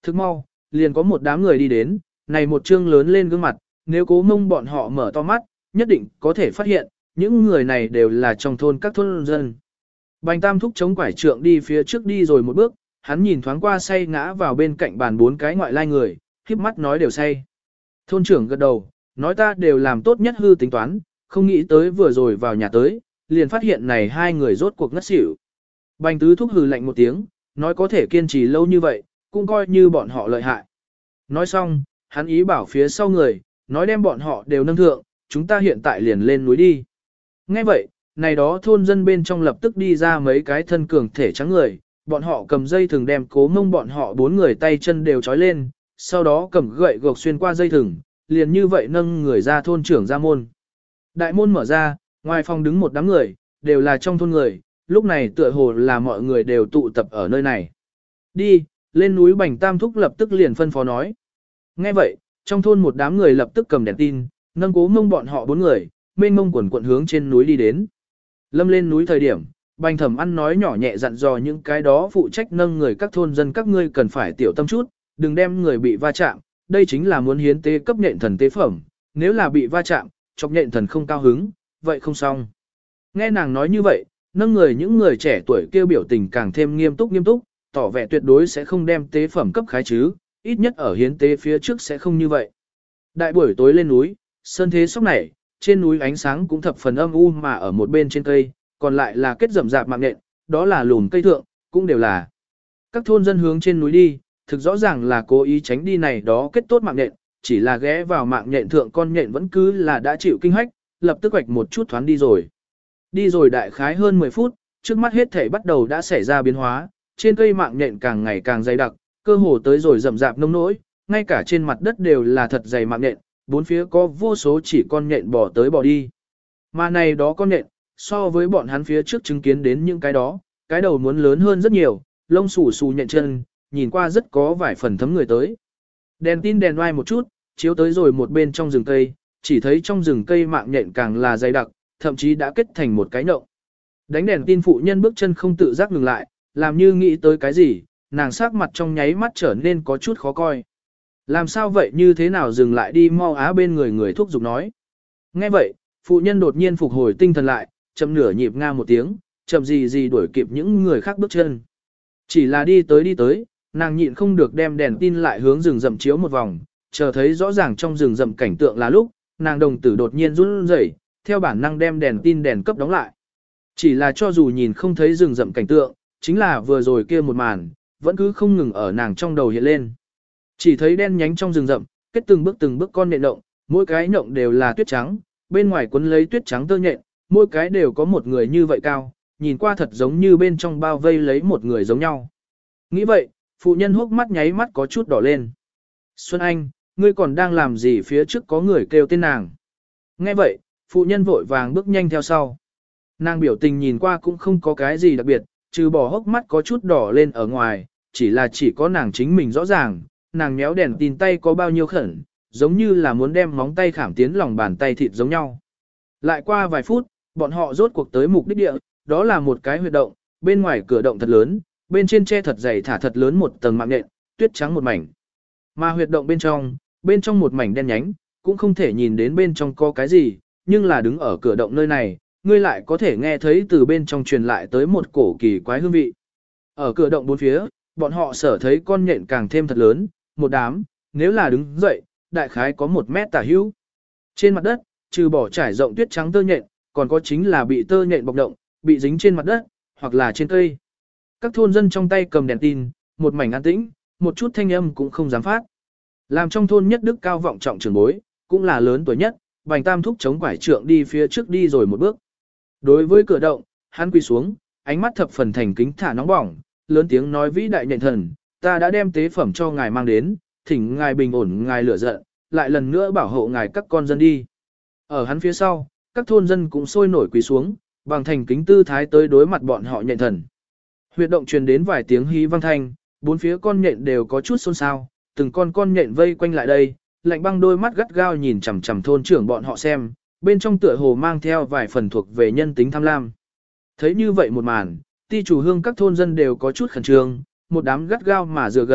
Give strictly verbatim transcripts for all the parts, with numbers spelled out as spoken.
Thức mau, liền có một đám người đi đến, này một chương lớn lên gương mặt, nếu Cố Mông bọn họ mở to mắt, nhất định có thể phát hiện, những người này đều là trong thôn các thôn dân. Bành Tam thúc chống quải trượng đi phía trước đi rồi một bước, hắn nhìn thoáng qua say ngã vào bên cạnh bàn bốn cái ngoại lai người, khiếp mắt nói đều say. Thôn trưởng gật đầu, nói ta đều làm tốt nhất hư tính toán, không nghĩ tới vừa rồi vào nhà tới, liền phát hiện này hai người rốt cuộc ngất xỉu. Bành Tứ thúc hừ lạnh một tiếng, nói có thể kiên trì lâu như vậy, cũng coi như bọn họ lợi hại. Nói xong, hắn ý bảo phía sau người, nói đem bọn họ đều nâng thượng, chúng ta hiện tại liền lên núi đi. Nghe vậy, này đó thôn dân bên trong lập tức đi ra mấy cái thân cường thể trắng người, bọn họ cầm dây thừng đem Cố Mông bọn họ bốn người tay chân đều trói lên, sau đó cầm gậy gộc xuyên qua dây thừng, liền như vậy nâng người ra thôn trưởng ra môn. Đại môn mở ra, ngoài phòng đứng một đám người, đều là trong thôn người, lúc này tựa hồ là mọi người đều tụ tập ở nơi này. Đi, lên núi Bành Tam thúc lập tức liền phân phó nói. Nghe vậy, trong thôn một đám người lập tức cầm đèn tin, nâng Cố Mông bọn họ bốn người, mênh mông quần quận hướng trên núi đi đến. Lâm lên núi thời điểm, Bành Thẩm ăn nói nhỏ nhẹ dặn dò những cái đó phụ trách nâng người các thôn dân các ngươi cần phải tiểu tâm chút, đừng đem người bị va chạm, đây chính là muốn hiến tế cấp nhện thần tế phẩm, nếu là bị va chạm, chọc nhện thần không cao hứng, vậy không xong. Nghe nàng nói như vậy, nâng người những người trẻ tuổi kêu biểu tình càng thêm nghiêm túc nghiêm túc, tỏ vẻ tuyệt đối sẽ không đem tế phẩm cấp khái chứ, ít nhất ở hiến tế phía trước sẽ không như vậy. Đại buổi tối lên núi, sơn thế sóc nảy, trên núi ánh sáng cũng thập phần âm u mà ở một bên trên cây, còn lại là kết rậm rạp mạng nhện, đó là lùm cây thượng, cũng đều là. Các thôn dân hướng trên núi đi, thực rõ ràng là cố ý tránh đi này đó kết tốt mạng nhện, chỉ là ghé vào mạng nhện thượng con nhện vẫn cứ là đã chịu kinh hách, lập tức quạch một chút thoáng đi rồi. Đi rồi đại khái hơn mười phút, trước mắt hết thể bắt đầu đã xảy ra biến hóa, trên cây mạng nhện càng ngày càng dày đặc, cơ hồ tới rồi rậm rạp nông nỗi, ngay cả trên mặt đất đều là thật dày mạng nhện, bốn phía có vô số chỉ con nhện bò tới bò đi. Mà này đó con nhện, so với bọn hắn phía trước chứng kiến đến những cái đó, cái đầu muốn lớn hơn rất nhiều, lông xù xù nhện chân, nhìn qua rất có vài phần thấm người tới. Đèn tin đèn oai một chút, chiếu tới rồi một bên trong rừng cây, chỉ thấy trong rừng cây mạng nhện càng là dày đặc, thậm chí đã kết thành một cái nộng. Đánh đèn tin phụ nhân bước chân không tự giác ngừng lại, làm như nghĩ tới cái gì, nàng sắc mặt trong nháy mắt trở nên có chút khó coi. Làm sao vậy, như thế nào dừng lại đi, mau á bên người người thúc giục nói. Nghe vậy, phụ nhân đột nhiên phục hồi tinh thần lại, chậm nửa nhịp nga một tiếng, chậm gì gì đuổi kịp những người khác bước chân. Chỉ là đi tới đi tới, nàng nhịn không được đem đèn tin lại hướng rừng rậm chiếu một vòng, chờ thấy rõ ràng trong rừng rậm cảnh tượng là lúc, nàng đồng tử đột nhiên run rẩy, theo bản năng đem đèn tin đèn cấp đóng lại. Chỉ là cho dù nhìn không thấy rừng rậm cảnh tượng, chính là vừa rồi kia một màn, vẫn cứ không ngừng ở nàng trong đầu hiện lên. Chỉ thấy đen nhánh trong rừng rậm, kết từng bước từng bước con nhện động, mỗi cái nhộng đều là tuyết trắng, bên ngoài quấn lấy tuyết trắng tơ nhện, mỗi cái đều có một người như vậy cao, nhìn qua thật giống như bên trong bao vây lấy một người giống nhau. Nghĩ vậy, phụ nhân hốc mắt nháy mắt có chút đỏ lên. Xuân Anh, ngươi còn đang làm gì, phía trước có người kêu tên nàng. Nghe vậy, phụ nhân vội vàng bước nhanh theo sau. Nàng biểu tình nhìn qua cũng không có cái gì đặc biệt, trừ bỏ hốc mắt có chút đỏ lên ở ngoài, chỉ là chỉ có nàng chính mình rõ ràng, nàng méo đèn tin tay có bao nhiêu khẩn, giống như là muốn đem móng tay khảm tiến lòng bàn tay thịt giống nhau. Lại qua vài phút, bọn họ rốt cuộc tới mục đích địa, đó là một cái huyệt động, bên ngoài cửa động thật lớn, bên trên che thật dày thả thật lớn một tầng mạng nhện, tuyết trắng một mảnh. Mà huyệt động bên trong, bên trong một mảnh đen nhánh, cũng không thể nhìn đến bên trong có cái gì, nhưng là đứng ở cửa động nơi này, ngươi lại có thể nghe thấy từ bên trong truyền lại tới một cổ kỳ quái hương vị. Ở cửa động bốn phía, bọn họ sở thấy con nhện càng thêm thật lớn, một đám, nếu là đứng dậy, đại khái có một mét tả hữu. Trên mặt đất, trừ bỏ trải rộng tuyết trắng tơ nhện, còn có chính là bị tơ nhện bọc động, bị dính trên mặt đất, hoặc là trên cây. Các thôn dân trong tay cầm đèn tin, một mảnh an tĩnh, một chút thanh âm cũng không dám phát. Làm trong thôn nhất đức cao vọng trọng trưởng bối, cũng là lớn tuổi nhất, Bành Tam thúc chống quải trượng đi phía trước đi rồi một bước. Đối với cửa động, hắn quỳ xuống, ánh mắt thập phần thành kính thả nóng bỏng, lớn tiếng nói vĩ đại nhện thần, ta đã đem tế phẩm cho ngài mang đến, thỉnh ngài bình ổn ngài lửa giận, lại lần nữa bảo hộ ngài các con dân đi. Ở hắn phía sau, các thôn dân cũng sôi nổi quỳ xuống, bằng thành kính tư thái tới đối mặt bọn họ nhện thần. Huyệt động truyền đến vài tiếng hí vang thanh, bốn phía con nhện đều có chút xôn xao, từng con con nhện vây quanh lại đây, lạnh băng đôi mắt gắt gao nhìn chằm chằm thôn trưởng bọn họ xem, bên trong tựa hồ mang theo vài phần thuộc về nhân tính tham lam. Thấy như vậy một màn, ti chủ hương các thôn dân đều có chút khẩn trương, một đám gắt gao mà dựa gần,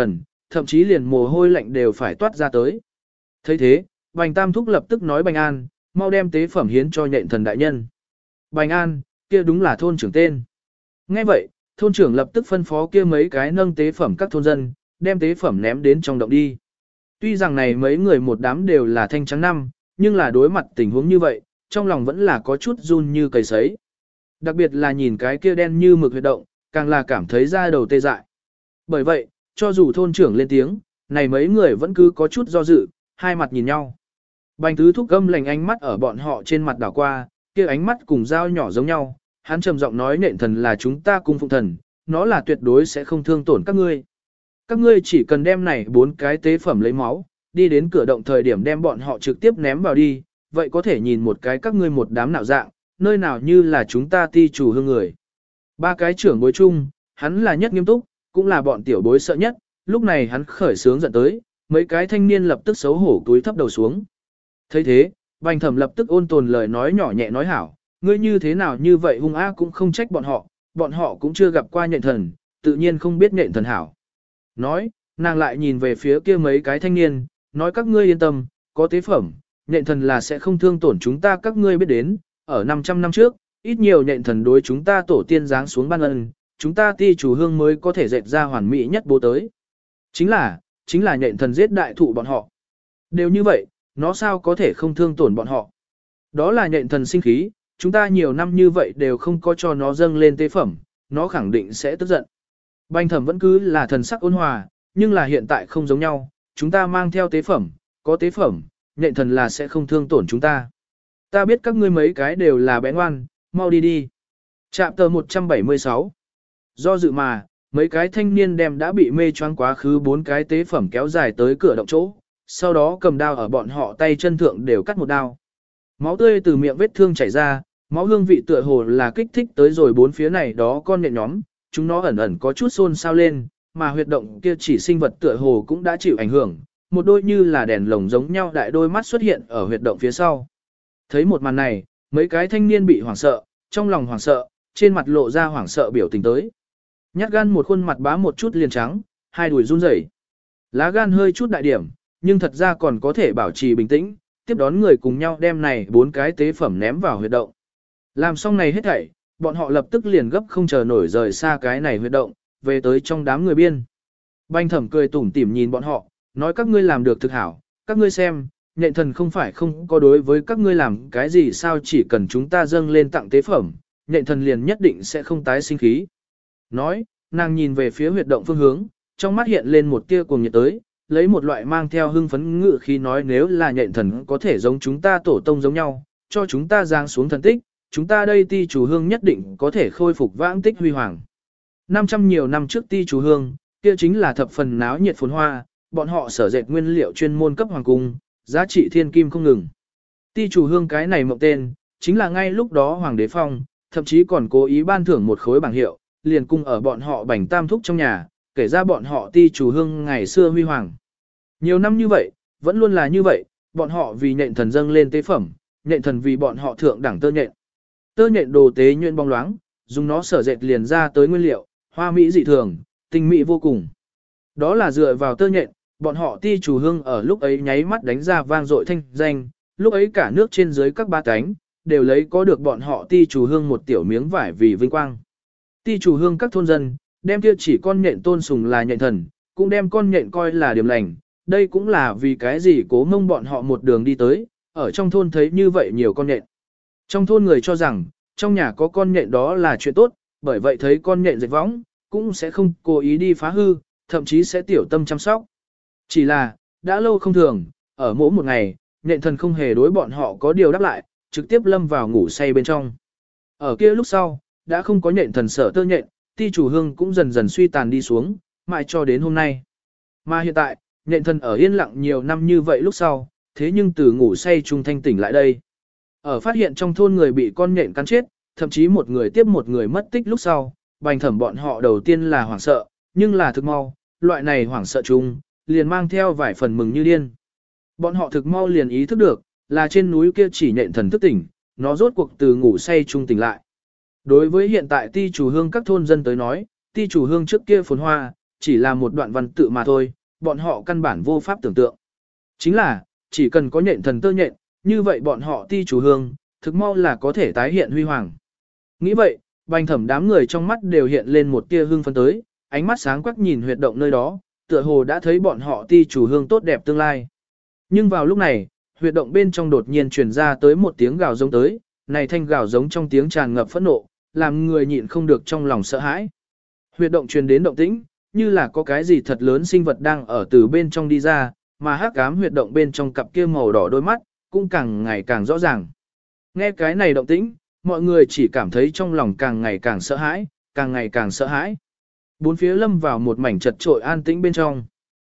thậm chí liền mồ hôi lạnh đều phải toát ra tới. thấy thế, Bành Tam Thúc lập tức nói Bành An, mau đem tế phẩm hiến cho nhện thần đại nhân. Bành An, kia đúng là thôn trưởng tên. Nghe vậy, thôn trưởng lập tức phân phó kia mấy cái nâng tế phẩm các thôn dân, đem tế phẩm ném đến trong động đi. Tuy rằng này mấy người một đám đều là thanh trắng năm, nhưng là đối mặt tình huống như vậy, trong lòng vẫn là có chút run như cầy sấy. Đặc biệt là nhìn cái kia đen như mực huyệt động, càng là cảm thấy da đầu tê dại. Bởi vậy, cho dù thôn trưởng lên tiếng, này mấy người vẫn cứ có chút do dự, hai mặt nhìn nhau. Bành Tứ Thúc gâm lành ánh mắt ở bọn họ trên mặt đảo qua, kia ánh mắt cùng dao nhỏ giống nhau, hắn trầm giọng nói nện thần là chúng ta cung phụng thần, nó là tuyệt đối sẽ không thương tổn các ngươi. Các ngươi chỉ cần đem này bốn cái tế phẩm lấy máu, đi đến cửa động thời điểm đem bọn họ trực tiếp ném vào đi, vậy có thể nhìn một cái các ngươi một đám nạo dạng, nơi nào như là chúng ta ti chủ hương người. Ba cái trưởng bối chung, hắn là nhất nghiêm túc, cũng là bọn tiểu bối sợ nhất, lúc này hắn khởi sướng giận tới, mấy cái thanh niên lập tức xấu hổ túi thấp đầu xuống. thấy thế, Bành Thẩm lập tức ôn tồn lời nói nhỏ nhẹ nói hảo, ngươi như thế nào như vậy hung ác cũng không trách bọn họ, bọn họ cũng chưa gặp qua nhện thần, tự nhiên không biết nhện thần hảo. Nói, nàng lại nhìn về phía kia mấy cái thanh niên, nói các ngươi yên tâm, có tế phẩm, nhện thần là sẽ không thương tổn chúng ta các ngươi biết đến, ở năm trăm năm trước, ít nhiều nhện thần đối chúng ta tổ tiên giáng xuống ban ân, chúng ta ti chủ hương mới có thể dệt ra hoàn mỹ nhất bố tới. Chính là, chính là nhện thần giết đại thụ bọn họ. Đều như vậy, nó sao có thể không thương tổn bọn họ. Đó là nhện thần sinh khí, chúng ta nhiều năm như vậy đều không có cho nó dâng lên tế phẩm, nó khẳng định sẽ tức giận. Bành Thẩm vẫn cứ là thần sắc ôn hòa, nhưng là hiện tại không giống nhau, chúng ta mang theo tế phẩm, có tế phẩm, nhện thần là sẽ không thương tổn chúng ta. Ta biết các ngươi mấy cái đều là bé ngoan, mau đi đi. Chạm tờ một trăm bảy mươi sáu. Do dự mà, mấy cái thanh niên đem đã bị mê choáng quá khứ bốn cái tế phẩm kéo dài tới cửa động chỗ, sau đó cầm đao ở bọn họ tay chân thượng đều cắt một đao. Máu tươi từ miệng vết thương chảy ra, máu hương vị tựa hồ là kích thích tới rồi bốn phía này đó con nhện nhóm, chúng nó ẩn ẩn có chút xôn xao lên, mà huyệt động kia chỉ sinh vật tựa hồ cũng đã chịu ảnh hưởng, một đôi như là đèn lồng giống nhau đại đôi mắt xuất hiện ở huyệt động phía sau. Thấy một màn này, mấy cái thanh niên bị hoảng sợ, trong lòng hoảng sợ, trên mặt lộ ra hoảng sợ biểu tình tới. Nhát gan một khuôn mặt bá một chút liền trắng, hai đùi run rẩy. Lá gan hơi chút đại điểm, nhưng thật ra còn có thể bảo trì bình tĩnh, tiếp đón người cùng nhau đem này bốn cái tế phẩm ném vào huyệt động. Làm xong này hết thảy, bọn họ lập tức liền gấp không chờ nổi rời xa cái này huyệt động, về tới trong đám người biên. Bành Thẩm cười tủm tỉm nhìn bọn họ, nói các ngươi làm được thực hảo, các ngươi xem, nhện thần không phải không có đối với các ngươi làm cái gì sao, chỉ cần chúng ta dâng lên tặng tế phẩm, nhện thần liền nhất định sẽ không tái sinh khí. Nói, nàng nhìn về phía huyệt động phương hướng, trong mắt hiện lên một tia cuồng nhiệt tới, lấy một loại mang theo hưng phấn ngự khi nói nếu là nhện thần có thể giống chúng ta tổ tông giống nhau, cho chúng ta giáng xuống thần tích, chúng ta đây ti chủ hương nhất định có thể khôi phục vãng tích huy hoàng. năm trăm nhiều năm trước ti chủ hương, kia chính là thập phần náo nhiệt phồn hoa, bọn họ sở dệt nguyên liệu chuyên môn cấp hoàng cung, giá trị thiên kim không ngừng. Ti chủ hương cái này mộng tên, chính là ngay lúc đó hoàng đế phong, thậm chí còn cố ý ban thưởng một khối bảng hiệu, liền cung ở bọn họ Bành Tam Thúc trong nhà, kể ra bọn họ ti chủ hương ngày xưa huy hoàng. Nhiều năm như vậy, vẫn luôn là như vậy, bọn họ vì nhện thần dâng lên tế phẩm, nhện thần vì bọn họ thượng đẳng tơ nhện. Tơ nhện đồ tế nhuyễn bóng loáng, dùng nó sở dệt liền ra tới nguyên liệu, hoa mỹ dị thường, tinh mỹ vô cùng. Đó là dựa vào tơ nhện, bọn họ ti chủ hương ở lúc ấy nháy mắt đánh ra vang dội thanh danh, lúc ấy cả nước trên dưới các ba cánh, đều lấy có được bọn họ ti chủ hương một tiểu miếng vải vì vinh quang. Ti chủ hương các thôn dân, đem kia chỉ con nhện tôn sùng là nhện thần, cũng đem con nhện coi là điểm lành, đây cũng là vì cái gì Cố Mông bọn họ một đường đi tới, ở trong thôn thấy như vậy nhiều con nhện. Trong thôn người cho rằng, trong nhà có con nhện đó là chuyện tốt, bởi vậy thấy con nhện dệt võng, cũng sẽ không cố ý đi phá hư, thậm chí sẽ tiểu tâm chăm sóc. Chỉ là, đã lâu không thường, ở mỗi một ngày, nhện thần không hề đối bọn họ có điều đáp lại, trực tiếp lâm vào ngủ say bên trong. Ở kia lúc sau, đã không có nhện thần sở tơ nhện, ti chủ hương cũng dần dần suy tàn đi xuống, mãi cho đến hôm nay. Mà hiện tại, nhện thần ở yên lặng nhiều năm như vậy lúc sau, thế nhưng từ ngủ say trung thanh tỉnh lại đây. Ở phát hiện trong thôn người bị con nhện cắn chết, thậm chí một người tiếp một người mất tích lúc sau, Bành Thẩm bọn họ đầu tiên là hoảng sợ, nhưng là thực mau, loại này hoảng sợ chung, liền mang theo vài phần mừng như điên. Bọn họ thực mau liền ý thức được, là trên núi kia chỉ nhện thần thức tỉnh, nó rốt cuộc từ ngủ say trung tỉnh lại. Đối với hiện tại ti chủ hương các thôn dân tới nói, ti chủ hương trước kia phồn hoa, chỉ là một đoạn văn tự mà thôi, bọn họ căn bản vô pháp tưởng tượng. Chính là, chỉ cần có nhện thần tơ nhện, như vậy bọn họ ti chủ hương, thực mau là có thể tái hiện huy hoàng. Nghĩ vậy, Bành Thẩm đám người trong mắt đều hiện lên một tia hương phấn tới, ánh mắt sáng quắc nhìn huyệt động nơi đó, tựa hồ đã thấy bọn họ ti chủ hương tốt đẹp tương lai. Nhưng vào lúc này, huyệt động bên trong đột nhiên truyền ra tới một tiếng gào giống tới, này thanh gào giống trong tiếng tràn ngập phẫn nộ, làm người nhịn không được trong lòng sợ hãi. Huyệt động truyền đến động tĩnh, như là có cái gì thật lớn sinh vật đang ở từ bên trong đi ra, mà hắc ám huyệt động bên trong cặp kia màu đỏ đôi mắt, cũng càng ngày càng rõ ràng. Nghe cái này động tĩnh, mọi người chỉ cảm thấy trong lòng càng ngày càng sợ hãi, càng ngày càng sợ hãi. Bốn phía lâm vào một mảnh chật trội an tĩnh bên trong.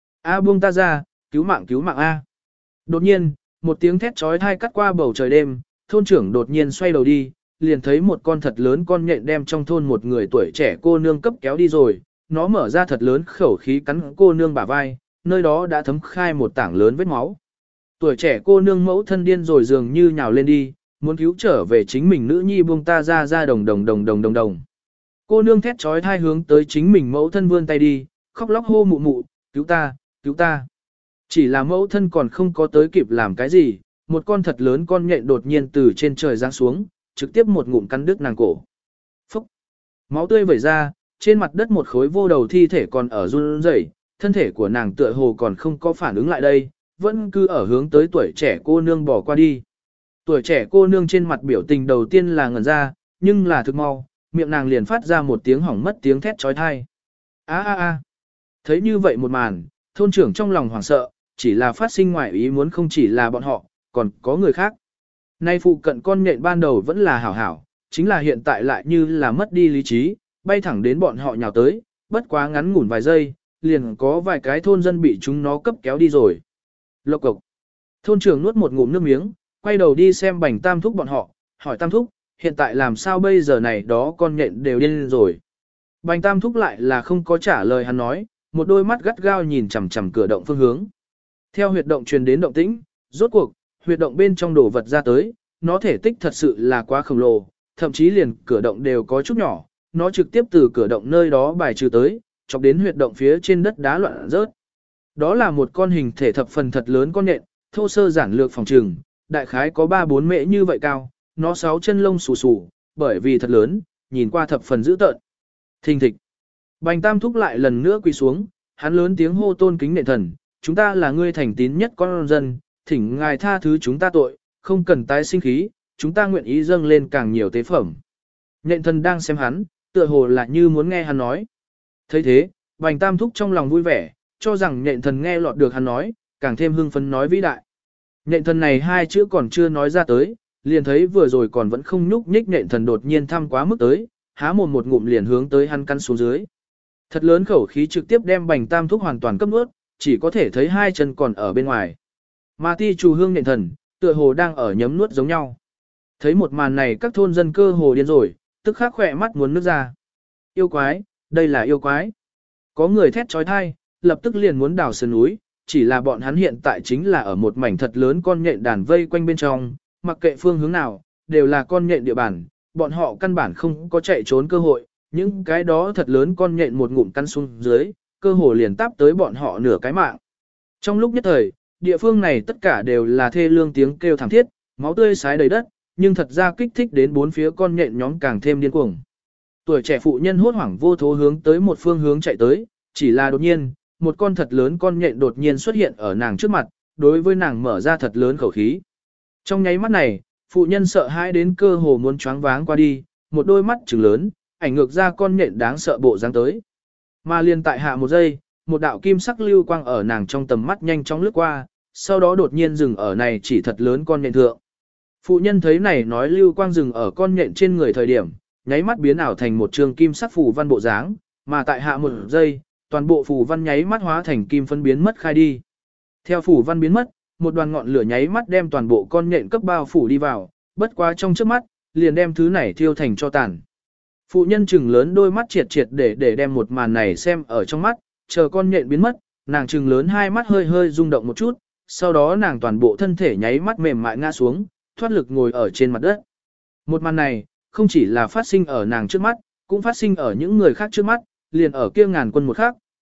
A buông ta ra, cứu mạng cứu mạng A. Đột nhiên, một tiếng thét trói thai cắt qua bầu trời đêm, thôn trưởng đột nhiên xoay đầu đi, liền thấy một con thật lớn con nhện đem trong thôn một người tuổi trẻ cô nương cấp kéo đi rồi, nó mở ra thật lớn khẩu khí cắn cô nương bả vai, nơi đó đã thấm khai một tảng lớn vết máu. Tuổi trẻ cô nương mẫu thân điên rồi dường như nhào lên đi, muốn cứu trở về chính mình nữ nhi buông ta ra ra đồng đồng đồng đồng đồng đồng. Cô nương thét trói thai hướng tới chính mình mẫu thân vươn tay đi, khóc lóc hô mụ mụ, cứu ta, cứu ta. Chỉ là mẫu thân còn không có tới kịp làm cái gì, một con thật lớn con nhện đột nhiên từ trên trời giáng xuống, trực tiếp một ngụm cắn đứt nàng cổ. Phúc! Máu tươi vẩy ra, trên mặt đất một khối vô đầu thi thể còn ở run rẩy, thân thể của nàng tựa hồ còn không có phản ứng lại đây, vẫn cứ ở hướng tới tuổi trẻ cô nương bỏ qua đi. Tuổi trẻ cô nương trên mặt biểu tình đầu tiên là ngẩn ra, nhưng là thực mau, miệng nàng liền phát ra một tiếng hỏng mất tiếng thét trói thai. A a a! Thấy như vậy một màn, thôn trưởng trong lòng hoảng sợ, chỉ là phát sinh ngoại ý muốn không chỉ là bọn họ, còn có người khác. Nay phụ cận con nhện ban đầu vẫn là hảo hảo, chính là hiện tại lại như là mất đi lý trí, bay thẳng đến bọn họ nhào tới, bất quá ngắn ngủn vài giây, liền có vài cái thôn dân bị chúng nó cấp kéo đi rồi. Lộc cộc. Thôn trưởng nuốt một ngụm nước miếng, quay đầu đi xem Bành Tam Thúc bọn họ, hỏi Tam Thúc, hiện tại làm sao bây giờ này đó con nhện đều điên rồi. Bành Tam Thúc lại là không có trả lời hắn nói, một đôi mắt gắt gao nhìn chằm chằm cửa động phương hướng. Theo huyệt động truyền đến động tĩnh, rốt cuộc, huyệt động bên trong đổ vật ra tới, nó thể tích thật sự là quá khổng lồ, thậm chí liền cửa động đều có chút nhỏ, nó trực tiếp từ cửa động nơi đó bài trừ tới, chọc đến huyệt động phía trên đất đá loạn rớt. Đó là một con hình thể thập phần thật lớn con nhện, thô sơ giản lược phòng trừng, đại khái có ba bốn mễ như vậy cao, nó sáu chân lông xù xù, bởi vì thật lớn, nhìn qua thập phần dữ tợn. Thình thịch. Bành Tam Thúc lại lần nữa quỳ xuống, hắn lớn tiếng hô tôn kính nện thần, chúng ta là ngươi thành tín nhất con dân, thỉnh ngài tha thứ chúng ta tội, không cần tái sinh khí, chúng ta nguyện ý dâng lên càng nhiều tế phẩm. Nện thần đang xem hắn, tựa hồ là như muốn nghe hắn nói. thấy thế, Bành Tam Thúc trong lòng vui vẻ, cho rằng nện thần nghe lọt được hắn nói, càng thêm hưng phấn nói vĩ đại. Nện thần này hai chữ còn chưa nói ra tới, liền thấy vừa rồi còn vẫn không nhúc nhích nện thần đột nhiên thăm quá mức tới, há mồm một ngụm liền hướng tới hắn căn xuống dưới. Thật lớn khẩu khí trực tiếp đem Bành Tam Thúc hoàn toàn cấp nuốt, chỉ có thể thấy hai chân còn ở bên ngoài. Mà ti chủ hương nện thần, tựa hồ đang ở nhấm nuốt giống nhau. Thấy một màn này các thôn dân cơ hồ điên rồi, tức khắc khỏe mắt muốn nước ra. Yêu quái, đây là yêu quái. Có người thét trói thai, lập tức liền muốn đào sườn núi, chỉ là bọn hắn hiện tại chính là ở một mảnh thật lớn con nhện đàn vây quanh bên trong, mặc kệ phương hướng nào, đều là con nhện địa bàn, bọn họ căn bản không có chạy trốn cơ hội, những cái đó thật lớn con nhện một ngụm căn xuống dưới, cơ hồ liền táp tới bọn họ nửa cái mạng. Trong lúc nhất thời, địa phương này tất cả đều là thê lương tiếng kêu thảm thiết, máu tươi xái đầy đất, nhưng thật ra kích thích đến bốn phía con nhện nhóm càng thêm điên cuồng. Tuổi trẻ phụ nhân hốt hoảng vô thố hướng tới một phương hướng chạy tới, chỉ là đột nhiên, một con thật lớn con nhện đột nhiên xuất hiện ở nàng trước mặt, đối với nàng mở ra thật lớn khẩu khí. Trong nháy mắt này, phụ nhân sợ hãi đến cơ hồ muốn choáng váng qua đi, một đôi mắt trừng lớn, ảnh ngược ra con nhện đáng sợ bộ dáng tới. Mà liền tại hạ một giây, một đạo kim sắc lưu quang ở nàng trong tầm mắt nhanh chóng lướt qua, sau đó đột nhiên dừng ở này chỉ thật lớn con nhện thượng. Phụ nhân thấy này nói lưu quang dừng ở con nhện trên người thời điểm, nháy mắt biến ảo thành một trường kim sắc phù văn bộ dáng, mà tại hạ một giây, toàn bộ phù văn nháy mắt hóa thành kim phân biến mất khai đi. Theo phù văn biến mất, một đoàn ngọn lửa nháy mắt đem toàn bộ con nhện cấp bao phủ đi vào, bất quá trong trước mắt, liền đem thứ này thiêu thành cho tàn. Phụ nhân trừng lớn đôi mắt triệt triệt để để đem một màn này xem ở trong mắt, chờ con nhện biến mất, nàng trừng lớn hai mắt hơi hơi rung động một chút, sau đó nàng toàn bộ thân thể nháy mắt mềm mại ngã xuống, thoát lực ngồi ở trên mặt đất. Một màn này, không chỉ là phát sinh ở nàng trước mắt, cũng phát sinh ở những người khác trước mắt, liền ở kia ngàn quân một khác,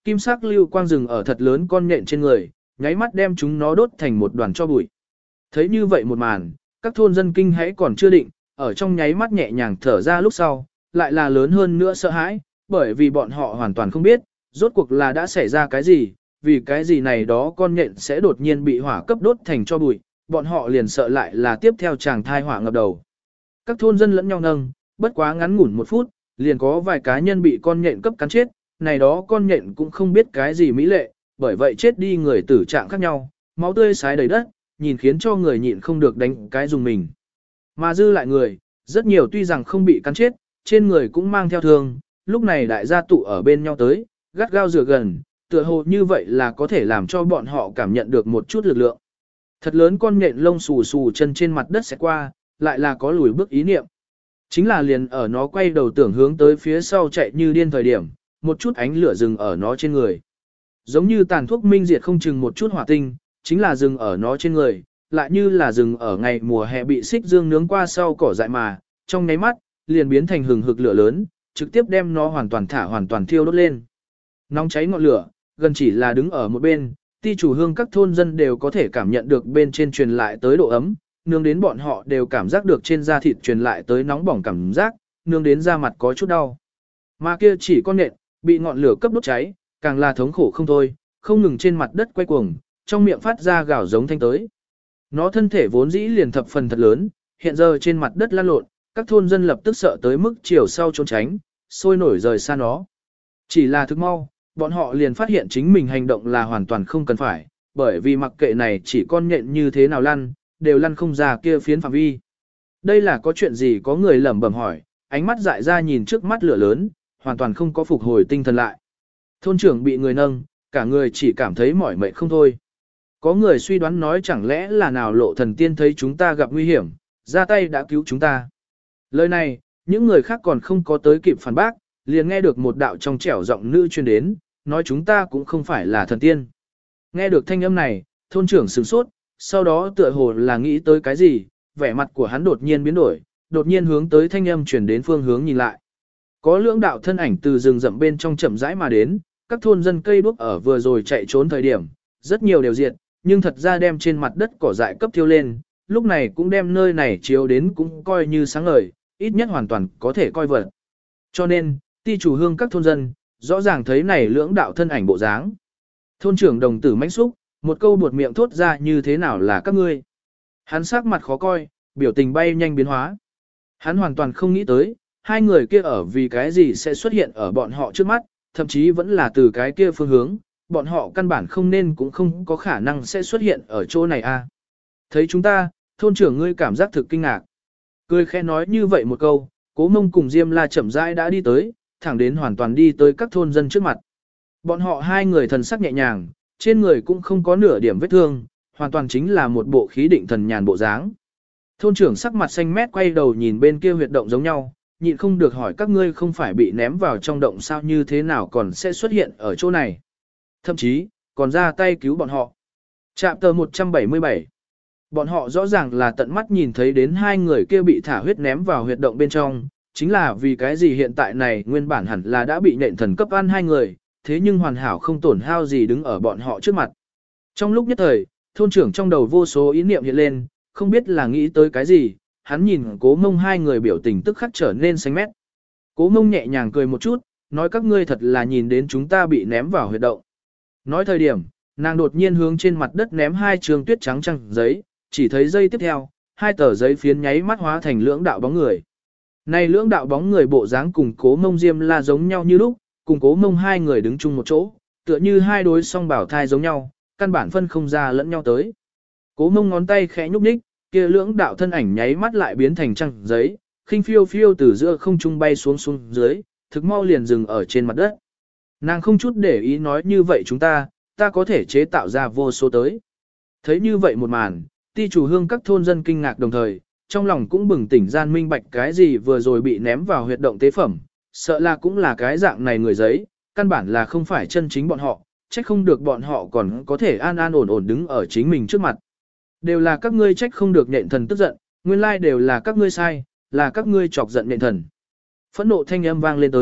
kim sắc lưu quang rừng ở thật lớn con nhện trên người, nháy mắt đem chúng nó đốt thành một đoàn cho bụi. Thấy như vậy một màn, các thôn dân kinh hãi còn chưa định, ở trong nháy mắt nhẹ nhàng thở ra lúc sau, lại là lớn hơn nữa sợ hãi, bởi vì bọn họ hoàn toàn không biết, rốt cuộc là đã xảy ra cái gì, vì cái gì này đó con nhện sẽ đột nhiên bị hỏa cấp đốt thành cho bụi, bọn họ liền sợ lại là tiếp theo chàng thai hỏa ngập đầu. Các thôn dân lẫn nhau nâng, bất quá ngắn ngủn một phút, liền có vài cá nhân bị con nhện cấp cắn chết, này đó con nhện cũng không biết cái gì mỹ lệ, bởi vậy chết đi người tử trạng khác nhau, máu tươi xái đầy đất, nhìn khiến cho người nhịn không được đánh cái dùng mình. Mà dư lại người, rất nhiều tuy rằng không bị cắn chết, trên người cũng mang theo thương, lúc này đại gia tụ ở bên nhau tới, gắt gao rửa gần, tựa hồ như vậy là có thể làm cho bọn họ cảm nhận được một chút lực lượng. Thật lớn con nhện lông xù xù chân trên mặt đất sẽ qua, lại là có lùi bước ý niệm. Chính là liền ở nó quay đầu tưởng hướng tới phía sau chạy như điên thời điểm, một chút ánh lửa dừng ở nó trên người. Giống như tàn thuốc minh diệt không chừng một chút hỏa tinh, chính là dừng ở nó trên người, lại như là dừng ở ngày mùa hè bị xích dương nướng qua sau cỏ dại mà, trong nháy mắt, liền biến thành hừng hực lửa lớn, trực tiếp đem nó hoàn toàn thả hoàn toàn thiêu đốt lên. Nóng cháy ngọn lửa, gần chỉ là đứng ở một bên, ti chủ hương các thôn dân đều có thể cảm nhận được bên trên truyền lại tới độ ấm, nướng đến bọn họ đều cảm giác được trên da thịt truyền lại tới nóng bỏng cảm giác, nướng đến da mặt có chút đau. Mà kia chỉ con nện, bị ngọn lửa cấp đốt cháy, càng là thống khổ không thôi, không ngừng trên mặt đất quay cuồng, trong miệng phát ra gào giống thanh tới. Nó thân thể vốn dĩ liền thập phần thật lớn, hiện giờ trên mặt đất lăn lộn, các thôn dân lập tức sợ tới mức chiều sau trốn tránh, sôi nổi rời xa nó. Chỉ là thức mau, bọn họ liền phát hiện chính mình hành động là hoàn toàn không cần phải, bởi vì mặc kệ này chỉ con nhện như thế nào lăn, đều lăn không ra kia phiến phạm vi. Đây là có chuyện gì có người lẩm bẩm hỏi, ánh mắt dại ra nhìn trước mắt lửa lớn, hoàn toàn không có phục hồi tinh thần lại. Thôn trưởng bị người nâng, cả người chỉ cảm thấy mỏi mệt không thôi. Có người suy đoán nói chẳng lẽ là nào lộ thần tiên thấy chúng ta gặp nguy hiểm, ra tay đã cứu chúng ta. Lời này, những người khác còn không có tới kịp phản bác, liền nghe được một đạo trong trẻo giọng nữ truyền đến, nói chúng ta cũng không phải là thần tiên. Nghe được thanh âm này, thôn trưởng sửng sốt, sau đó tựa hồ là nghĩ tới cái gì, vẻ mặt của hắn đột nhiên biến đổi, đột nhiên hướng tới thanh âm truyền đến phương hướng nhìn lại. Có lưỡng đạo thân ảnh từ rừng rậm bên trong chậm rãi mà đến, các thôn dân cây đuốc ở vừa rồi chạy trốn thời điểm, rất nhiều đều diệt, nhưng thật ra đem trên mặt đất cỏ dại cấp thiêu lên, lúc này cũng đem nơi này chiếu đến cũng coi như sáng ngời, ít nhất hoàn toàn có thể coi vật. Cho nên, ti chủ hương các thôn dân, rõ ràng thấy này lưỡng đạo thân ảnh bộ dáng. Thôn trưởng đồng tử mãnh xúc, một câu buột miệng thốt ra như thế nào là các ngươi. Hắn sắc mặt khó coi, biểu tình bay nhanh biến hóa. Hắn hoàn toàn không nghĩ tới, hai người kia ở vì cái gì sẽ xuất hiện ở bọn họ trước mắt, thậm chí vẫn là từ cái kia phương hướng, bọn họ căn bản không nên cũng không có khả năng sẽ xuất hiện ở chỗ này a. Thấy chúng ta, thôn trưởng ngươi cảm giác thực kinh ngạc. Cười khẽ nói như vậy một câu, Cố Mông cùng Diêm La chậm rãi đã đi tới, thẳng đến hoàn toàn đi tới các thôn dân trước mặt. Bọn họ hai người thần sắc nhẹ nhàng, trên người cũng không có nửa điểm vết thương, hoàn toàn chính là một bộ khí định thần nhàn bộ dáng. Thôn trưởng sắc mặt xanh mét quay đầu nhìn bên kia huyệt động giống nhau, nhịn không được hỏi các ngươi không phải bị ném vào trong động sao như thế nào còn sẽ xuất hiện ở chỗ này. Thậm chí, còn ra tay cứu bọn họ. Chapter tờ một trăm bảy mươi bảy. Bọn họ rõ ràng là tận mắt nhìn thấy đến hai người kia bị thả huyết ném vào huyệt động bên trong, chính là vì cái gì hiện tại này nguyên bản hẳn là đã bị nện thần cấp ăn hai người, thế nhưng hoàn hảo không tổn hao gì đứng ở bọn họ trước mặt. Trong lúc nhất thời, thôn trưởng trong đầu vô số ý niệm hiện lên, không biết là nghĩ tới cái gì, hắn nhìn Cố Mông hai người biểu tình tức khắc trở nên xanh mét. Cố Mông nhẹ nhàng cười một chút, nói các ngươi thật là nhìn đến chúng ta bị ném vào huyệt động. Nói thời điểm, nàng đột nhiên hướng trên mặt đất ném hai trường tuyết trắng trăng giấy, chỉ thấy giây tiếp theo, hai tờ giấy phiến nháy mắt hóa thành lưỡng đạo bóng người. Này lưỡng đạo bóng người bộ dáng cùng Cố Mông Diêm La giống nhau như lúc, cùng Cố Mông hai người đứng chung một chỗ, tựa như hai đối song bảo thai giống nhau, căn bản phân không ra lẫn nhau tới. Cố Mông ngón tay khẽ nhúc nhích, kia lưỡng đạo thân ảnh nháy mắt lại biến thành trăng giấy, khinh phiêu phiêu từ giữa không trung bay xuống xuống dưới, thực mau liền dừng ở trên mặt đất. Nàng không chút để ý nói như vậy chúng ta, ta có thể chế tạo ra vô số tới. Thấy như vậy một màn, ti chủ hương các thôn dân kinh ngạc đồng thời, trong lòng cũng bừng tỉnh gian minh bạch cái gì vừa rồi bị ném vào huyệt động tế phẩm, sợ là cũng là cái dạng này người giấy, căn bản là không phải chân chính bọn họ, trách không được bọn họ còn có thể an an ổn ổn đứng ở chính mình trước mặt. Đều là các ngươi trách không được nện thần tức giận, nguyên lai đều là các ngươi sai, là các ngươi chọc giận nện thần. Phẫn nộ thanh âm vang lên tới,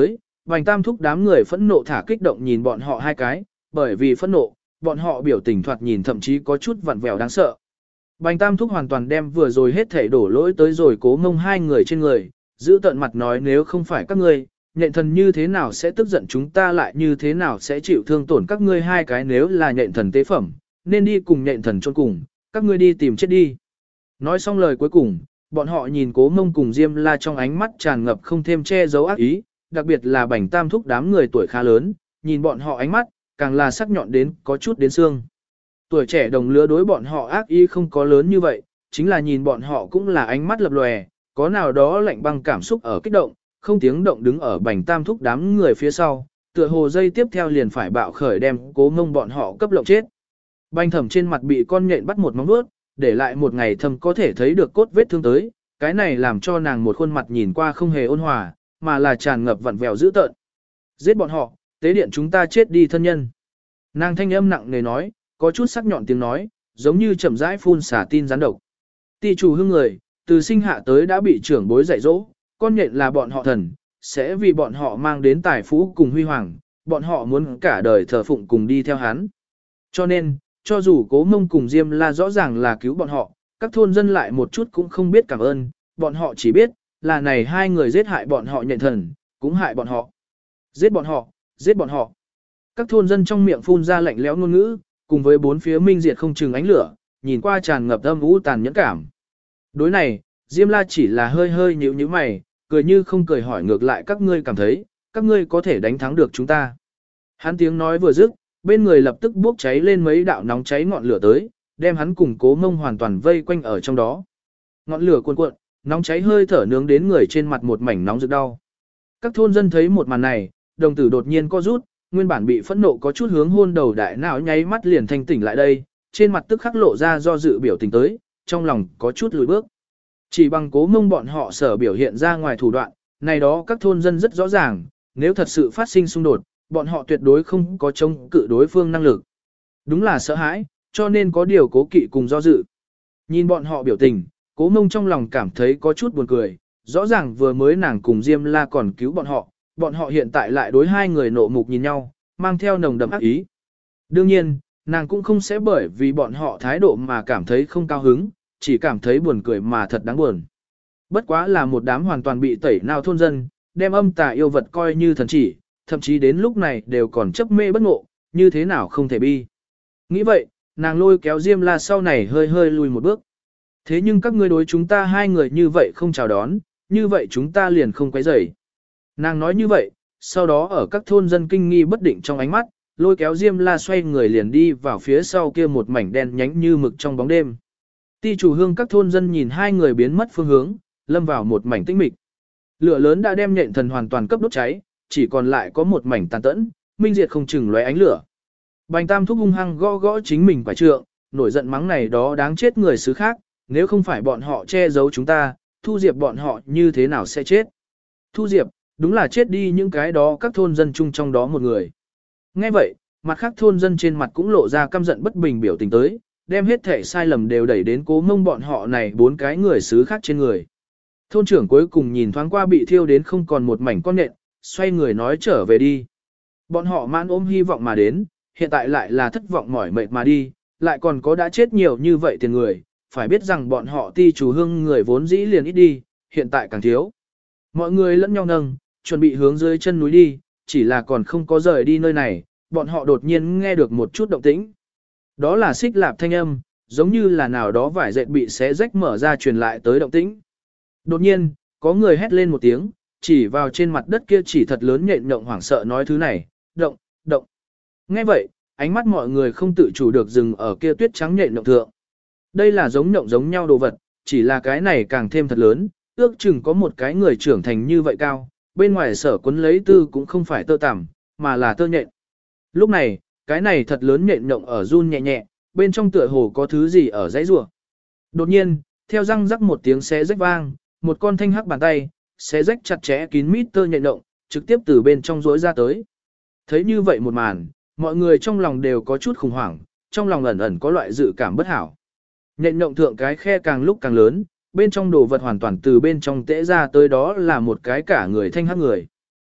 Bành Tam Thúc đám người phẫn nộ thả kích động nhìn bọn họ hai cái, bởi vì phẫn nộ, bọn họ biểu tình thoạt nhìn thậm chí có chút vặn vẹo đáng sợ. Bành Tam Thúc hoàn toàn đem vừa rồi hết thảy đổ lỗi tới rồi Cố Mông hai người trên người, giữ tận mặt nói nếu không phải các ngươi, nhện thần như thế nào sẽ tức giận chúng ta lại như thế nào sẽ chịu thương tổn các ngươi hai cái nếu là nhện thần tế phẩm, nên đi cùng nhện thần chôn cùng, các ngươi đi tìm chết đi. Nói xong lời cuối cùng, bọn họ nhìn Cố Mông cùng Diêm La trong ánh mắt tràn ngập không thêm che giấu ác ý, đặc biệt là Bành Tam Thúc đám người tuổi khá lớn, nhìn bọn họ ánh mắt, càng là sắc nhọn đến có chút đến xương. Tuổi trẻ đồng lứa đối bọn họ ác ý không có lớn như vậy, chính là nhìn bọn họ cũng là ánh mắt lập lòe, có nào đó lạnh băng cảm xúc ở kích động, không tiếng động đứng ở Bành Tam Thúc đám người phía sau, tựa hồ dây tiếp theo liền phải bạo khởi đem Cố Mông bọn họ cấp lộng chết. Bành Thẩm trên mặt bị con nhện bắt một móng vuốt, để lại một ngày thầm có thể thấy được cốt vết thương tới, cái này làm cho nàng một khuôn mặt nhìn qua không hề ôn hòa, mà là tràn ngập vặn vẹo dữ tợn. Giết bọn họ, tế điện chúng ta chết đi thân nhân. Nàng thanh âm nặng nề nói, có chút sắc nhọn tiếng nói, giống như chậm rãi phun xả tin rắn độc. Ti chủ hương người, từ sinh hạ tới đã bị trưởng bối dạy dỗ, con nhện là bọn họ thần, sẽ vì bọn họ mang đến tài phú cùng huy hoàng, bọn họ muốn cả đời thờ phụng cùng đi theo hắn. Cho nên, cho dù Cố Mông cùng Diêm La rõ ràng là cứu bọn họ, các thôn dân lại một chút cũng không biết cảm ơn, bọn họ chỉ biết, là này hai người giết hại bọn họ nhện thần, cũng hại bọn họ. Giết bọn họ, giết bọn họ. Các thôn dân trong miệng phun ra lạnh lẽo ngôn ngữ, cùng với bốn phía minh diệt không chừng ánh lửa, nhìn qua tràn ngập âm u tàn nhẫn cảm. Đối này, Diêm La chỉ là hơi hơi nhíu nhíu mày, cười như không cười hỏi ngược lại các ngươi cảm thấy, các ngươi có thể đánh thắng được chúng ta. Hắn tiếng nói vừa dứt, bên người lập tức bốc cháy lên mấy đạo nóng cháy ngọn lửa tới, đem hắn cùng Cố Mông hoàn toàn vây quanh ở trong đó. Ngọn lửa cuồn cuộn, nóng cháy hơi thở nướng đến người trên mặt một mảnh nóng rực đau. Các thôn dân thấy một màn này, đồng tử đột nhiên co rút, nguyên bản bị phẫn nộ có chút hướng hôn đầu đại não nháy mắt liền thanh tỉnh lại đây, trên mặt tức khắc lộ ra do dự biểu tình tới, trong lòng có chút lùi bước. Chỉ bằng Cố Mông bọn họ sở biểu hiện ra ngoài thủ đoạn, này đó các thôn dân rất rõ ràng, nếu thật sự phát sinh xung đột, bọn họ tuyệt đối không có chống cự đối phương năng lực. Đúng là sợ hãi, cho nên có điều cố kỵ cùng do dự. Nhìn bọn họ biểu tình, Cố Mông trong lòng cảm thấy có chút buồn cười, rõ ràng vừa mới nàng cùng Diêm La còn cứu bọn họ, bọn họ hiện tại lại đối hai người nộ mục nhìn nhau, mang theo nồng đậm ác ý. Đương nhiên, nàng cũng không sẽ bởi vì bọn họ thái độ mà cảm thấy không cao hứng, chỉ cảm thấy buồn cười mà thật đáng buồn. Bất quá là một đám hoàn toàn bị tẩy nào thôn dân, đem âm tà yêu vật coi như thần chỉ, thậm chí đến lúc này đều còn chấp mê bất ngộ, như thế nào không thể bi. Nghĩ vậy, nàng lôi kéo Diêm La sau này hơi hơi lùi một bước. Thế nhưng các ngươi đối chúng ta hai người như vậy không chào đón, như vậy chúng ta liền không quấy rầy. Nàng nói như vậy, sau đó ở các thôn dân kinh nghi bất định trong ánh mắt, lôi kéo Diêm La xoay người liền đi vào phía sau kia một mảnh đen nhánh như mực trong bóng đêm. Ti chủ hương các thôn dân nhìn hai người biến mất phương hướng, lâm vào một mảnh tĩnh mịch. Lửa lớn đã đem nhện thần hoàn toàn cấp đốt cháy, chỉ còn lại có một mảnh tàn tẫn, minh diệt không chừng lóe ánh lửa. Bành Tam Thúc hung hăng gõ gõ chính mình quả trượng, nổi giận mắng này đó đáng chết người xứ khác, nếu không phải bọn họ che giấu chúng ta, Thu Diệp bọn họ như thế nào sẽ chết. Thu Diệp, đúng là chết đi những cái đó các thôn dân chung trong đó một người. Nghe vậy, mặt khác thôn dân trên mặt cũng lộ ra căm giận bất bình biểu tình tới, đem hết thể sai lầm đều đẩy đến Cố Mông bọn họ này bốn cái người xứ khác trên người. Thôn trưởng cuối cùng nhìn thoáng qua bị thiêu đến không còn một mảnh con nện, xoay người nói trở về đi. Bọn họ mãn ôm hy vọng mà đến, hiện tại lại là thất vọng mỏi mệt mà đi, lại còn có đã chết nhiều như vậy tiền người, phải biết rằng bọn họ ti chủ hương người vốn dĩ liền ít đi, hiện tại càng thiếu. Mọi người lẫn nhau nâng, chuẩn bị hướng dưới chân núi đi, chỉ là còn không có rời đi nơi này, bọn họ đột nhiên nghe được một chút động tĩnh. Đó là xích lạp thanh âm, giống như là nào đó vải dệt bị xé rách mở ra truyền lại tới động tĩnh. Đột nhiên, có người hét lên một tiếng, chỉ vào trên mặt đất kia chỉ thật lớn nhện nhộng hoảng sợ nói thứ này, động, động. Nghe vậy, ánh mắt mọi người không tự chủ được dừng ở kia tuyết trắng nhện nhộng thượng. Đây là giống nhộng giống nhau đồ vật, chỉ là cái này càng thêm thật lớn, ước chừng có một cái người trưởng thành như vậy cao, bên ngoài sở quấn lấy tư cũng không phải tơ tằm, mà là tơ nhện. Lúc này, cái này thật lớn nhện nhộng ở run nhẹ nhẹ, bên trong tựa hồ có thứ gì ở dãy rủa. Đột nhiên, theo răng rắc một tiếng xé rách vang, một con thanh hắc bàn tay, xé rách chặt chẽ kín mít tơ nhện nhộng, trực tiếp từ bên trong rỗi ra tới. Thấy như vậy một màn, mọi người trong lòng đều có chút khủng hoảng, trong lòng ẩn ẩn có loại dự cảm bất hảo. Nhện nhộng thượng cái khe càng lúc càng lớn, bên trong đồ vật hoàn toàn từ bên trong tễ ra tới đó là một cái cả người thanh hắc người.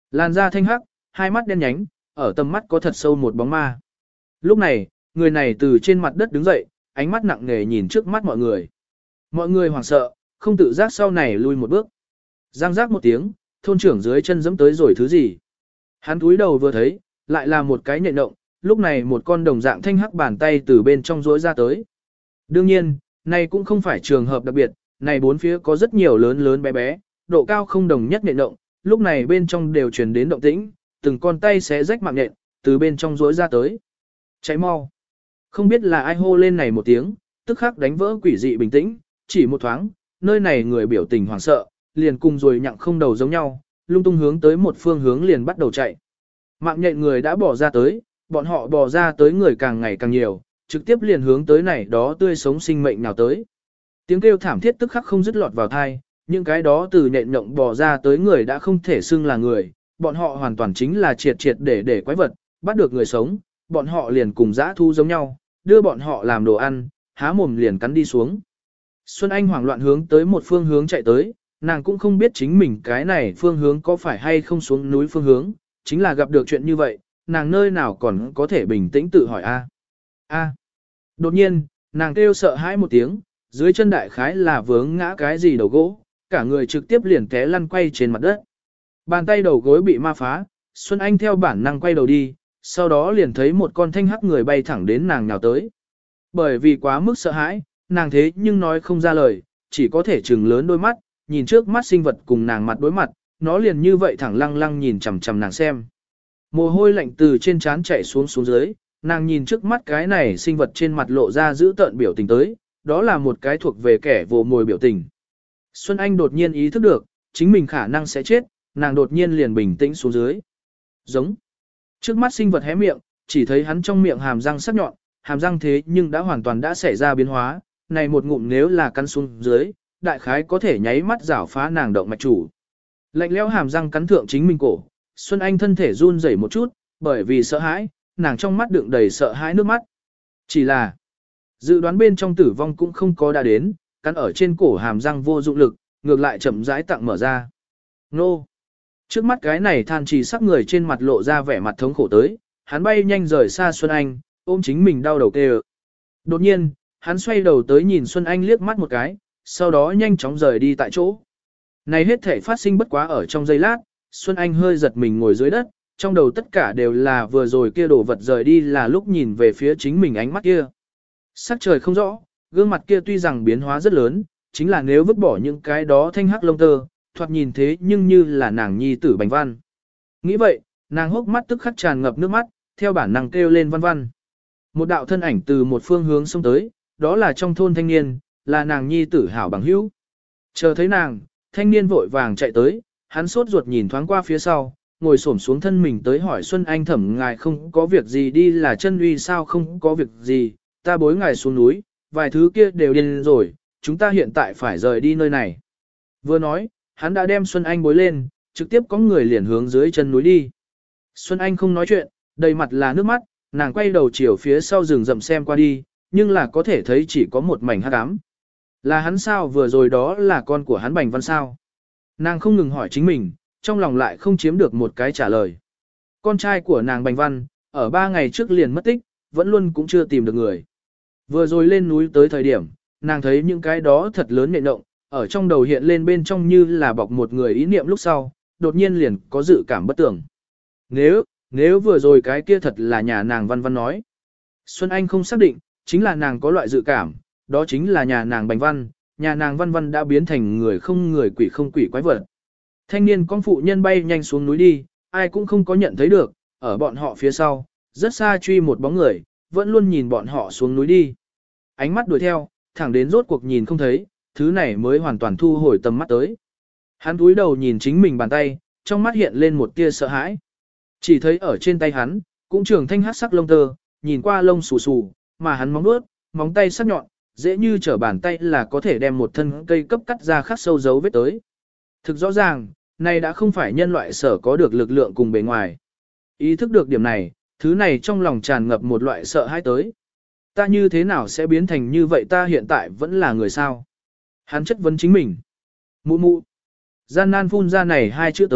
Làn da thanh hắc, hai mắt đen nhánh, ở tầm mắt có thật sâu một bóng ma. Lúc này, người này từ trên mặt đất đứng dậy, ánh mắt nặng nề nhìn trước mắt mọi người. Mọi người hoảng sợ, không tự giác sau này lui một bước. Giang giác một tiếng, thôn trưởng dưới chân giẫm tới rồi thứ gì. Hắn cúi đầu vừa thấy, lại là một cái nhện động, lúc này một con đồng dạng thanh hắc bàn tay từ bên trong rỗi ra tới. Đương nhiên, này cũng không phải trường hợp đặc biệt, này bốn phía có rất nhiều lớn lớn bé bé, độ cao không đồng nhất nhện động, lúc này bên trong đều truyền đến động tĩnh, từng con tay xé rách mạng nhện, từ bên trong rỗi ra tới. Cháy mau. Không biết là ai hô lên này một tiếng, tức khắc đánh vỡ quỷ dị bình tĩnh, chỉ một thoáng, nơi này người biểu tình hoảng sợ, liền cùng rồi nhặng không đầu giống nhau, lung tung hướng tới một phương hướng liền bắt đầu chạy. Mạng nhện người đã bỏ ra tới, bọn họ bỏ ra tới người càng ngày càng nhiều, trực tiếp liền hướng tới này đó tươi sống sinh mệnh nào tới. Tiếng kêu thảm thiết tức khắc không dứt lọt vào tai, những cái đó từ nhện nhộng bỏ ra tới người đã không thể xưng là người, bọn họ hoàn toàn chính là triệt triệt để để quái vật, bắt được người sống, bọn họ liền cùng dã thu giống nhau, đưa bọn họ làm đồ ăn, há mồm liền cắn đi xuống. Xuân Anh hoảng loạn hướng tới một phương hướng chạy tới, nàng cũng không biết chính mình cái này phương hướng có phải hay không xuống núi phương hướng, chính là gặp được chuyện như vậy, nàng nơi nào còn có thể bình tĩnh tự hỏi a a Đột nhiên, nàng kêu sợ hãi một tiếng, dưới chân đại khái là vướng ngã cái gì đầu gỗ, cả người trực tiếp liền té lăn quay trên mặt đất. Bàn tay đầu gối bị ma phá, Xuân Anh theo bản năng quay đầu đi, sau đó liền thấy một con thanh hắc người bay thẳng đến nàng nhào tới. Bởi vì quá mức sợ hãi, nàng thế nhưng nói không ra lời, chỉ có thể trừng lớn đôi mắt, nhìn trước mắt sinh vật cùng nàng mặt đối mặt, nó liền như vậy thẳng lăng lăng nhìn chằm chằm nàng xem. Mồ hôi lạnh từ trên trán chảy xuống xuống dưới, nàng nhìn trước mắt cái này sinh vật trên mặt lộ ra giữ tợn biểu tình tới, đó là một cái thuộc về kẻ vồ mồi biểu tình. Xuân Anh đột nhiên ý thức được, chính mình khả năng sẽ chết, nàng đột nhiên liền bình tĩnh xuống dưới. Giống. Trước mắt sinh vật hé miệng, chỉ thấy hắn trong miệng hàm răng sắc nhọn, hàm răng thế nhưng đã hoàn toàn đã xảy ra biến hóa, này một ngụm nếu là cắn xuống dưới, đại khái có thể nháy mắt rảo phá nàng động mạch chủ. Lạnh lẽo hàm răng cắn thượng chính mình cổ, Xuân Anh thân thể run rẩy một chút, bởi vì sợ hãi, nàng trong mắt đựng đầy sợ hãi nước mắt. Chỉ là, dự đoán bên trong tử vong cũng không có đã đến, cắn ở trên cổ hàm răng vô dụng lực, ngược lại chậm rãi tặng mở ra. Nô! Trước mắt cái này than trì sắc người trên mặt lộ ra vẻ mặt thống khổ tới, hắn bay nhanh rời xa Xuân Anh, ôm chính mình đau đầu kêu. Đột nhiên, hắn xoay đầu tới nhìn Xuân Anh liếc mắt một cái, sau đó nhanh chóng rời đi tại chỗ. Này hết thể phát sinh bất quá ở trong giây lát, Xuân Anh hơi giật mình ngồi dưới đất, trong đầu tất cả đều là vừa rồi kia đồ vật rời đi là lúc nhìn về phía chính mình ánh mắt kia. Sắc trời không rõ, gương mặt kia tuy rằng biến hóa rất lớn, chính là nếu vứt bỏ những cái đó thanh hắc lông tơ, thoạt nhìn thế nhưng như là nàng nhi tử Bành Văn. Nghĩ vậy, nàng hốc mắt tức khắc tràn ngập nước mắt, theo bản năng kêu lên Văn Văn. Một đạo thân ảnh từ một phương hướng xông tới, đó là trong thôn thanh niên, là nàng nhi tử hảo bằng hữu. Chờ thấy nàng, thanh niên vội vàng chạy tới, hắn sốt ruột nhìn thoáng qua phía sau, ngồi xổm xuống thân mình tới hỏi Xuân Anh thẩm ngài không có việc gì đi là chân uy sao không có việc gì, ta bối ngài xuống núi, vài thứ kia đều điên rồi, chúng ta hiện tại phải rời đi nơi này. Vừa nói, hắn đã đem Xuân Anh bối lên, trực tiếp có người liền hướng dưới chân núi đi. Xuân Anh không nói chuyện, đầy mặt là nước mắt, nàng quay đầu chiều phía sau rừng rậm xem qua đi, nhưng là có thể thấy chỉ có một mảnh hắc ám. Là hắn sao vừa rồi đó là con của hắn Bành Văn sao? Nàng không ngừng hỏi chính mình, trong lòng lại không chiếm được một cái trả lời. Con trai của nàng Bành Văn, ở ba ngày trước liền mất tích, vẫn luôn cũng chưa tìm được người. Vừa rồi lên núi tới thời điểm, nàng thấy những cái đó thật lớn nện động, ở trong đầu hiện lên bên trong như là bọc một người ý niệm lúc sau, đột nhiên liền có dự cảm bất tưởng. Nếu, nếu vừa rồi cái kia thật là nhà nàng Văn Văn nói. Xuân Anh không xác định, chính là nàng có loại dự cảm, đó chính là nhà nàng Bành Văn, nhà nàng Văn Văn đã biến thành người không người quỷ không quỷ quái vật. Thanh niên con phụ nhân bay nhanh xuống núi đi, ai cũng không có nhận thấy được, ở bọn họ phía sau, rất xa truy một bóng người, vẫn luôn nhìn bọn họ xuống núi đi. Ánh mắt đuổi theo, thẳng đến rốt cuộc nhìn không thấy, thứ này mới hoàn toàn thu hồi tầm mắt tới. Hắn cúi đầu nhìn chính mình bàn tay, trong mắt hiện lên một tia sợ hãi. Chỉ thấy ở trên tay hắn, cũng trường thanh hát sắc lông tơ, nhìn qua lông xù xù, mà hắn móng vuốt, móng tay sắc nhọn, dễ như trở bàn tay là có thể đem một thân cây cấp cắt ra khắc sâu dấu vết tới. Thực rõ ràng, này đã không phải nhân loại sở có được lực lượng cùng bề ngoài. Ý thức được điểm này, thứ này trong lòng tràn ngập một loại sợ hãi tới. Ta như thế nào sẽ biến thành như vậy ta hiện tại vẫn là người sao? Hắn chất vấn chính mình. Mụ mụ. Gian nan phun ra này hai chữ tới,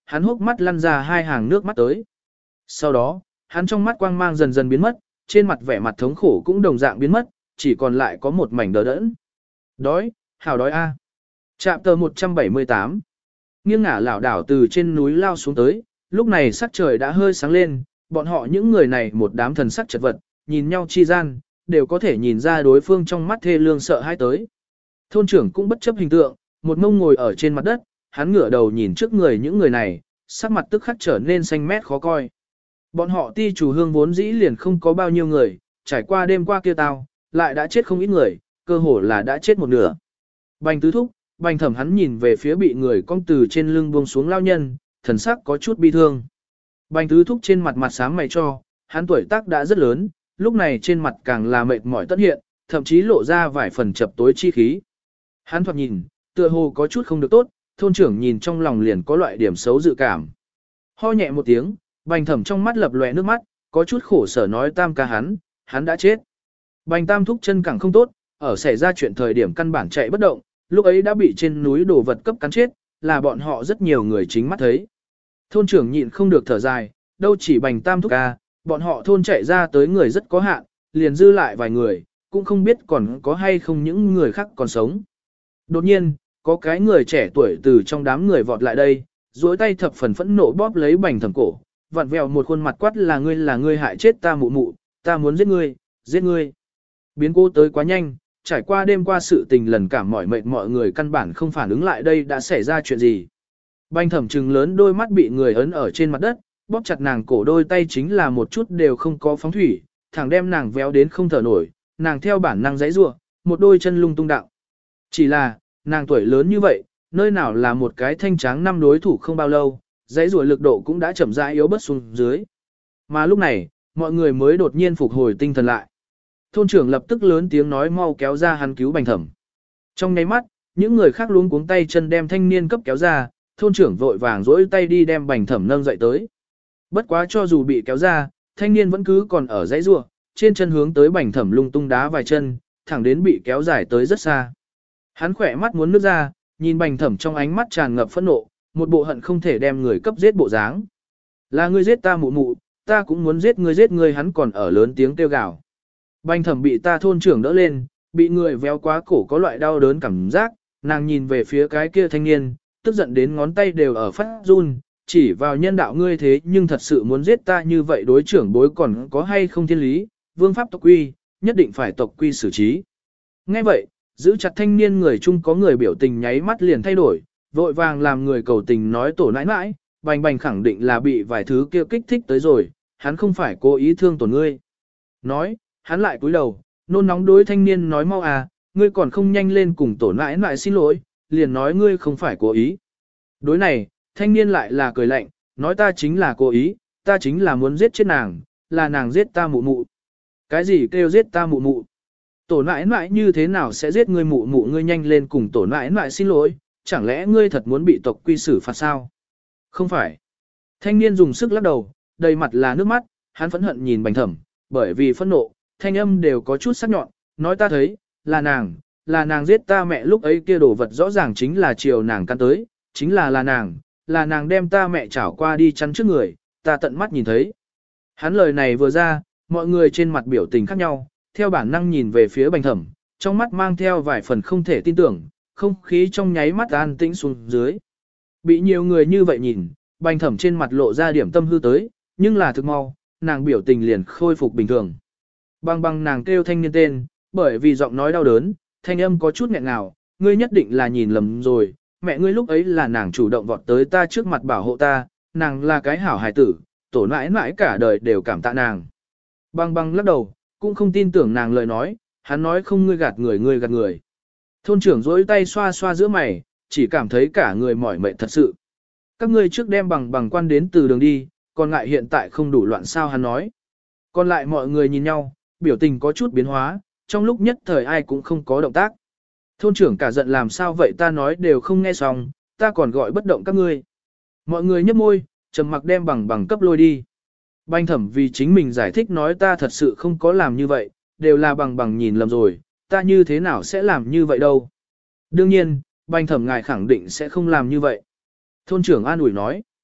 hắn hốc mắt lăn ra hai hàng nước mắt tới. Sau đó, hắn trong mắt quang mang dần dần biến mất, trên mặt vẻ mặt thống khổ cũng đồng dạng biến mất, chỉ còn lại có một mảnh đờ đẫn. Đói, hào đói a. Trạm tờ một trăm bảy mươi tám. Nghiêng ngả lảo đảo từ trên núi lao xuống tới, lúc này sắc trời đã hơi sáng lên, bọn họ những người này một đám thần sắc chật vật, nhìn nhau chi gian, đều có thể nhìn ra đối phương trong mắt thê lương sợ hãi tới. Thôn trưởng cũng bất chấp hình tượng, một mông ngồi ở trên mặt đất, hắn ngửa đầu nhìn trước người những người này, sắc mặt tức khắc trở nên xanh mét khó coi. Bọn họ ti chủ hương vốn dĩ liền không có bao nhiêu người, trải qua đêm qua kia tao, lại đã chết không ít người, cơ hồ là đã chết một nửa. Bành tứ thúc, bành thẩm hắn nhìn về phía bị người cong từ trên lưng buông xuống lao nhân, thần sắc có chút bi thương. Bành tứ thúc trên mặt mặt sáng mày cho, hắn tuổi tác đã rất lớn, lúc này trên mặt càng là mệt mỏi tất hiện, thậm chí lộ ra vài phần chập tối chi khí. Hắn thoạt nhìn, tựa hồ có chút không được tốt, thôn trưởng nhìn trong lòng liền có loại điểm xấu dự cảm. Ho nhẹ một tiếng, bành thẩm trong mắt lập lòe nước mắt, có chút khổ sở nói tam ca hắn, hắn đã chết. Bành tam thúc chân càng không tốt, ở xảy ra chuyện thời điểm căn bản chạy bất động, lúc ấy đã bị trên núi đồ vật cấp cắn chết, là bọn họ rất nhiều người chính mắt thấy. Thôn trưởng nhịn không được thở dài, đâu chỉ bành tam thúc ca, bọn họ thôn chạy ra tới người rất có hạn, liền dư lại vài người, cũng không biết còn có hay không những người khác còn sống. Đột nhiên, có cái người trẻ tuổi từ trong đám người vọt lại đây, duỗi tay thập phần phẫn nộ bóp lấy bành thẩm cổ, vặn vẹo một khuôn mặt quát là ngươi là ngươi hại chết ta mụ mụ, ta muốn giết ngươi, giết ngươi. Biến cố tới quá nhanh, trải qua đêm qua sự tình lần cảm mỏi mệt mọi người căn bản không phản ứng lại đây đã xảy ra chuyện gì. Bành thẩm trừng lớn đôi mắt bị người ấn ở trên mặt đất, bóp chặt nàng cổ đôi tay chính là một chút đều không có phóng thủy, thẳng đem nàng véo đến không thở nổi, nàng theo bản năng giãy giụa, một đôi chân lung tung đạo. Chỉ là, nàng tuổi lớn như vậy, nơi nào là một cái thanh tráng năm đối thủ không bao lâu, giãy giụa lực độ cũng đã chậm rãi yếu bớt xuống dưới. Mà lúc này, mọi người mới đột nhiên phục hồi tinh thần lại. Thôn trưởng lập tức lớn tiếng nói mau kéo ra hắn cứu bành thẩm. Trong nháy mắt, những người khác luống cuống tay chân đem thanh niên cấp kéo ra, thôn trưởng vội vàng dỗi tay đi đem bành thẩm nâng dậy tới. Bất quá cho dù bị kéo ra, thanh niên vẫn cứ còn ở dãy rua, trên chân hướng tới bành thẩm lung tung đá vài chân, thẳng đến bị kéo dài tới rất xa. Hắn khỏe mắt muốn nước ra, nhìn bành thẩm trong ánh mắt tràn ngập phẫn nộ, một bộ hận không thể đem người cấp giết bộ dáng. Là ngươi giết ta mụ mụ, ta cũng muốn giết ngươi giết ngươi hắn còn ở lớn tiếng kêu gào. Bành thẩm bị ta thôn trưởng đỡ lên, bị người véo quá cổ có loại đau đớn cảm giác, nàng nhìn về phía cái kia thanh niên, tức giận đến ngón tay đều ở phát run, chỉ vào nhân đạo ngươi thế nhưng thật sự muốn giết ta như vậy đối trưởng bối còn có hay không thiên lý, vương pháp tộc quy, nhất định phải tộc quy xử trí. Nghe vậy, giữ chặt thanh niên người chung có người biểu tình nháy mắt liền thay đổi, vội vàng làm người cầu tình nói tổ nãi nãi, bành bành khẳng định là bị vài thứ kia kích thích tới rồi, hắn không phải cố ý thương tổn ngươi. Nói, hắn lại cúi đầu, nôn nóng đối thanh niên nói mau à, ngươi còn không nhanh lên cùng tổ nãi nãi xin lỗi, liền nói ngươi không phải cố ý. Đối này, thanh niên lại là cười lạnh, nói ta chính là cố ý, ta chính là muốn giết chết nàng, là nàng giết ta mụ mụ. Cái gì kêu giết ta mụ mụ? Tổ nãi nãi như thế nào sẽ giết ngươi mụ mụ ngươi nhanh lên cùng tổ nãi nãi xin lỗi, chẳng lẽ ngươi thật muốn bị tộc quy xử phạt sao? Không phải. Thanh niên dùng sức lắc đầu, đầy mặt là nước mắt, hắn phẫn hận nhìn bành thẩm, bởi vì phẫn nộ, thanh âm đều có chút sắc nhọn, nói ta thấy, là nàng, là nàng giết ta mẹ lúc ấy kia đồ vật rõ ràng chính là chiều nàng căn tới, chính là là nàng, là nàng đem ta mẹ chảo qua đi chắn trước người, ta tận mắt nhìn thấy. Hắn lời này vừa ra, mọi người trên mặt biểu tình khác nhau, theo bản năng nhìn về phía bành thẩm, trong mắt mang theo vài phần không thể tin tưởng, không khí trong nháy mắt an tĩnh xuống dưới. Bị nhiều người như vậy nhìn, bành thẩm trên mặt lộ ra điểm tâm hư tới, nhưng là thực mau, nàng biểu tình liền khôi phục bình thường. Băng băng nàng kêu thanh niên tên, bởi vì giọng nói đau đớn, thanh âm có chút nghẹn ngào, ngươi nhất định là nhìn lầm rồi, mẹ ngươi lúc ấy là nàng chủ động vọt tới ta trước mặt bảo hộ ta, nàng là cái hảo hài tử, tổ mãi mãi cả đời đều cảm tạ nàng. Băng băng lắc đầu, cũng không tin tưởng nàng lời nói, hắn nói không ngươi gạt người ngươi gạt người. Thôn trưởng dối tay xoa xoa giữa mày, chỉ cảm thấy cả người mỏi mệt thật sự. Các ngươi trước đem bằng bằng quan đến từ đường đi, còn ngại hiện tại không đủ loạn sao hắn nói. Còn lại mọi người nhìn nhau, biểu tình có chút biến hóa, trong lúc nhất thời ai cũng không có động tác. Thôn trưởng cả giận làm sao vậy ta nói đều không nghe xong, ta còn gọi bất động các ngươi. Mọi người nhếch môi, trầm mặc đem bằng bằng cấp lôi đi. Bành thẩm vì chính mình giải thích nói ta thật sự không có làm như vậy, đều là bằng bằng nhìn lầm rồi, ta như thế nào sẽ làm như vậy đâu. Đương nhiên, bành thẩm ngài khẳng định sẽ không làm như vậy. Thôn trưởng an ủi nói.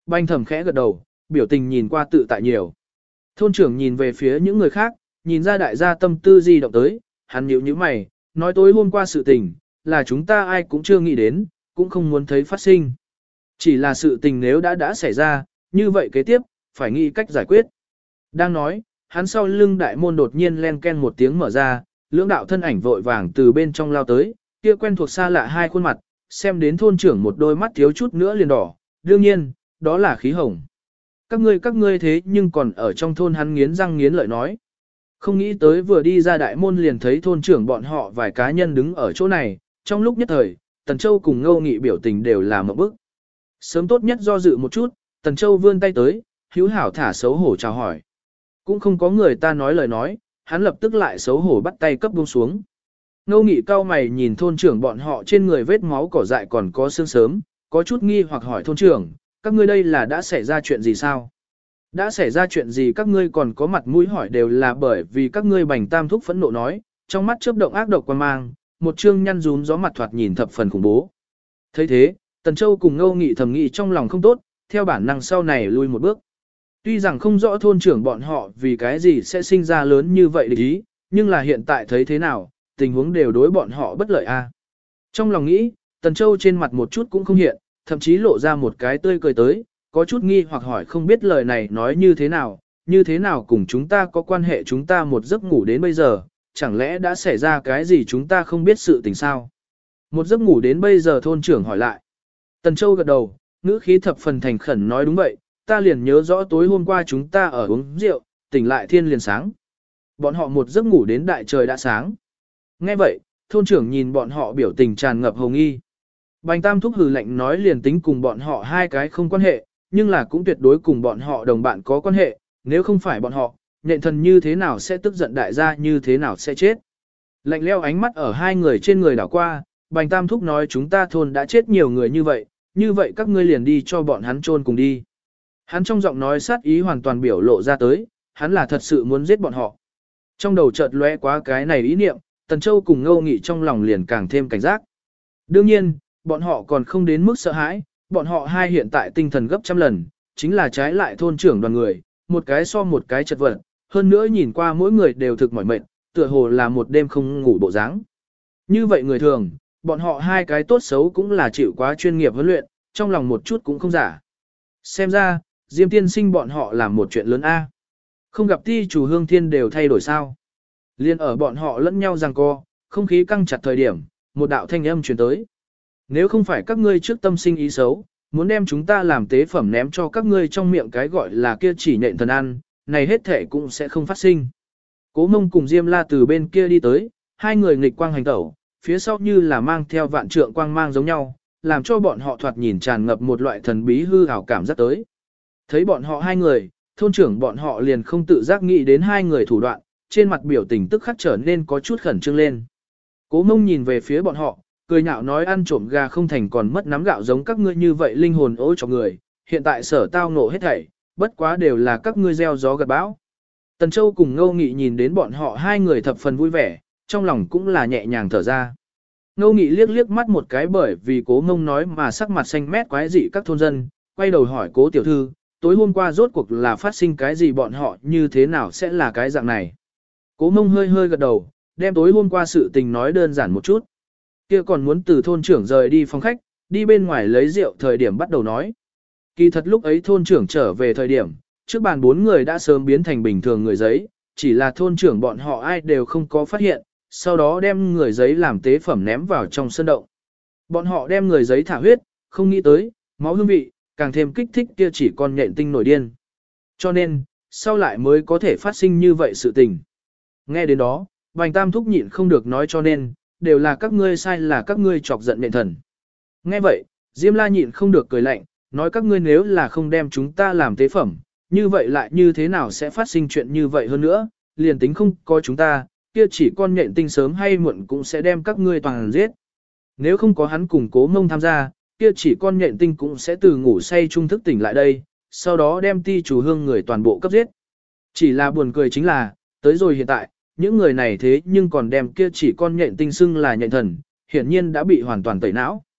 Banh thầm khẽ gật đầu, biểu tình nhìn qua tự tại nhiều. Thôn trưởng nhìn về phía những người khác, nhìn ra đại gia tâm tư di động tới, hắn nhíu nhíu mày, nói tối hôm qua sự tình, là chúng ta ai cũng chưa nghĩ đến, cũng không muốn thấy phát sinh. Chỉ là sự tình nếu đã đã xảy ra, như vậy kế tiếp, phải nghĩ cách giải quyết. Đang nói, hắn sau lưng đại môn đột nhiên len ken một tiếng mở ra, lưỡng đạo thân ảnh vội vàng từ bên trong lao tới, kia quen thuộc xa lạ hai khuôn mặt, xem đến thôn trưởng một đôi mắt thiếu chút nữa liền đỏ, đương nhiên, đó là khí hồng. Các ngươi các ngươi thế nhưng còn ở trong thôn, hắn nghiến răng nghiến lợi nói. Không nghĩ tới vừa đi ra đại môn liền thấy thôn trưởng bọn họ vài cá nhân đứng ở chỗ này, trong lúc nhất thời, Tần Châu cùng Ngô Nghị biểu tình đều là một bức. Sớm tốt nhất do dự một chút, Tần Châu vươn tay tới, hữu hảo thả xấu hổ chào hỏi. Cũng không có người ta nói lời nói, hắn lập tức lại xấu hổ bắt tay cấp buông xuống. Ngô Nghị cao mày nhìn thôn trưởng bọn họ trên người vết máu cỏ dại còn có xương sớm, có chút nghi hoặc hỏi thôn trưởng, các ngươi đây là đã xảy ra chuyện gì sao? Đã xảy ra chuyện gì các ngươi còn có mặt mũi hỏi, đều là bởi vì các ngươi Bành Tam Thúc phẫn nộ nói, trong mắt chớp động ác độc quan mang, một trương nhăn rún gió mặt thoạt nhìn thập phần khủng bố. Thấy thế, Tần Châu cùng Ngô Nghị thầm nghĩ trong lòng không tốt, theo bản năng sau này lui một bước. Tuy rằng không rõ thôn trưởng bọn họ vì cái gì sẽ sinh ra lớn như vậy địch ý, nhưng là hiện tại thấy thế nào, tình huống đều đối bọn họ bất lợi a. Trong lòng nghĩ, Tần Châu trên mặt một chút cũng không hiện, thậm chí lộ ra một cái tươi cười tới, có chút nghi hoặc hỏi không biết lời này nói như thế nào, như thế nào cùng chúng ta có quan hệ, chúng ta một giấc ngủ đến bây giờ, chẳng lẽ đã xảy ra cái gì chúng ta không biết sự tình sao? Một giấc ngủ đến bây giờ, thôn trưởng hỏi lại. Tần Châu gật đầu, ngữ khí thập phần thành khẩn nói đúng vậy, ta liền nhớ rõ tối hôm qua chúng ta ở uống rượu, tỉnh lại thiên liền sáng. Bọn họ một giấc ngủ đến đại trời đã sáng. Nghe vậy, thôn trưởng nhìn bọn họ biểu tình tràn ngập hồng nghi. Bành Tam Thúc hừ lạnh nói liền tính cùng bọn họ hai cái không quan hệ, nhưng là cũng tuyệt đối cùng bọn họ đồng bạn có quan hệ, nếu không phải bọn họ, nhện thần như thế nào sẽ tức giận đại gia như thế nào sẽ chết. Lạnh leo ánh mắt ở hai người trên người đảo qua, Bành Tam Thúc nói chúng ta thôn đã chết nhiều người như vậy, như vậy các ngươi liền đi cho bọn hắn chôn cùng đi. Hắn trong giọng nói sát ý hoàn toàn biểu lộ ra tới, hắn là thật sự muốn giết bọn họ. Trong đầu chợt lóe quá cái này ý niệm, Tần Châu cùng Ngô Nghị trong lòng liền càng thêm cảnh giác. Đương nhiên, bọn họ còn không đến mức sợ hãi, bọn họ hai hiện tại tinh thần gấp trăm lần, chính là trái lại thôn trưởng đoàn người, một cái so một cái chật vật, hơn nữa nhìn qua mỗi người đều thực mỏi mệt, tựa hồ là một đêm không ngủ bộ dáng. Như vậy người thường, bọn họ hai cái tốt xấu cũng là chịu quá chuyên nghiệp huấn luyện, trong lòng một chút cũng không giả. Xem ra, Diêm tiên sinh bọn họ làm một chuyện lớn A. Không gặp ti chủ hương thiên đều thay đổi sao. Liên ở bọn họ lẫn nhau giằng co, không khí căng chặt thời điểm, một đạo thanh âm truyền tới. Nếu không phải các ngươi trước tâm sinh ý xấu, muốn đem chúng ta làm tế phẩm ném cho các ngươi trong miệng cái gọi là kia chỉ nện thần ăn, này hết thể cũng sẽ không phát sinh. Cố Mông cùng Diêm La từ bên kia đi tới, hai người nghịch quang hành tẩu, phía sau như là mang theo vạn trượng quang mang giống nhau, làm cho bọn họ thoạt nhìn tràn ngập một loại thần bí hư ảo cảm giác tới. Thấy bọn họ hai người, thôn trưởng bọn họ liền không tự giác nghĩ đến hai người thủ đoạn, trên mặt biểu tình tức khắc trở nên có chút khẩn trương lên. Cố Mông nhìn về phía bọn họ, cười nhạo nói ăn trộm gà không thành còn mất nắm gạo giống các ngươi như vậy linh hồn ôi cho người, hiện tại sở tao ngộ hết thảy, bất quá đều là các ngươi gieo gió gặt bão. Tần Châu cùng Ngô Nghị nhìn đến bọn họ hai người thập phần vui vẻ, trong lòng cũng là nhẹ nhàng thở ra. Ngô Nghị liếc liếc mắt một cái bởi vì Cố Mông nói mà sắc mặt xanh mét quái dị các thôn dân, quay đầu hỏi Cố tiểu thư, tối hôm qua rốt cuộc là phát sinh cái gì, bọn họ như thế nào sẽ là cái dạng này. Cố Mông hơi hơi gật đầu, đem tối hôm qua sự tình nói đơn giản một chút. Kia còn muốn từ thôn trưởng rời đi phòng khách, đi bên ngoài lấy rượu thời điểm bắt đầu nói. Kỳ thật lúc ấy thôn trưởng trở về thời điểm, trước bàn bốn người đã sớm biến thành bình thường người giấy, chỉ là thôn trưởng bọn họ ai đều không có phát hiện, sau đó đem người giấy làm tế phẩm ném vào trong sân động. Bọn họ đem người giấy thả huyết, không nghĩ tới, máu hương vị, càng thêm kích thích kia chỉ con nhện tinh nổi điên. Cho nên, sau lại mới có thể phát sinh như vậy sự tình. Nghe đến đó, Bành Tam Thúc nhịn không được nói cho nên, đều là các ngươi sai, là các ngươi chọc giận nện thần. Nghe vậy, Diêm La nhịn không được cười lạnh, nói các ngươi nếu là không đem chúng ta làm tế phẩm, như vậy lại như thế nào sẽ phát sinh chuyện như vậy hơn nữa, liền tính không có chúng ta, kia chỉ con nhện tinh sớm hay muộn cũng sẽ đem các ngươi toàn giết. Nếu không có hắn cùng Cố Mông tham gia, kia chỉ con nhện tinh cũng sẽ từ ngủ say trung thức tỉnh lại đây, sau đó đem ti chủ hương người toàn bộ cấp giết. Chỉ là buồn cười chính là, tới rồi hiện tại, những người này thế nhưng còn đem kia chỉ con nhện tinh xưng là nhện thần, hiển nhiên đã bị hoàn toàn tẩy não.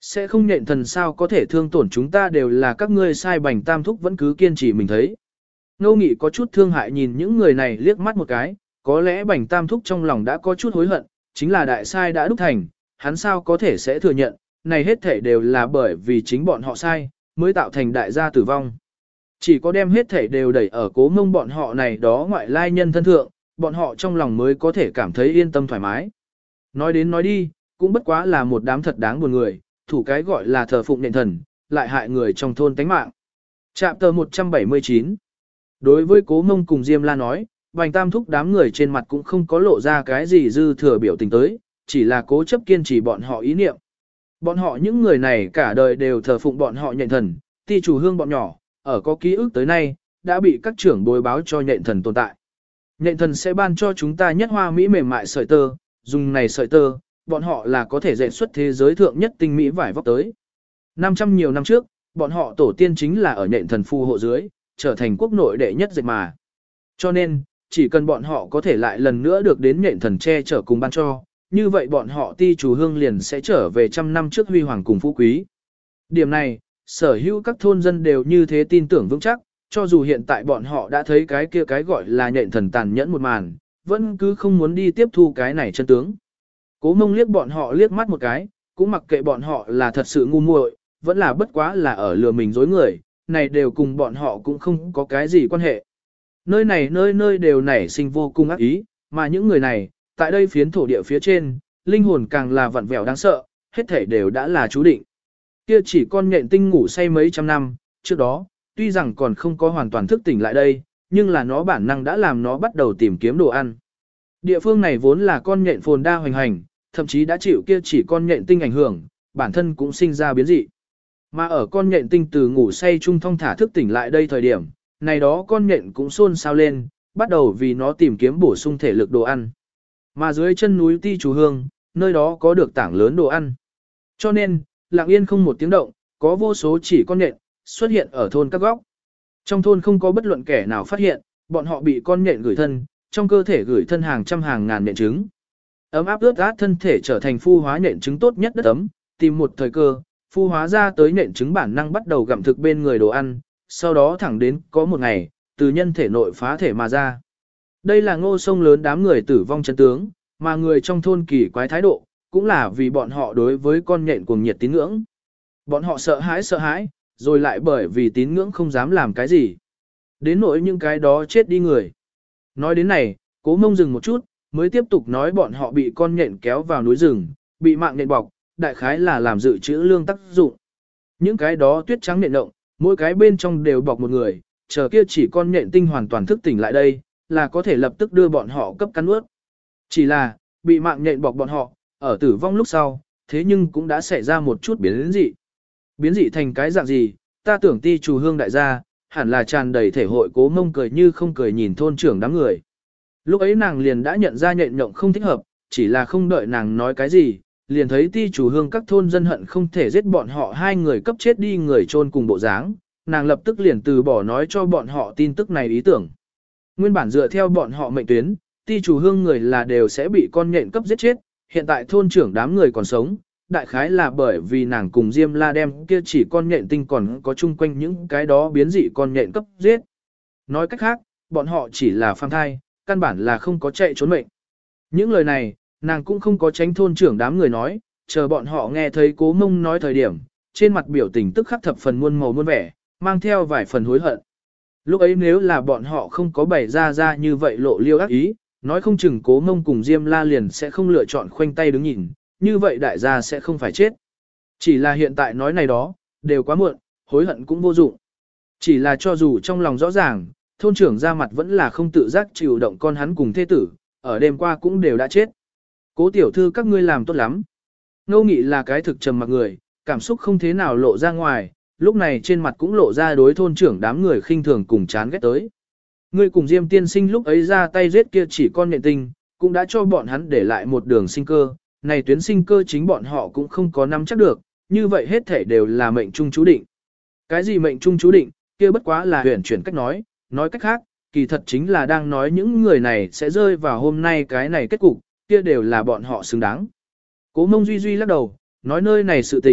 Sẽ không nhện thần sao có thể thương tổn chúng ta, đều là các ngươi sai, Bành Tam Thúc vẫn cứ kiên trì mình thấy. Ngô Nghị có chút thương hại nhìn những người này liếc mắt một cái, có lẽ Bành Tam Thúc trong lòng đã có chút hối hận, chính là đại sai đã đúc thành, hắn sao có thể sẽ thừa nhận, này hết thể đều là bởi vì chính bọn họ sai, mới tạo thành đại gia tử vong. Chỉ có đem hết thể đều đẩy ở Cố Mông bọn họ này đó ngoại lai nhân thân thượng, bọn họ trong lòng mới có thể cảm thấy yên tâm thoải mái. Nói đến nói đi, cũng bất quá là một đám thật đáng buồn người, thủ cái gọi là thờ phụng nện thần, lại hại người trong thôn tánh mạng. Trạm tờ một trăm bảy mươi chín. Đối với Cố Mông cùng Diêm La nói, Bành Tam Thúc đám người trên mặt cũng không có lộ ra cái gì dư thừa biểu tình tới, chỉ là cố chấp kiên trì bọn họ ý niệm. Bọn họ những người này cả đời đều thờ phụng bọn họ nhện thần, ti chủ hương bọn nhỏ, ở có ký ức tới nay, đã bị các trưởng bối báo cho nhện thần tồn tại. Nhện thần sẽ ban cho chúng ta nhất hoa mỹ mềm mại sợi tơ, dùng này sợi tơ, bọn họ là có thể dệt xuất thế giới thượng nhất tinh mỹ vải vóc tới. năm trăm nhiều năm trước, bọn họ tổ tiên chính là ở nhện thần phù hộ dưới, trở thành quốc nội đệ nhất dệt mà. Cho nên, chỉ cần bọn họ có thể lại lần nữa được đến nhện thần che chở cùng ban cho, như vậy bọn họ ti chủ hương liền sẽ trở về trăm năm trước huy hoàng cùng phú quý. Điểm này, sở hữu các thôn dân đều như thế tin tưởng vững chắc, cho dù hiện tại bọn họ đã thấy cái kia cái gọi là nhện thần tàn nhẫn một màn, vẫn cứ không muốn đi tiếp thu cái này chân tướng. Cố Mông liếc bọn họ liếc mắt một cái, cũng mặc kệ bọn họ là thật sự ngu muội, vẫn là bất quá là ở lừa mình dối người, này đều cùng bọn họ cũng không có cái gì quan hệ. Nơi này nơi nơi đều nảy sinh vô cùng ác ý, mà những người này, tại đây phiến thổ địa phía trên, linh hồn càng là vặn vẹo đáng sợ, hết thể đều đã là chú định. Kia chỉ con nhện tinh ngủ say mấy trăm năm, trước đó, tuy rằng còn không có hoàn toàn thức tỉnh lại đây, nhưng là nó bản năng đã làm nó bắt đầu tìm kiếm đồ ăn. Địa phương này vốn là con nhện phồn đa hoành hành, thậm chí đã chịu kia chỉ con nhện tinh ảnh hưởng, bản thân cũng sinh ra biến dị. Mà ở con nhện tinh từ ngủ say trung thông thả thức tỉnh lại đây thời điểm, này đó con nhện cũng xôn xao lên, bắt đầu vì nó tìm kiếm bổ sung thể lực đồ ăn. Mà dưới chân núi Ti Chủ Hương, nơi đó có được tảng lớn đồ ăn. Cho nên, lặng yên không một tiếng động, có vô số chỉ con nhện xuất hiện ở thôn các góc. Trong thôn không có bất luận kẻ nào phát hiện, bọn họ bị con nhện gửi thân, trong cơ thể gửi thân hàng trăm hàng ngàn nhện trứng. Ấm áp ướt át thân thể trở thành phu hóa nhện trứng tốt nhất đất ấm, tìm một thời cơ, phu hóa ra tới nhện trứng bản năng bắt đầu gặm thực bên người đồ ăn, sau đó thẳng đến có một ngày, từ nhân thể nội phá thể mà ra. Đây là Ngô Sông lớn đám người tử vong chân tướng, mà người trong thôn kỳ quái thái độ, cũng là vì bọn họ đối với con nhện cuồng nhiệt tín ngưỡng. Bọn họ sợ hãi sợ hãi, rồi lại bởi vì tín ngưỡng không dám làm cái gì. Đến nỗi những cái đó chết đi người. Nói đến này, Cố Mông dừng một chút, mới tiếp tục nói bọn họ bị con nhện kéo vào núi rừng, bị mạng nhện bọc, đại khái là làm dự trữ lương tác dụng. Những cái đó tuyết trắng nhện động, mỗi cái bên trong đều bọc một người, chờ kia chỉ con nhện tinh hoàn toàn thức tỉnh lại đây, là có thể lập tức đưa bọn họ cấp cắn ướt. Chỉ là, bị mạng nhện bọc bọn họ, ở tử vong lúc sau, thế nhưng cũng đã xảy ra một chút biến dị. Biến dị thành cái dạng gì, ta tưởng Ti Chủ Hương đại gia, hẳn là tràn đầy thể hội. Cố Mông cười như không cười nhìn thôn trưởng đám người. Lúc ấy nàng liền đã nhận ra nhện nhộng không thích hợp, chỉ là không đợi nàng nói cái gì, liền thấy Ti Chủ Hương các thôn dân hận không thể giết bọn họ hai người cấp chết đi người chôn cùng bộ dáng, nàng lập tức liền từ bỏ nói cho bọn họ tin tức này ý tưởng. Nguyên bản dựa theo bọn họ mệnh tuyến, Ti Chủ Hương người là đều sẽ bị con nhện cấp giết chết, hiện tại thôn trưởng đám người còn sống, đại khái là bởi vì nàng cùng Diêm La đem kia chỉ con nhện tinh còn có chung quanh những cái đó biến dị con nhện cấp giết. Nói cách khác, bọn họ chỉ là phàm thai, căn bản là không có chạy trốn mệnh. Những lời này, nàng cũng không có tránh thôn trưởng đám người nói, chờ bọn họ nghe thấy Cố Mông nói thời điểm, trên mặt biểu tình tức khắc thập phần muôn màu muôn vẻ, mang theo vài phần hối hận. Lúc ấy nếu là bọn họ không có bày ra ra như vậy lộ liêu ác ý, nói không chừng Cố Mông cùng Diêm La liền sẽ không lựa chọn khoanh tay đứng nhìn, như vậy đại gia sẽ không phải chết. Chỉ là hiện tại nói này đó, đều quá muộn, hối hận cũng vô dụng. Chỉ là cho dù trong lòng rõ ràng, thôn trưởng ra mặt vẫn là không tự giác chịu động con hắn cùng thê tử, ở đêm qua cũng đều đã chết. Cố tiểu thư các ngươi làm tốt lắm. Ngô Nghị là cái thực trầm mặc người, cảm xúc không thế nào lộ ra ngoài, lúc này trên mặt cũng lộ ra đối thôn trưởng đám người khinh thường cùng chán ghét tới. Ngươi cùng Diêm tiên sinh lúc ấy ra tay giết kia chỉ con nhện tinh, cũng đã cho bọn hắn để lại một đường sinh cơ, này tuyến sinh cơ chính bọn họ cũng không có nắm chắc được, như vậy hết thể đều là mệnh trung chú định. Cái gì mệnh trung chú định, kia bất quá là huyền chuyển cách nói, nói cách khác, kỳ thật chính là đang nói những người này sẽ rơi vào hôm nay cái này kết cục, kia đều là bọn họ xứng đáng. Cố Mông duy duy lắc đầu, nói nơi này sự tình,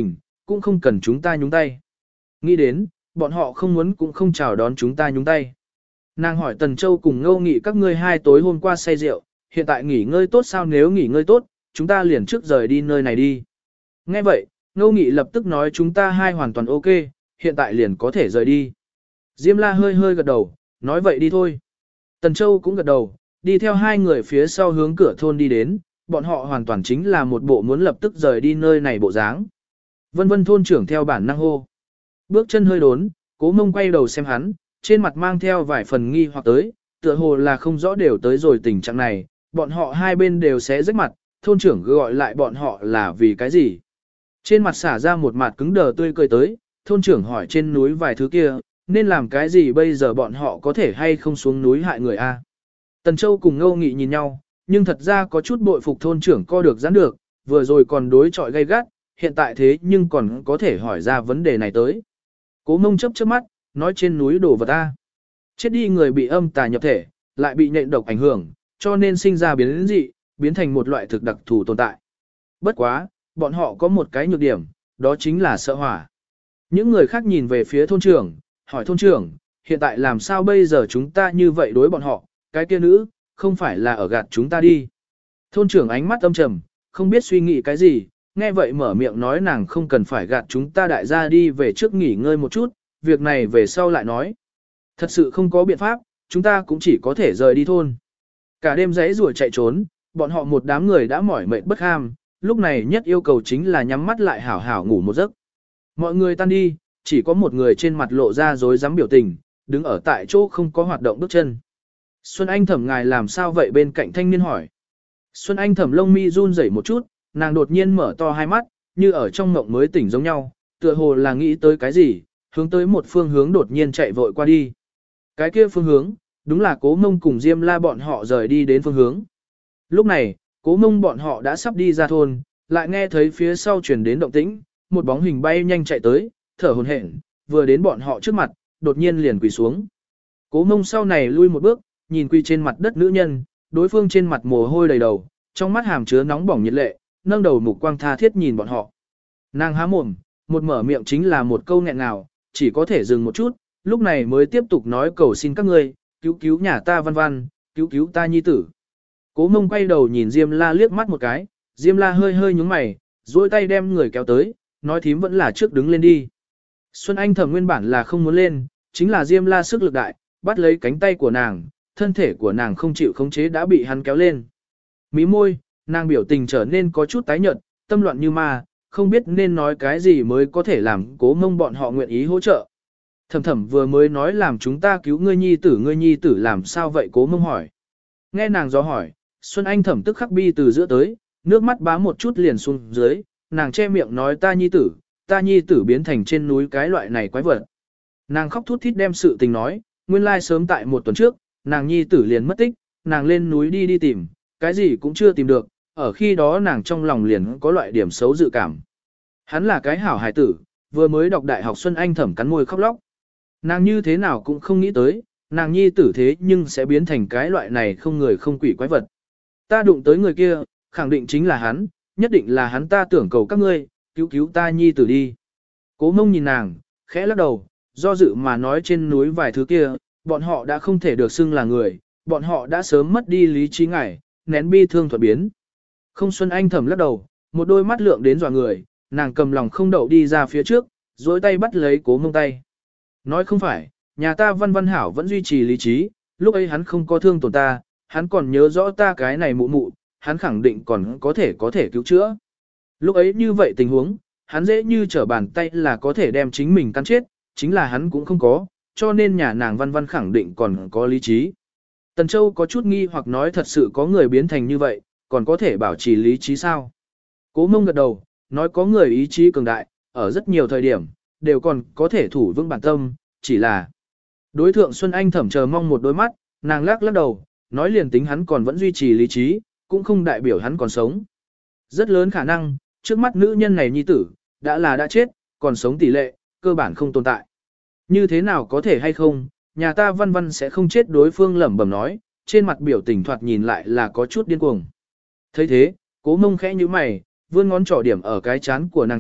cũng không cần chúng ta nhúng tay. Nghĩ đến, bọn họ không muốn cũng không chào đón chúng ta nhúng tay. Nàng hỏi Tần Châu cùng Ngô Nghị các ngươi hai tối hôm qua say rượu, hiện tại nghỉ ngơi tốt sao, nếu nghỉ ngơi tốt, chúng ta liền trước rời đi nơi này đi. Nghe vậy, Ngô Nghị lập tức nói chúng ta hai hoàn toàn ok, hiện tại liền có thể rời đi. Diêm La hơi hơi gật đầu, nói vậy đi thôi. Tần Châu cũng gật đầu, đi theo hai người phía sau hướng cửa thôn đi đến, bọn họ hoàn toàn chính là một bộ muốn lập tức rời đi nơi này bộ dáng. Vân Vân thôn trưởng theo bản năng hô. Bước chân hơi đốn, Cố Mông quay đầu xem hắn, trên mặt mang theo vài phần nghi hoặc tới, tựa hồ là không rõ đều tới rồi tình trạng này, bọn họ hai bên đều sẽ rách mặt, thôn trưởng gọi lại bọn họ là vì cái gì. Trên mặt xả ra một mặt cứng đờ tươi cười tới, thôn trưởng hỏi trên núi vài thứ kia, nên làm cái gì bây giờ bọn họ có thể hay không xuống núi hại người a? Tần Châu cùng Ngô Nghị nhìn nhau, nhưng thật ra có chút bội phục thôn trưởng co được giãn được, vừa rồi còn đối chọi gay gắt, hiện tại thế nhưng còn có thể hỏi ra vấn đề này tới. Cố Mông chớp chớp mắt, nói trên núi đổ vật ta. Chết đi người bị âm tà nhập thể, lại bị nhện độc ảnh hưởng, cho nên sinh ra biến dị, biến thành một loại thực đặc thù tồn tại. Bất quá, bọn họ có một cái nhược điểm, đó chính là sợ hỏa. Những người khác nhìn về phía thôn trưởng, hỏi thôn trưởng, hiện tại làm sao bây giờ chúng ta như vậy đối bọn họ, cái kia nữ, không phải là ở gạt chúng ta đi. Thôn trưởng ánh mắt âm trầm, không biết suy nghĩ cái gì, nghe vậy mở miệng nói nàng không cần phải gạt chúng ta đại gia đi về trước nghỉ ngơi một chút, việc này về sau lại nói. Thật sự không có biện pháp, chúng ta cũng chỉ có thể rời đi thôn. Cả đêm giấy rùa chạy trốn, bọn họ một đám người đã mỏi mệt bất ham, lúc này nhất yêu cầu chính là nhắm mắt lại hảo hảo ngủ một giấc. Mọi người tan đi, chỉ có một người trên mặt lộ ra rối rắm biểu tình, đứng ở tại chỗ không có hoạt động bước chân. Xuân Anh Thẩm ngài làm sao vậy, bên cạnh thanh niên hỏi. Xuân Anh Thẩm lông mi run rẩy một chút, nàng đột nhiên mở to hai mắt, như ở trong mộng mới tỉnh giống nhau, tựa hồ là nghĩ tới cái gì, hướng tới một phương hướng đột nhiên chạy vội qua đi. Cái kia phương hướng, đúng là Cố Mông cùng Diêm La bọn họ rời đi đến phương hướng. Lúc này, Cố Mông bọn họ đã sắp đi ra thôn, lại nghe thấy phía sau truyền đến động tĩnh, một bóng hình bay nhanh chạy tới, thở hổn hển, vừa đến bọn họ trước mặt, đột nhiên liền quỳ xuống. Cố Mông sau này lui một bước, nhìn quỳ trên mặt đất nữ nhân, đối phương trên mặt mồ hôi đầy đầu, trong mắt hàm chứa nóng bỏng nhiệt lệ, nâng đầu mục quang tha thiết nhìn bọn họ. Nàng há mồm, một mở miệng chính là một câu nghẹn ngào, chỉ có thể dừng một chút, lúc này mới tiếp tục nói cầu xin các ngươi, cứu cứu nhà ta Văn Văn, cứu cứu ta nhi tử. Cố Mông quay đầu nhìn Diêm La liếc mắt một cái, Diêm La hơi hơi nhúng mày, duỗi tay đem người kéo tới, nói thím vẫn là trước đứng lên đi. Xuân Anh Thẩm nguyên bản là không muốn lên, chính là Diêm La sức lực đại, bắt lấy cánh tay của nàng, thân thể của nàng không chịu khống chế đã bị hắn kéo lên. Mí môi, nàng biểu tình trở nên có chút tái nhợt, tâm loạn như ma, không biết nên nói cái gì mới có thể làm Cố Mông bọn họ nguyện ý hỗ trợ. Thẩm Thẩm vừa mới nói làm chúng ta cứu ngươi nhi tử, ngươi nhi tử làm sao vậy, Cố Mông hỏi. Nghe nàng do hỏi, Xuân Anh Thẩm tức khắc bi từ giữa tới, nước mắt bá một chút liền xuống dưới, nàng che miệng nói ta nhi tử, ta nhi tử biến thành trên núi cái loại này quái vật. Nàng khóc thút thít đem sự tình nói, nguyên lai sớm tại một tuần trước, nàng nhi tử liền mất tích, nàng lên núi đi đi tìm, cái gì cũng chưa tìm được, ở khi đó nàng trong lòng liền có loại điểm xấu dự cảm. Hắn là cái hảo hài tử, vừa mới đọc đại học Xuân Anh Thẩm cắn môi khóc lóc. Nàng như thế nào cũng không nghĩ tới, nàng nhi tử thế nhưng sẽ biến thành cái loại này không người không quỷ quái vật. Ta đụng tới người kia, khẳng định chính là hắn, nhất định là hắn, ta tưởng cầu các ngươi, cứu cứu ta nhi tử đi. Cố Mông nhìn nàng, khẽ lắc đầu, do dự mà nói trên núi vài thứ kia, bọn họ đã không thể được xưng là người, bọn họ đã sớm mất đi lý trí ngải, nén bi thương thuật biến. Không Xuân Anh Thẩm lắc đầu, một đôi mắt lượng đến dọa người, nàng cầm lòng không đậu đi ra phía trước, dối tay bắt lấy Cố Mông tay. Nói không phải, nhà ta Văn Văn hảo vẫn duy trì lý trí, lúc ấy hắn không có thương tổn ta, hắn còn nhớ rõ ta cái này mụ mụ, hắn khẳng định còn có thể có thể cứu chữa. Lúc ấy như vậy tình huống, hắn dễ như trở bàn tay là có thể đem chính mình cắn chết, chính là hắn cũng không có, cho nên nhà nàng Văn Văn khẳng định còn có lý trí. Tần Châu có chút nghi hoặc nói thật sự có người biến thành như vậy, còn có thể bảo trì lý trí sao? Cố Mông gật đầu, nói có người ý chí cường đại, ở rất nhiều thời điểm, đều còn có thể thủ vững bản tâm, chỉ là đối thượng Xuân Anh Thẩm chờ mong một đôi mắt, nàng lắc lắc đầu, nói liền tính hắn còn vẫn duy trì lý trí, cũng không đại biểu hắn còn sống. Rất lớn khả năng, trước mắt nữ nhân này nhi tử, đã là đã chết, còn sống tỷ lệ, cơ bản không tồn tại. Như thế nào có thể hay không, nhà ta Văn Văn sẽ không chết, đối phương lẩm bẩm nói, trên mặt biểu tình thoạt nhìn lại là có chút điên cuồng. Thấy thế, Cố Mông khẽ như mày, vươn ngón trỏ điểm ở cái chán của nàng thượng,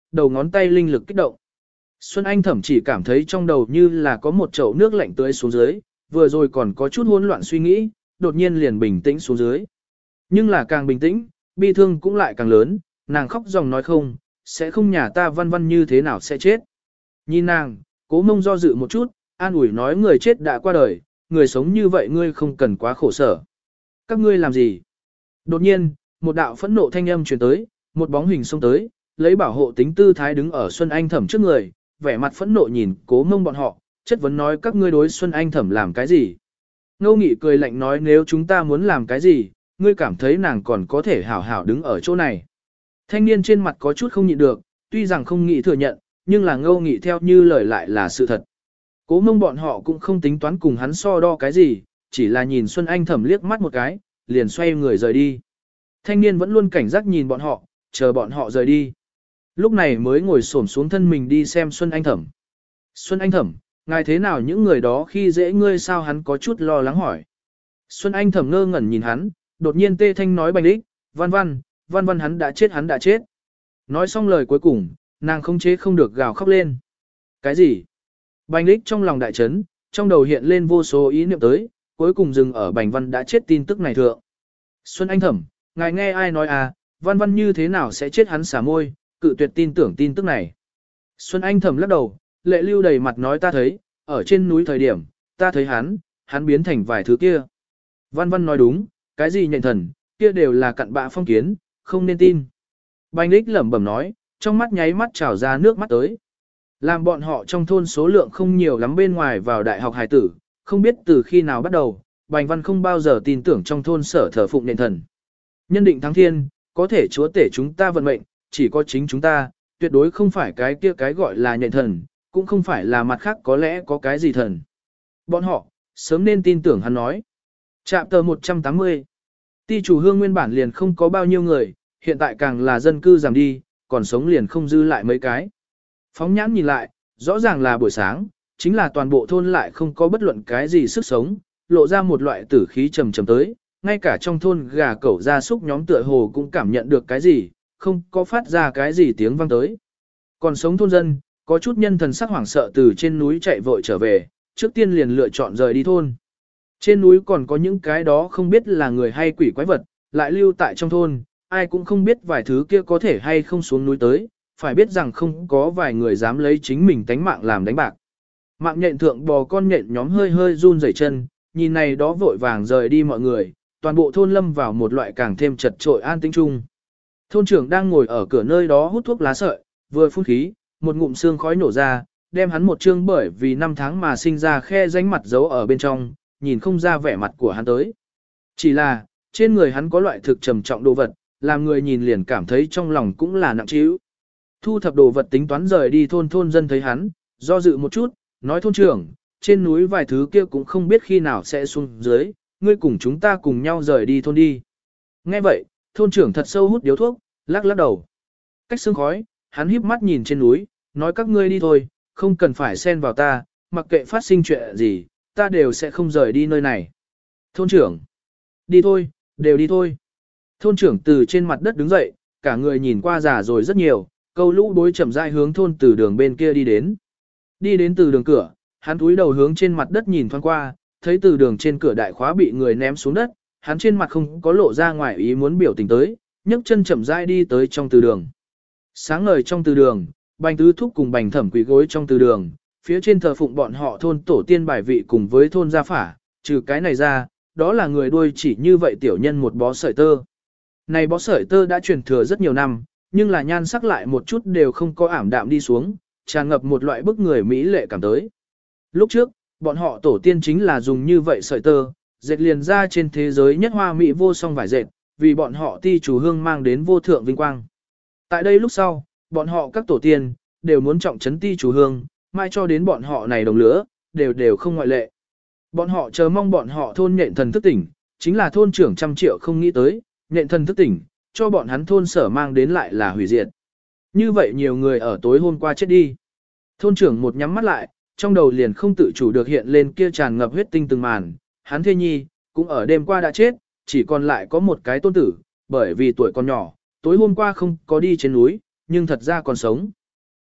đầu ngón tay linh lực kích động. Xuân Anh thậm chỉ cảm thấy trong đầu như là có một chậu nước lạnh tưới xuống dưới, vừa rồi còn có chút hỗn loạn suy nghĩ, đột nhiên liền bình tĩnh xuống dưới. Nhưng là càng bình tĩnh, bi thương cũng lại càng lớn, nàng khóc dòng nói không, sẽ không nhà ta Văn Văn như thế nào sẽ chết. Nhìn nàng, Cố Mông do dự một chút, an ủi nói người chết đã qua đời, người sống như vậy ngươi không cần quá khổ sở. Các ngươi làm gì? Đột nhiên, một đạo phẫn nộ thanh âm truyền tới, một bóng hình xông tới, lấy bảo hộ tính tư thái đứng ở Xuân Anh Thẩm trước người, vẻ mặt phẫn nộ nhìn Cố Mông bọn họ, chất vấn nói các ngươi đối Xuân Anh Thẩm làm cái gì? Ngô Nghị cười lạnh nói nếu chúng ta muốn làm cái gì, ngươi cảm thấy nàng còn có thể hảo hảo đứng ở chỗ này. Thanh niên trên mặt có chút không nhịn được, tuy rằng không nghĩ thừa nhận, nhưng là Ngô Nghị theo như lời lại là sự thật. Cố Mông bọn họ cũng không tính toán cùng hắn so đo cái gì, chỉ là nhìn Xuân Anh Thẩm liếc mắt một cái, liền xoay người rời đi. Thanh niên vẫn luôn cảnh giác nhìn bọn họ, chờ bọn họ rời đi. Lúc này mới ngồi xổm xuống thân mình đi xem Xuân Anh Thẩm. Xuân Anh Thẩm, ngài thế nào những người đó khi dễ ngươi sao hắn có chút lo lắng hỏi. Xuân Anh Thẩm ngơ ngẩn nhìn hắn, đột nhiên tê thanh nói Bành Đích, Văn Văn, Văn Văn hắn đã chết hắn đã chết. Nói xong lời cuối cùng, nàng không chế không được gào khóc lên. Cái gì? Bành Đích trong lòng đại chấn, trong đầu hiện lên vô số ý niệm tới, cuối cùng dừng ở Bành Văn đã chết tin tức này thượng. Xuân Anh Thẩm, ngài nghe ai nói à, Văn Văn như thế nào sẽ chết hắn xả môi, cự tuyệt tin tưởng tin tức này. Xuân Anh Thẩm lắc đầu, lệ lưu đầy mặt nói ta thấy, ở trên núi thời điểm, ta thấy hắn, hắn biến thành vài thứ kia. Văn Văn nói đúng, cái gì nhện thần, kia đều là cặn bạ phong kiến, không nên tin. Bành Đích lẩm bẩm nói, trong mắt nháy mắt trào ra nước mắt tới. Làm bọn họ trong thôn số lượng không nhiều lắm bên ngoài vào đại học hài tử, không biết từ khi nào bắt đầu, Bành Văn không bao giờ tin tưởng trong thôn sở thờ phụng nhện thần. Nhân định thắng thiên, có thể chúa tể chúng ta vận mệnh, chỉ có chính chúng ta, tuyệt đối không phải cái kia cái gọi là nhện thần, cũng không phải là mặt khác có lẽ có cái gì thần. Bọn họ, sớm nên tin tưởng hắn nói. Trạm tờ một trăm tám mươi. Ti chủ hương nguyên bản liền không có bao nhiêu người, hiện tại càng là dân cư giảm đi, còn sống liền không dư lại mấy cái. Phóng nhãn nhìn lại, rõ ràng là buổi sáng, chính là toàn bộ thôn lại không có bất luận cái gì sức sống, lộ ra một loại tử khí trầm trầm tới, ngay cả trong thôn gà cẩu gia súc nhóm tựa hồ cũng cảm nhận được cái gì, không có phát ra cái gì tiếng vang tới. Còn sống thôn dân, có chút nhân thần sắc hoảng sợ từ trên núi chạy vội trở về, trước tiên liền lựa chọn rời đi thôn. Trên núi còn có những cái đó không biết là người hay quỷ quái vật, lại lưu tại trong thôn, ai cũng không biết vài thứ kia có thể hay không xuống núi tới, phải biết rằng không có vài người dám lấy chính mình tánh mạng làm đánh bạc. Mạng nhện thượng bò con nhện nhóm hơi hơi run rẩy chân, nhìn này đó vội vàng rời đi mọi người, toàn bộ thôn lâm vào một loại càng thêm chật trội an tĩnh chung. Thôn trưởng đang ngồi ở cửa nơi đó hút thuốc lá sợi, vừa phun khí, một ngụm sương khói nổ ra, đem hắn một chương bởi vì năm tháng mà sinh ra khe rãnh mặt giấu ở bên trong, nhìn không ra vẻ mặt của hắn tới. Chỉ là, trên người hắn có loại thực trầm trọng đồ vật, làm người nhìn liền cảm thấy trong lòng cũng là nặng trĩu. Thu thập đồ vật tính toán rời đi thôn thôn dân thấy hắn, do dự một chút, nói thôn trưởng, trên núi vài thứ kia cũng không biết khi nào sẽ xuống dưới, ngươi cùng chúng ta cùng nhau rời đi thôn đi. Nghe vậy, thôn trưởng thật sâu hút điếu thuốc, lắc lắc đầu. Cách sương khói, hắn híp mắt nhìn trên núi, nói các ngươi đi thôi, không cần phải xen vào ta, mặc kệ phát sinh chuyện gì, ta đều sẽ không rời đi nơi này. Thôn trưởng, đi thôi, đều đi thôi. Thôn trưởng từ trên mặt đất đứng dậy, cả người nhìn qua già rồi rất nhiều, câu lũ đối chậm rãi hướng thôn từ đường bên kia đi đến. Đi đến từ đường cửa, hắn cúi đầu hướng trên mặt đất nhìn thoáng qua, thấy từ đường trên cửa đại khóa bị người ném xuống đất, hắn trên mặt không có lộ ra ngoài ý muốn biểu tình tới, nhấc chân chậm rãi đi tới trong từ đường. Sáng ngời trong từ đường, Bành Tứ Thúc cùng Bành Thẩm quỳ gối trong từ đường, phía trên thờ phụng bọn họ thôn tổ tiên bài vị cùng với thôn gia phả, trừ cái này ra, đó là người đuôi chỉ như vậy tiểu nhân một bó sợi tơ. Này bó sợi tơ đã truyền thừa rất nhiều năm, nhưng là nhan sắc lại một chút đều không có ảm đạm đi xuống, tràn ngập một loại bức người mỹ lệ cảm tới. Lúc trước, bọn họ tổ tiên chính là dùng như vậy sợi tơ, dệt liền ra trên thế giới nhất hoa mỹ vô song vải dệt, vì bọn họ ti chủ hương mang đến vô thượng vinh quang. Tại đây lúc sau, bọn họ các tổ tiên, đều muốn trọng trấn ti chủ hương, mai cho đến bọn họ này đồng lứa, đều đều không ngoại lệ. Bọn họ chờ mong bọn họ thôn nhện thần thức tỉnh, chính là thôn trưởng trăm triệu không nghĩ tới, nhện thần thức tỉnh, cho bọn hắn thôn sở mang đến lại là hủy diệt. Như vậy nhiều người ở tối hôm qua chết đi. Thôn trưởng một nhắm mắt lại, trong đầu liền không tự chủ được hiện lên kia tràn ngập huyết tinh từng màn, hắn thê nhi, cũng ở đêm qua đã chết, chỉ còn lại có một cái tôn tử, bởi vì tuổi còn nhỏ, tối hôm qua không có đi trên núi, nhưng thật ra còn sống.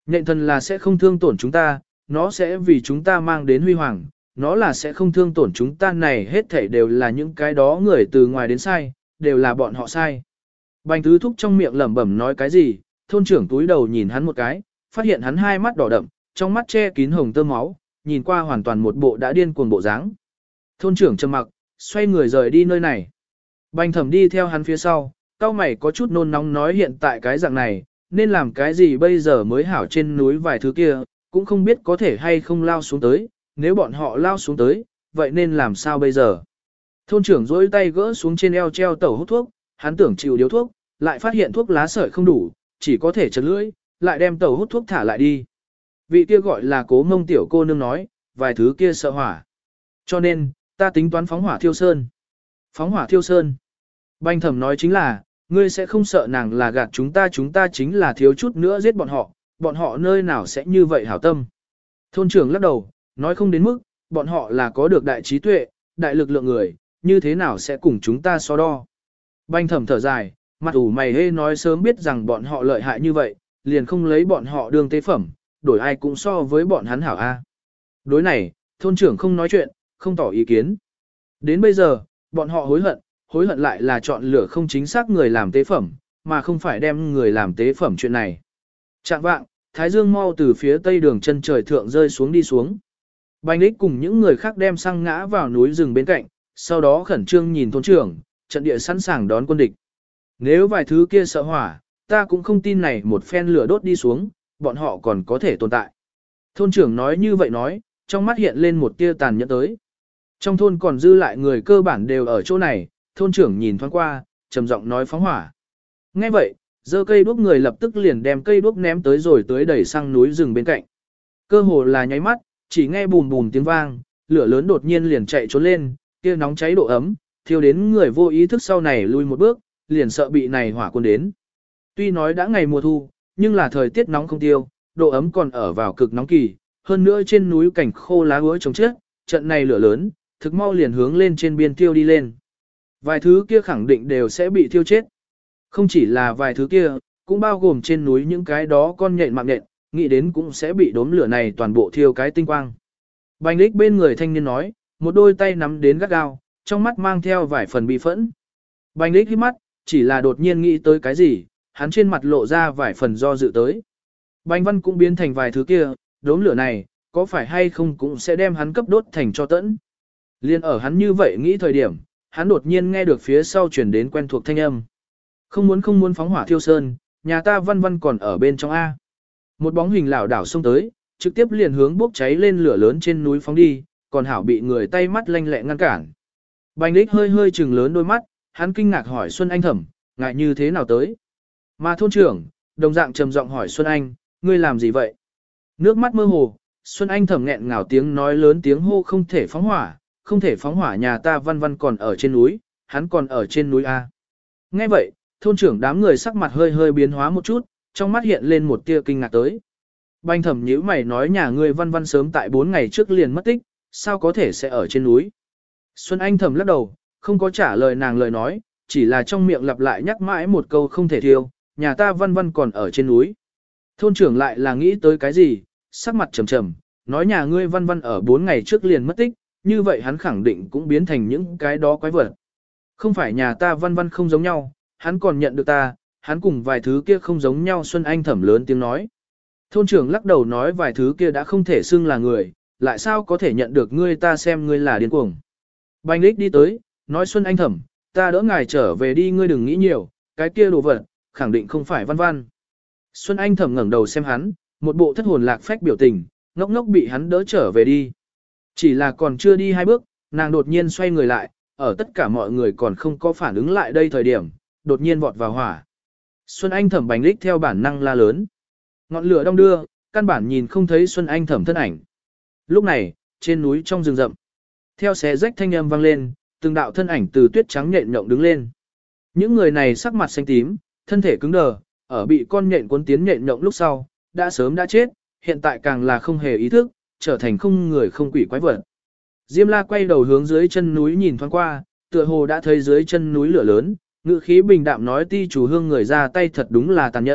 Nhện thần là sẽ không thương tổn chúng ta, nó sẽ vì chúng ta mang đến huy hoàng, nó là sẽ không thương tổn chúng ta, này hết thảy đều là những cái đó người từ ngoài đến sai, đều là bọn họ sai. Bành tứ thúc trong miệng lẩm bẩm nói cái gì, thôn trưởng túi đầu nhìn hắn một cái, phát hiện hắn hai mắt đỏ đậm, trong mắt che kín hồng tơ máu, nhìn qua hoàn toàn một bộ đã điên cuồng bộ dáng. Thôn trưởng trầm mặc, xoay người rời đi nơi này. Bành thẩm đi theo hắn phía sau, cao mày có chút nôn nóng nói hiện tại cái dạng này, nên làm cái gì bây giờ mới hảo, trên núi vài thứ kia, cũng không biết có thể hay không lao xuống tới, nếu bọn họ lao xuống tới, vậy nên làm sao bây giờ? Thôn trưởng duỗi tay gỡ xuống trên eo treo tẩu hút thuốc, hắn tưởng chịu điếu thuốc, lại phát hiện thuốc lá sợi không đủ, chỉ có thể chật lưỡi, lại đem tẩu hút thuốc thả lại đi. Vị kia gọi là Cố Mông tiểu cô nương nói, vài thứ kia sợ hỏa. Cho nên, ta tính toán phóng hỏa thiêu sơn. Phóng hỏa thiêu sơn. Bành thẩm nói chính là, ngươi sẽ không sợ nàng là gạt chúng ta, chúng ta chính là thiếu chút nữa giết bọn họ, bọn họ nơi nào sẽ như vậy hảo tâm. Thôn trưởng lắc đầu, nói không đến mức, bọn họ là có được đại trí tuệ, đại lực lượng người, như thế nào sẽ cùng chúng ta so đo. Bành thẩm thở dài, mặt ủ mày hê nói sớm biết rằng bọn họ lợi hại như vậy, liền không lấy bọn họ đương tế phẩm, đổi ai cũng so với bọn hắn hảo a. Đối này, thôn trưởng không nói chuyện, không tỏ ý kiến. Đến bây giờ, bọn họ hối hận, hối hận lại là chọn lựa không chính xác người làm tế phẩm, mà không phải đem người làm tế phẩm chuyện này. Trạng vạng, Thái Dương mau từ phía tây đường chân trời thượng rơi xuống đi xuống. Bành Đích cùng những người khác đem xăng ngã vào núi rừng bên cạnh, sau đó khẩn trương nhìn thôn trưởng, trận địa sẵn sàng đón quân địch. Nếu vài thứ kia sợ hỏa, ta cũng không tin này một phen lửa đốt đi xuống, bọn họ còn có thể tồn tại. Thôn trưởng nói như vậy nói, trong mắt hiện lên một tia tàn nhẫn tới. Trong thôn còn dư lại người cơ bản đều ở chỗ này, thôn trưởng nhìn thoáng qua, trầm giọng nói phóng hỏa. Nghe vậy, giơ cây đuốc người lập tức liền đem cây đuốc ném tới rồi tới đẩy sang núi rừng bên cạnh. Cơ hồ là nháy mắt, chỉ nghe bùm bùm tiếng vang, lửa lớn đột nhiên liền chạy trốn lên, kia nóng cháy độ ấm, thiêu đến người vô ý thức sau này lui một bước, liền sợ bị này hỏa cuốn đến. Tuy nói đã ngày mùa thu, nhưng là thời tiết nóng không tiêu, độ ấm còn ở vào cực nóng kỳ, hơn nữa trên núi cảnh khô lá úa trồng chết, trận này lửa lớn, thực mau liền hướng lên trên biên tiêu đi lên. Vài thứ kia khẳng định đều sẽ bị thiêu chết. Không chỉ là vài thứ kia, cũng bao gồm trên núi những cái đó con nhện mạng nhện, nghĩ đến cũng sẽ bị đốm lửa này toàn bộ thiêu cái tinh quang. Bành Đích bên người thanh niên nói, một đôi tay nắm đến gắt gao, trong mắt mang theo vài phần bị phẫn. Bành Đích hít mắt, chỉ là đột nhiên nghĩ tới cái gì, hắn trên mặt lộ ra vài phần do dự tới. Bành Văn cũng biến thành vài thứ kia, đốm lửa này, có phải hay không cũng sẽ đem hắn cấp đốt thành cho tẫn. Liên ở hắn như vậy nghĩ thời điểm, hắn đột nhiên nghe được phía sau chuyển đến quen thuộc thanh âm. Không muốn không muốn phóng hỏa thiêu sơn, nhà ta Văn Văn còn ở bên trong A. Một bóng hình lảo đảo xông tới, trực tiếp liền hướng bốc cháy lên lửa lớn trên núi phóng đi, còn hảo bị người tay mắt lanh lẹ ngăn cản. Bành Đích hơi hơi trừng lớn đôi mắt, hắn kinh ngạc hỏi Xuân Anh thẩm, ngại như thế nào tới. Mà thôn trưởng, đồng dạng trầm giọng hỏi Xuân Anh, ngươi làm gì vậy? Nước mắt mơ hồ, Xuân Anh thẩm nghẹn ngào tiếng nói lớn tiếng hô không thể phóng hỏa, không thể phóng hỏa, nhà ta Văn Văn còn ở trên núi, hắn còn ở trên núi A. Nghe vậy, thôn trưởng đám người sắc mặt hơi hơi biến hóa một chút, trong mắt hiện lên một tia kinh ngạc tới. Bành thẩm nhíu mày nói nhà ngươi Văn Văn sớm tại bốn ngày trước liền mất tích, sao có thể sẽ ở trên núi. Xuân Anh thầm lắc đầu, không có trả lời nàng lời nói, chỉ là trong miệng lặp lại nhắc mãi một câu không thể thiêu, nhà ta Văn Văn còn ở trên núi. Thôn trưởng lại là nghĩ tới cái gì, sắc mặt trầm trầm, nói nhà ngươi Văn Văn ở bốn ngày trước liền mất tích, như vậy hắn khẳng định cũng biến thành những cái đó quái vật. Không phải nhà ta Văn Văn không giống nhau, hắn còn nhận được ta, hắn cùng vài thứ kia không giống nhau. Xuân Anh thẩm lớn tiếng nói. Thôn trưởng lắc đầu nói vài thứ kia đã không thể xưng là người, lại sao có thể nhận được ngươi, ta xem ngươi là điên cuồng. Bành Đích đi tới, nói Xuân Anh thẩm, ta đỡ ngài trở về đi, ngươi đừng nghĩ nhiều, cái kia đồ vật, khẳng định không phải Văn Văn. Xuân Anh thẩm ngẩng đầu xem hắn, một bộ thất hồn lạc phách biểu tình, ngốc ngốc bị hắn đỡ trở về đi. Chỉ là còn chưa đi hai bước, nàng đột nhiên xoay người lại, ở tất cả mọi người còn không có phản ứng lại đây thời điểm, đột nhiên vọt vào hỏa. Xuân Anh thẩm Bành Đích theo bản năng la lớn. Ngọn lửa đong đưa, căn bản nhìn không thấy Xuân Anh thẩm thân ảnh. Lúc này, trên núi trong rừng rậm, theo xé rách thanh âm vang lên, từng đạo thân ảnh từ tuyết trắng nhện nhộng đứng lên. Những người này sắc mặt xanh tím, thân thể cứng đờ, ở bị con nhện cuốn tiến nhện nhộng lúc sau, đã sớm đã chết, hiện tại càng là không hề ý thức, trở thành không người không quỷ quái vật. Diêm La quay đầu hướng dưới chân núi nhìn thoáng qua, tựa hồ đã thấy dưới chân núi lửa lớn, ngự khí bình đạm nói ti chủ hương người ra tay thật đúng là tàn nhẫn,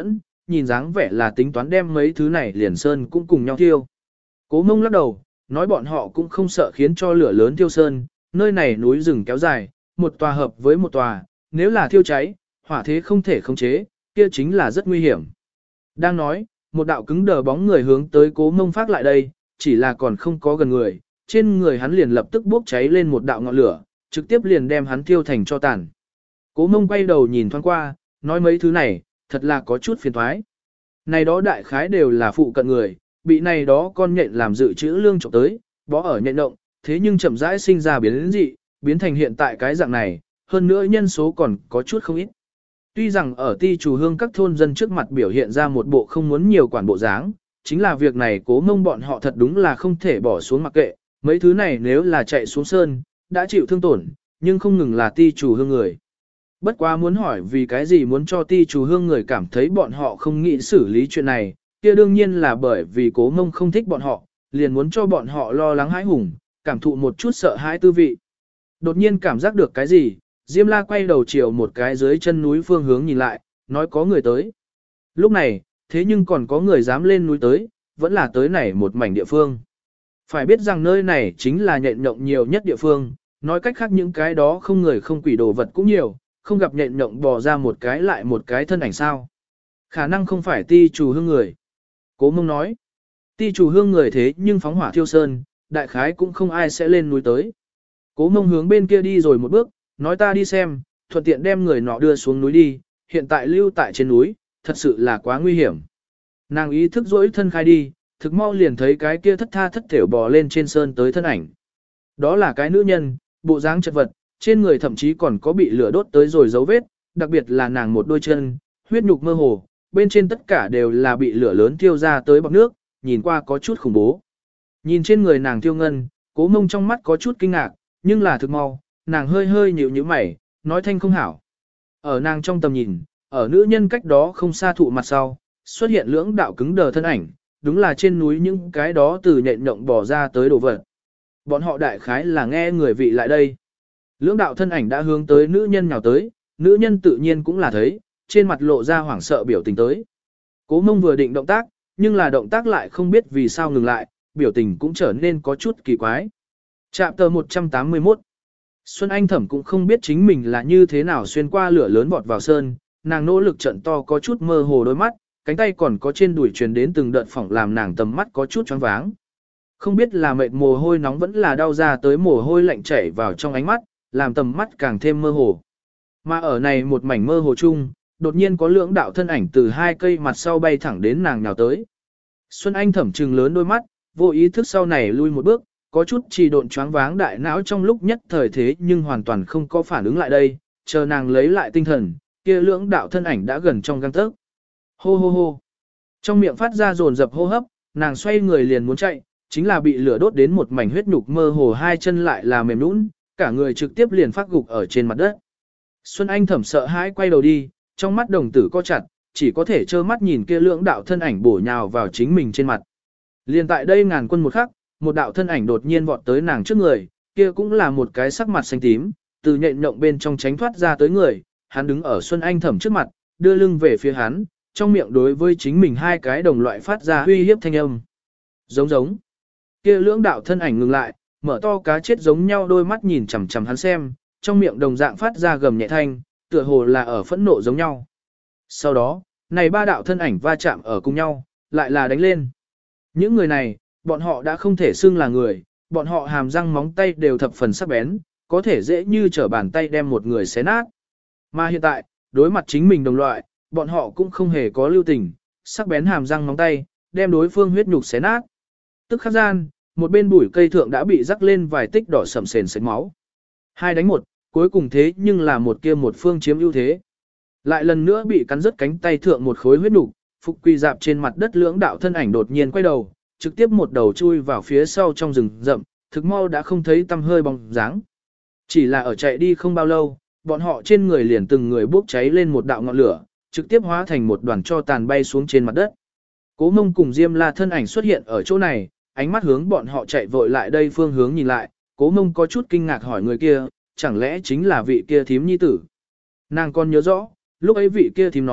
nhìn dáng vẻ là tính toán đem mấy thứ này liền sơn cũng cùng nhau thiêu. Cố Mông lắc đầu, nói bọn họ cũng không sợ khiến cho lửa lớn thiêu sơn, nơi này núi rừng kéo dài, một tòa hợp với một tòa, nếu là thiêu cháy, hỏa thế không thể khống chế, kia chính là rất nguy hiểm. Đang nói, một đạo cứng đờ bóng người hướng tới Cố Mông phát lại đây, chỉ là còn không có gần người, trên người hắn liền lập tức bốc cháy lên một đạo ngọn lửa, trực tiếp liền đem hắn thiêu thành cho tàn. Cố Mông quay đầu nhìn thoáng qua, nói mấy thứ này, thật là có chút phiền thoái. Này đó đại khái đều là phụ cận người, bị này đó con nhện làm dự trữ lương trộm tới, bó ở nhện động, thế nhưng chậm rãi sinh ra biến dị, biến thành hiện tại cái dạng này, hơn nữa nhân số còn có chút không ít. Tuy rằng ở ti chủ hương các thôn dân trước mặt biểu hiện ra một bộ không muốn nhiều quản bộ dáng, chính là việc này Cố Mông bọn họ thật đúng là không thể bỏ xuống mặc kệ, mấy thứ này nếu là chạy xuống sơn, đã chịu thương tổn, nhưng không ngừng là ti chủ hương người. Bất quá muốn hỏi vì cái gì muốn cho ti chủ hương người cảm thấy bọn họ không nghĩ xử lý chuyện này, kia đương nhiên là bởi vì Cố Mông không thích bọn họ, liền muốn cho bọn họ lo lắng hãi hùng, cảm thụ một chút sợ hãi tư vị. Đột nhiên cảm giác được cái gì, Diêm La quay đầu chiều một cái dưới chân núi phương hướng nhìn lại, nói có người tới. Lúc này, thế nhưng còn có người dám lên núi tới, vẫn là tới này một mảnh địa phương. Phải biết rằng nơi này chính là nhện nhộng nhiều nhất địa phương, nói cách khác những cái đó không người không quỷ đồ vật cũng nhiều, không gặp nhện nhộng bò ra một cái lại một cái thân ảnh sao. Khả năng không phải ti chủ hương người. Cố Mông nói, ti chủ hương người thế nhưng phóng hỏa thiêu sơn, đại khái cũng không ai sẽ lên núi tới. Cố Mông hướng bên kia đi rồi một bước, nói ta đi xem, thuận tiện đem người nọ đưa xuống núi đi, hiện tại lưu tại trên núi, thật sự là quá nguy hiểm. Nàng ý thức dỗi thân khai đi, thực mau liền thấy cái kia thất tha thất thểu bò lên trên sơn tới thân ảnh. Đó là cái nữ nhân, bộ dáng chật vật, trên người thậm chí còn có bị lửa đốt tới rồi dấu vết, đặc biệt là nàng một đôi chân, huyết nhục mơ hồ, bên trên tất cả đều là bị lửa lớn thiêu ra tới bọt nước, nhìn qua có chút khủng bố. Nhìn trên người nàng thiêu ngân, Cố Mông trong mắt có chút kinh ngạc, nhưng là thực mau, nàng hơi hơi nhíu nhíu mày, nói thanh không hảo. Ở nàng trong tầm nhìn, ở nữ nhân cách đó không xa thụ mặt sau, xuất hiện lưỡng đạo cứng đờ thân ảnh, đúng là trên núi những cái đó từ nhện nhộng bò ra tới đồ vật. Bọn họ đại khái là nghe người vị lại đây. Lưỡng đạo thân ảnh đã hướng tới nữ nhân nhào tới, nữ nhân tự nhiên cũng là thấy, trên mặt lộ ra hoảng sợ biểu tình tới. Cố Mông vừa định động tác, nhưng là động tác lại không biết vì sao ngừng lại, biểu tình cũng trở nên có chút kỳ quái. Trạm tờ một trăm tám mươi mốt. Xuân Anh Thẩm cũng không biết chính mình là như thế nào xuyên qua lửa lớn vọt vào sơn, nàng nỗ lực trận to có chút mơ hồ đôi mắt, cánh tay còn có trên đùi truyền đến từng đợt phỏng làm nàng tầm mắt có chút choáng váng. Không biết là mệt mồ hôi nóng vẫn là đau ra tới mồ hôi lạnh chảy vào trong ánh mắt, làm tầm mắt càng thêm mơ hồ. Mà ở này một mảnh mơ hồ chung, đột nhiên có lưỡng đạo thân ảnh từ hai cây mặt sau bay thẳng đến nàng nhào tới. Xuân Anh Thẩm trừng lớn đôi mắt, vô ý thức sau này lui một bước, có chút trì độn choáng váng đại não trong lúc nhất thời thế nhưng hoàn toàn không có phản ứng lại đây, chờ nàng lấy lại tinh thần, kia lưỡng đạo thân ảnh đã gần trong gang tấc. Hô hô hô. Trong miệng phát ra dồn dập hô hấp, nàng xoay người liền muốn chạy, chính là bị lửa đốt đến một mảnh huyết nhục mơ hồ hai chân lại là mềm nhũn, cả người trực tiếp liền phát gục ở trên mặt đất. Xuân Anh Thẩm sợ hãi quay đầu đi, trong mắt đồng tử co chặt, chỉ có thể trơ mắt nhìn kia lưỡng đạo thân ảnh bổ nhào vào chính mình trên mặt. Liền tại đây ngàn quân một khắc, một đạo thân ảnh đột nhiên vọt tới nàng trước người, kia cũng là một cái sắc mặt xanh tím, từ nhện nhộng bên trong tránh thoát ra tới người, hắn đứng ở Xuân Anh Thẩm trước mặt, đưa lưng về phía hắn, trong miệng đối với chính mình hai cái đồng loại phát ra uy hiếp thanh âm. Giống giống. Kia lưỡng đạo thân ảnh ngừng lại, mở to cá chết giống nhau đôi mắt nhìn chằm chằm hắn xem, trong miệng đồng dạng phát ra gầm nhẹ thanh, tựa hồ là ở phẫn nộ giống nhau. Sau đó, này ba đạo thân ảnh va chạm ở cùng nhau, lại là đánh lên. Những người này, bọn họ đã không thể xưng là người, bọn họ hàm răng móng tay đều thập phần sắc bén, có thể dễ như trở bàn tay đem một người xé nát. Mà hiện tại, đối mặt chính mình đồng loại, bọn họ cũng không hề có lưu tình, sắc bén hàm răng móng tay, đem đối phương huyết nhục xé nát. Tức khắc gian, một bên bụi cây thượng đã bị rắc lên vài tích đỏ sậm sền sệt máu. Hai đánh một, cuối cùng thế nhưng là một kia một phương chiếm ưu thế. Lại lần nữa bị cắn rứt cánh tay thượng một khối huyết nhục, phục quy dạp trên mặt đất lưỡng đạo thân ảnh đột nhiên quay đầu, trực tiếp một đầu chui vào phía sau trong rừng rậm, thực mau đã không thấy tăm hơi bóng dáng. Chỉ là ở chạy đi không bao lâu, bọn họ trên người liền từng người bốc cháy lên một đạo ngọn lửa, trực tiếp hóa thành một đoàn tro tàn bay xuống trên mặt đất. Cố Mông cùng Diêm La thân ảnh xuất hiện ở chỗ này, ánh mắt hướng bọn họ chạy vội lại đây phương hướng nhìn lại, Cố Mông có chút kinh ngạc hỏi người kia, chẳng lẽ chính là vị kia thím nhi tử. Nàng còn nhớ rõ, lúc ấy vị kia thím nói,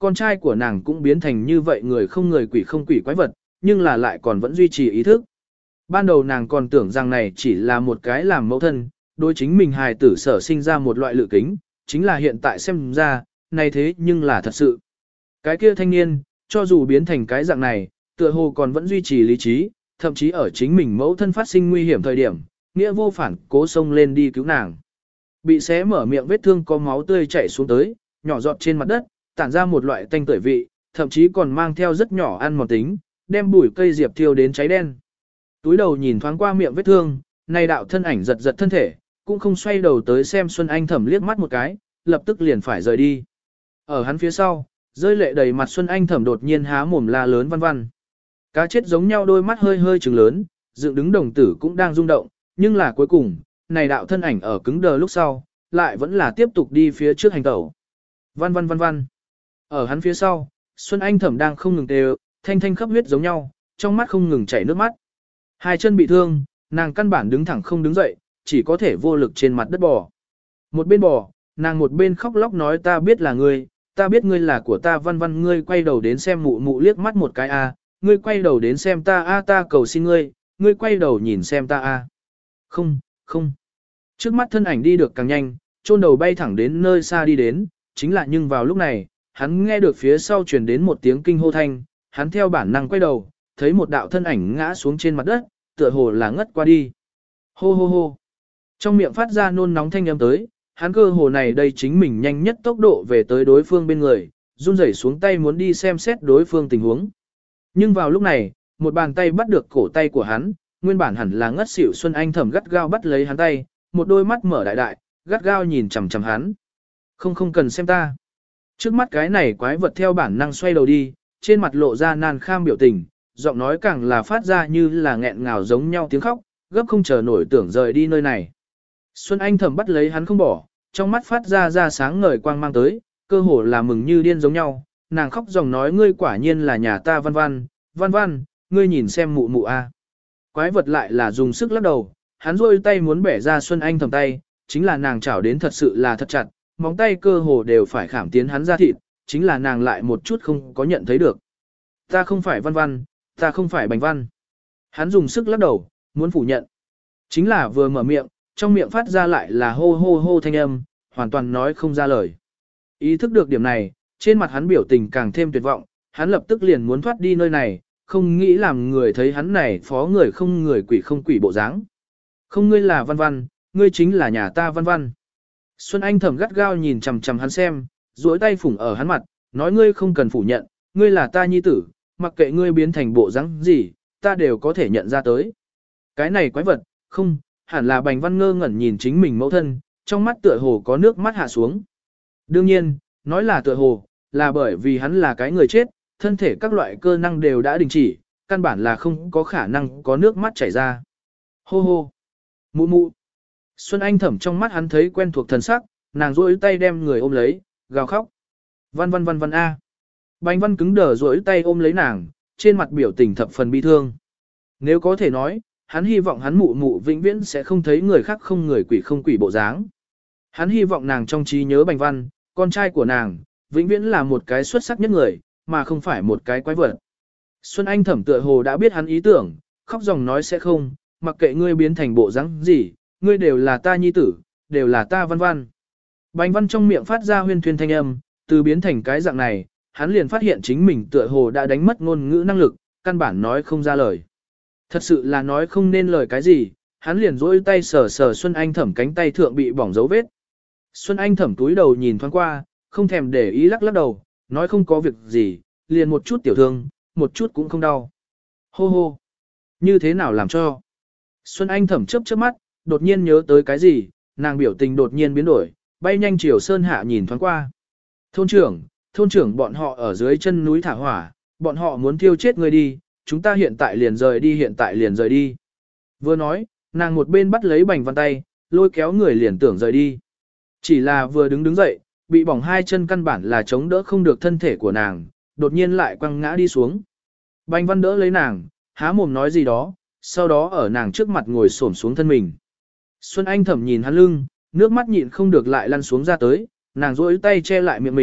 con trai của nàng cũng biến thành như vậy người không người quỷ không quỷ quái vật, nhưng là lại còn vẫn duy trì ý thức. Ban đầu nàng còn tưởng rằng này chỉ là một cái làm mẫu thân, đối chính mình hài tử sở sinh ra một loại lự kính, chính là hiện tại xem ra, này thế nhưng là thật sự. Cái kia thanh niên, cho dù biến thành cái dạng này, tựa hồ còn vẫn duy trì lý trí, thậm chí ở chính mình mẫu thân phát sinh nguy hiểm thời điểm, nghĩa vô phản cố xông lên đi cứu nàng. Bị xé mở miệng vết thương có máu tươi chảy xuống tới, nhỏ giọt trên mặt đất, tản ra một loại tanh tưởi vị, thậm chí còn mang theo rất nhỏ ăn mòn tính, đem bụi cây diệp thiêu đến cháy đen. Túi đầu nhìn thoáng qua miệng vết thương, này đạo thân ảnh giật giật thân thể, cũng không xoay đầu tới xem Xuân Anh Thẩm liếc mắt một cái, lập tức liền phải rời đi. Ở hắn phía sau, rơi lệ đầy mặt Xuân Anh Thẩm đột nhiên há mồm la lớn văn văn. Cá chết giống nhau đôi mắt hơi hơi trừng lớn, dựng đứng đồng tử cũng đang rung động, nhưng là cuối cùng, này đạo thân ảnh ở cứng đờ lúc sau, lại vẫn là tiếp tục đi phía trước hành tẩu. Văn văn văn văn. Ở hắn phía sau, Xuân Anh Thẩm đang không ngừng tê thanh thanh khắp huyết giống nhau, trong mắt không ngừng chảy nước mắt. Hai chân bị thương, nàng căn bản đứng thẳng không đứng dậy, chỉ có thể vô lực trên mặt đất bò. Một bên bò, nàng một bên khóc lóc nói ta biết là ngươi, ta biết ngươi là của ta văn văn ngươi quay đầu đến xem mụ mụ liếc mắt một cái a, ngươi quay đầu đến xem ta a ta cầu xin ngươi, ngươi quay đầu nhìn xem ta a. Không, không. Trước mắt thân ảnh đi được càng nhanh, chôn đầu bay thẳng đến nơi xa đi đến, chính là nhưng vào lúc này, hắn nghe được phía sau truyền đến một tiếng kinh hô thanh, hắn theo bản năng quay đầu, thấy một đạo thân ảnh ngã xuống trên mặt đất, tựa hồ là ngất qua đi. Hô hô hô. Trong miệng phát ra nôn nóng thanh âm tới, hắn cơ hồ này đây chính mình nhanh nhất tốc độ về tới đối phương bên người, run rẩy xuống tay muốn đi xem xét đối phương tình huống. Nhưng vào lúc này, một bàn tay bắt được cổ tay của hắn, nguyên bản hẳn là ngất xỉu Xuân Anh Thẩm gắt gao bắt lấy hắn tay, một đôi mắt mở đại đại, gắt gao nhìn chằm chằm hắn. Không không cần xem ta. Trước mắt cái này quái vật theo bản năng xoay đầu đi, trên mặt lộ ra nan kham biểu tình, giọng nói càng là phát ra như là nghẹn ngào giống nhau tiếng khóc, gấp không chờ nổi tưởng rời đi nơi này. Xuân Anh Thẩm bắt lấy hắn không bỏ, trong mắt phát ra ra sáng ngời quang mang tới, cơ hồ là mừng như điên giống nhau, nàng khóc dòng nói ngươi quả nhiên là nhà ta văn văn, văn văn, ngươi nhìn xem mụ mụ a. Quái vật lại là dùng sức lắc đầu, hắn rôi tay muốn bẻ ra Xuân Anh Thẩm tay, chính là nàng chảo đến thật sự là thật chặt, móng tay cơ hồ đều phải khảm tiến hắn ra thịt, chính là nàng lại một chút không có nhận thấy được. Ta không phải văn văn, ta không phải bành văn. Hắn dùng sức lắc đầu, muốn phủ nhận. Chính là vừa mở miệng, trong miệng phát ra lại là hô hô hô thanh âm, hoàn toàn nói không ra lời. Ý thức được điểm này, trên mặt hắn biểu tình càng thêm tuyệt vọng, hắn lập tức liền muốn thoát đi nơi này, không nghĩ làm người thấy hắn này phó người không người quỷ không quỷ bộ dáng. Không ngươi là văn văn, ngươi chính là nhà ta văn văn. Xuân Anh Thẩm gắt gao nhìn chằm chằm hắn xem, duỗi tay phủng ở hắn mặt, nói ngươi không cần phủ nhận, ngươi là ta nhi tử, mặc kệ ngươi biến thành bộ dáng gì, ta đều có thể nhận ra tới. Cái này quái vật, không, hẳn là Bành Văn ngơ ngẩn nhìn chính mình mẫu thân, trong mắt tựa hồ có nước mắt hạ xuống. Đương nhiên, nói là tựa hồ, là bởi vì hắn là cái người chết, thân thể các loại cơ năng đều đã đình chỉ, căn bản là không có khả năng có nước mắt chảy ra. Hô hô, mụ mụ. Xuân Anh Thẩm trong mắt hắn thấy quen thuộc thần sắc, nàng duỗi tay đem người ôm lấy, gào khóc. Văn văn văn văn a. Bành Văn cứng đờ duỗi tay ôm lấy nàng, trên mặt biểu tình thập phần bi thương. Nếu có thể nói, hắn hy vọng hắn mụ mụ vĩnh viễn sẽ không thấy người khác không người quỷ không quỷ bộ dáng. Hắn hy vọng nàng trong trí nhớ Bành Văn, con trai của nàng, vĩnh viễn là một cái xuất sắc nhất người, mà không phải một cái quái vật. Xuân Anh Thẩm tựa hồ đã biết hắn ý tưởng, khóc dòng nói sẽ không, mặc kệ ngươi biến thành bộ dáng gì, ngươi đều là ta nhi tử, đều là ta Văn Văn. Bành Văn trong miệng phát ra huyên thuyên thanh âm, từ biến thành cái dạng này, hắn liền phát hiện chính mình tựa hồ đã đánh mất ngôn ngữ năng lực, căn bản nói không ra lời. Thật sự là nói không nên lời cái gì, hắn liền dỗi tay sờ sờ Xuân Anh Thẩm cánh tay thượng bị bỏng dấu vết. Xuân Anh Thẩm túi đầu nhìn thoáng qua, không thèm để ý lắc lắc đầu, nói không có việc gì, liền một chút tiểu thương, một chút cũng không đau. Hô hô, như thế nào làm cho? Xuân Anh Thẩm chớp chớp mắt, đột nhiên nhớ tới cái gì, nàng biểu tình đột nhiên biến đổi, bay nhanh chiều sơn hạ nhìn thoáng qua. Thôn trưởng, thôn trưởng bọn họ ở dưới chân núi thả hỏa, bọn họ muốn thiêu chết người đi, chúng ta hiện tại liền rời đi hiện tại liền rời đi. Vừa nói, nàng một bên bắt lấy Bành Văn tay, lôi kéo người liền tưởng rời đi. Chỉ là vừa đứng đứng dậy, bị bỏng hai chân căn bản là chống đỡ không được thân thể của nàng, đột nhiên lại quăng ngã đi xuống. Bành Văn đỡ lấy nàng, há mồm nói gì đó, sau đó ở nàng trước mặt ngồi xổm xuống thân mình. Xuân Anh Thẩm nhìn hắn lưng, nước mắt nhịn không được lại lăn xuống ra tới, nàng duỗi tay che lại miệng mình,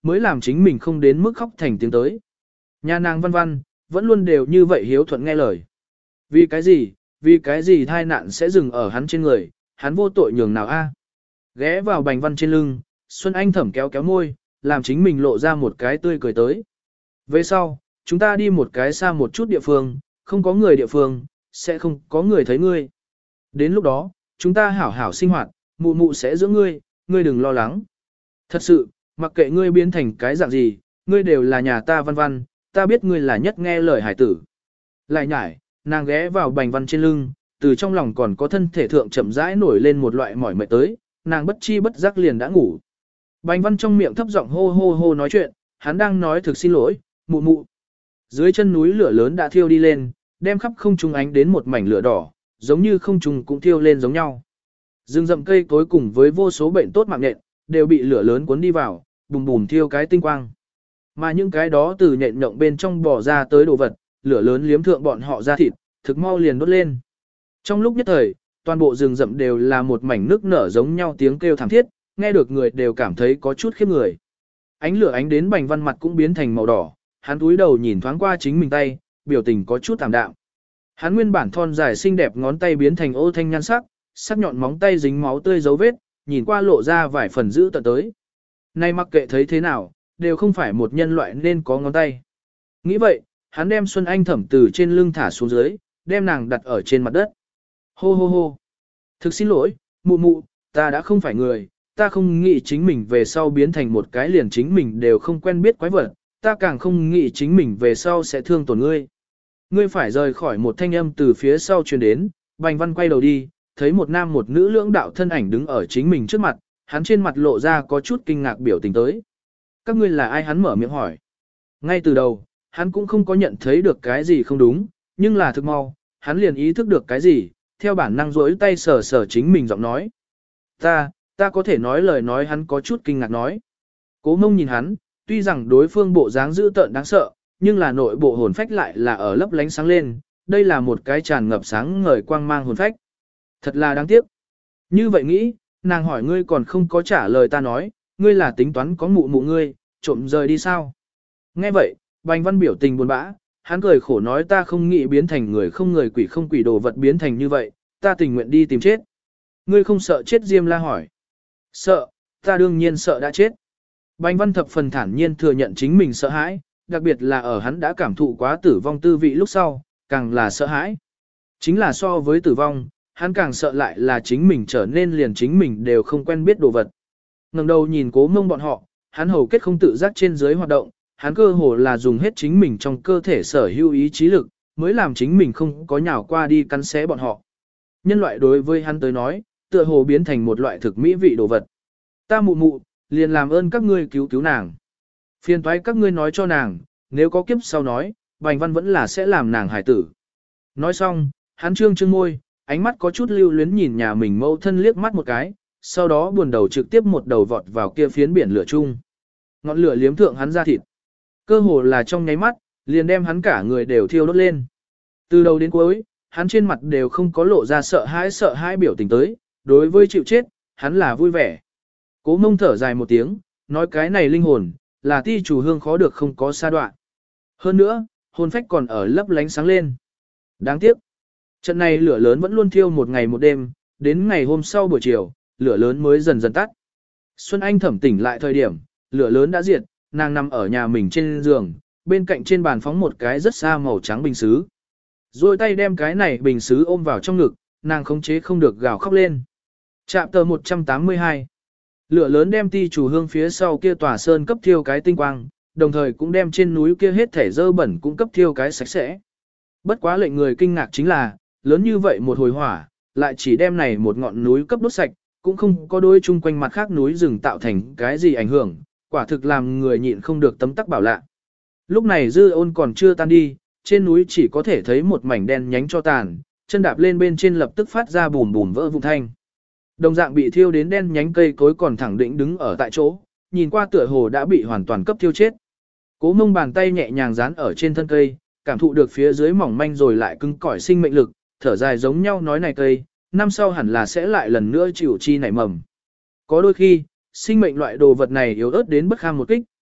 mới làm chính mình không đến mức khóc thành tiếng tới. Nhà nàng Văn Văn, vẫn luôn đều như vậy hiếu thuận nghe lời. Vì cái gì, vì cái gì thai nạn sẽ dừng ở hắn trên người, hắn vô tội nhường nào a? Ghé vào Bành Văn trên lưng, Xuân Anh thẩm kéo kéo môi, làm chính mình lộ ra một cái tươi cười tới. Về sau, chúng ta đi một cái xa một chút địa phương, không có người địa phương, sẽ không có người thấy ngươi. Đến lúc đó, chúng ta hảo hảo sinh hoạt, mụ mụ sẽ giữ ngươi, ngươi đừng lo lắng. Thật sự, mặc kệ ngươi biến thành cái dạng gì, ngươi đều là nhà ta Văn Văn, ta biết ngươi là nhất nghe lời hải tử. Lại nhải, nàng ghé vào Bành Văn trên lưng, từ trong lòng còn có thân thể thượng chậm rãi nổi lên một loại mỏi mệt tới, nàng bất chi bất giác liền đã ngủ. Bành Văn trong miệng thấp giọng hô hô hô nói chuyện, hắn đang nói thực xin lỗi, mụ mụ. Dưới chân núi lửa lớn đã thiêu đi lên, đem khắp không trung ánh đến một mảnh lửa đỏ, giống như không trung cũng thiêu lên giống nhau. Rừng rậm cây cối cùng với vô số bệnh tốt mạng nhện, đều bị lửa lớn cuốn đi vào, bùm bùm thiêu cái tinh quang. Mà những cái đó từ nhện nhộng bên trong bò ra tới đồ vật, lửa lớn liếm thượng bọn họ ra thịt, thực mau liền đốt lên. Trong lúc nhất thời, toàn bộ rừng rậm đều là một mảnh nước nở giống nhau tiếng kêu thảm thiết, nghe được người đều cảm thấy có chút khiếp người. Ánh lửa ánh đến Bành Văn mặt cũng biến thành màu đỏ, hắn túi đầu nhìn thoáng qua chính mình tay, biểu tình có chút tạm đạm. Hắn nguyên bản thon dài xinh đẹp ngón tay biến thành ô thanh nhan sắc, sắc nhọn móng tay dính máu tươi dấu vết, nhìn qua lộ ra vài phần dữ tợn tới. Nay mặc kệ thấy thế nào, đều không phải một nhân loại nên có ngón tay. Nghĩ vậy, hắn đem Xuân Anh thẩm từ trên lưng thả xuống dưới, đem nàng đặt ở trên mặt đất. Hô hô hô. Thực xin lỗi, mụ mụ, ta đã không phải người, ta không nghĩ chính mình về sau biến thành một cái liền chính mình đều không quen biết quái vật, ta càng không nghĩ chính mình về sau sẽ thương tổn ngươi. Ngươi phải rời khỏi một thanh âm từ phía sau truyền đến, Bành Văn quay đầu đi, thấy một nam một nữ lưỡng đạo thân ảnh đứng ở chính mình trước mặt, hắn trên mặt lộ ra có chút kinh ngạc biểu tình tới. Các ngươi là ai, hắn mở miệng hỏi. Ngay từ đầu, hắn cũng không có nhận thấy được cái gì không đúng, nhưng là thực mau, hắn liền ý thức được cái gì, theo bản năng rỗi tay sờ sờ chính mình giọng nói. Ta, ta có thể nói lời nói, hắn có chút kinh ngạc nói. Cố Mông nhìn hắn, tuy rằng đối phương bộ dáng dữ tợn đáng sợ, nhưng là nội bộ hồn phách lại là ở lấp lánh sáng lên, đây là một cái tràn ngập sáng ngời quang mang hồn phách. Thật là đáng tiếc. Như vậy nghĩ, nàng hỏi ngươi còn không có trả lời ta nói, ngươi là tính toán có mụ mụ ngươi, trộm rời đi sao? Nghe vậy, Bành Văn biểu tình buồn bã, hắn cười khổ nói ta không nghĩ biến thành người không người quỷ không quỷ đồ vật biến thành như vậy, ta tình nguyện đi tìm chết. Ngươi không sợ chết? Diêm La hỏi. Sợ, ta đương nhiên sợ đã chết. Bành Văn thập phần thản nhiên thừa nhận chính mình sợ hãi, đặc biệt là ở hắn đã cảm thụ quá tử vong tư vị lúc sau, càng là sợ hãi. Chính là so với tử vong, hắn càng sợ lại là chính mình trở nên liền chính mình đều không quen biết đồ vật. Ngẩng đầu nhìn Cố Mông bọn họ, hắn hầu kết không tự giác trên dưới hoạt động, hắn cơ hồ là dùng hết chính mình trong cơ thể sở hữu ý chí lực, mới làm chính mình không có nhào qua đi cắn xé bọn họ. Nhân loại đối với hắn tới nói, tựa hồ biến thành một loại thực mỹ vị đồ vật. Ta mụ mụ, liền làm ơn các ngươi cứu cứu nàng. Phiền toái các ngươi nói cho nàng, nếu có kiếp sau nói, Bành Văn vẫn là sẽ làm nàng hải tử. Nói xong, hắn trương trương môi, ánh mắt có chút lưu luyến nhìn nhà mình mẫu thân liếc mắt một cái, sau đó buồn đầu trực tiếp một đầu vọt vào kia phiến biển lửa chung. Ngọn lửa liếm thượng hắn ra thịt. Cơ hồ là trong nháy mắt, liền đem hắn cả người đều thiêu đốt lên. Từ đầu đến cuối, hắn trên mặt đều không có lộ ra sợ hãi sợ hãi biểu tình tới, đối với chịu chết, hắn là vui vẻ. Cố Mông thở dài một tiếng, nói cái này linh hồn, là ti chủ hương khó được không có sa đoạn. Hơn nữa, hồn phách còn ở lấp lánh sáng lên. Đáng tiếc, trận này lửa lớn vẫn luôn thiêu một ngày một đêm, đến ngày hôm sau buổi chiều, lửa lớn mới dần dần tắt. Xuân Anh thẩm tỉnh lại thời điểm, lửa lớn đã diệt, nàng nằm ở nhà mình trên giường, bên cạnh trên bàn phóng một cái rất xa màu trắng bình sứ. Rồi tay đem cái này bình sứ ôm vào trong ngực, nàng khống chế không được gào khóc lên. Chạm tờ một trăm tám mươi hai. Lửa lớn đem ti chủ hương phía sau kia tòa sơn cấp thiêu cái tinh quang, đồng thời cũng đem trên núi kia hết thể dơ bẩn cũng cấp thiêu cái sạch sẽ. Bất quá lệnh người kinh ngạc chính là, lớn như vậy một hồi hỏa, lại chỉ đem này một ngọn núi cấp đốt sạch, cũng không có đôi chung quanh mặt khác núi rừng tạo thành cái gì ảnh hưởng, quả thực làm người nhịn không được tấm tắc bảo lạ. Lúc này dư ôn còn chưa tan đi, trên núi chỉ có thể thấy một mảnh đen nhánh cho tàn, chân đạp lên bên trên lập tức phát ra bùm bùm vỡ vụn thanh. Đồng dạng bị thiêu đến đen nhánh cây cối còn thẳng định đứng ở tại chỗ, nhìn qua tựa hồ đã bị hoàn toàn cấp thiêu chết. Cố Mông bàn tay nhẹ nhàng dán ở trên thân cây, cảm thụ được phía dưới mỏng manh rồi lại cứng cỏi sinh mệnh lực, thở dài giống nhau nói này cây, năm sau hẳn là sẽ lại lần nữa chịu chi nảy mầm. Có đôi khi, sinh mệnh loại đồ vật này yếu ớt đến bất kham một kích,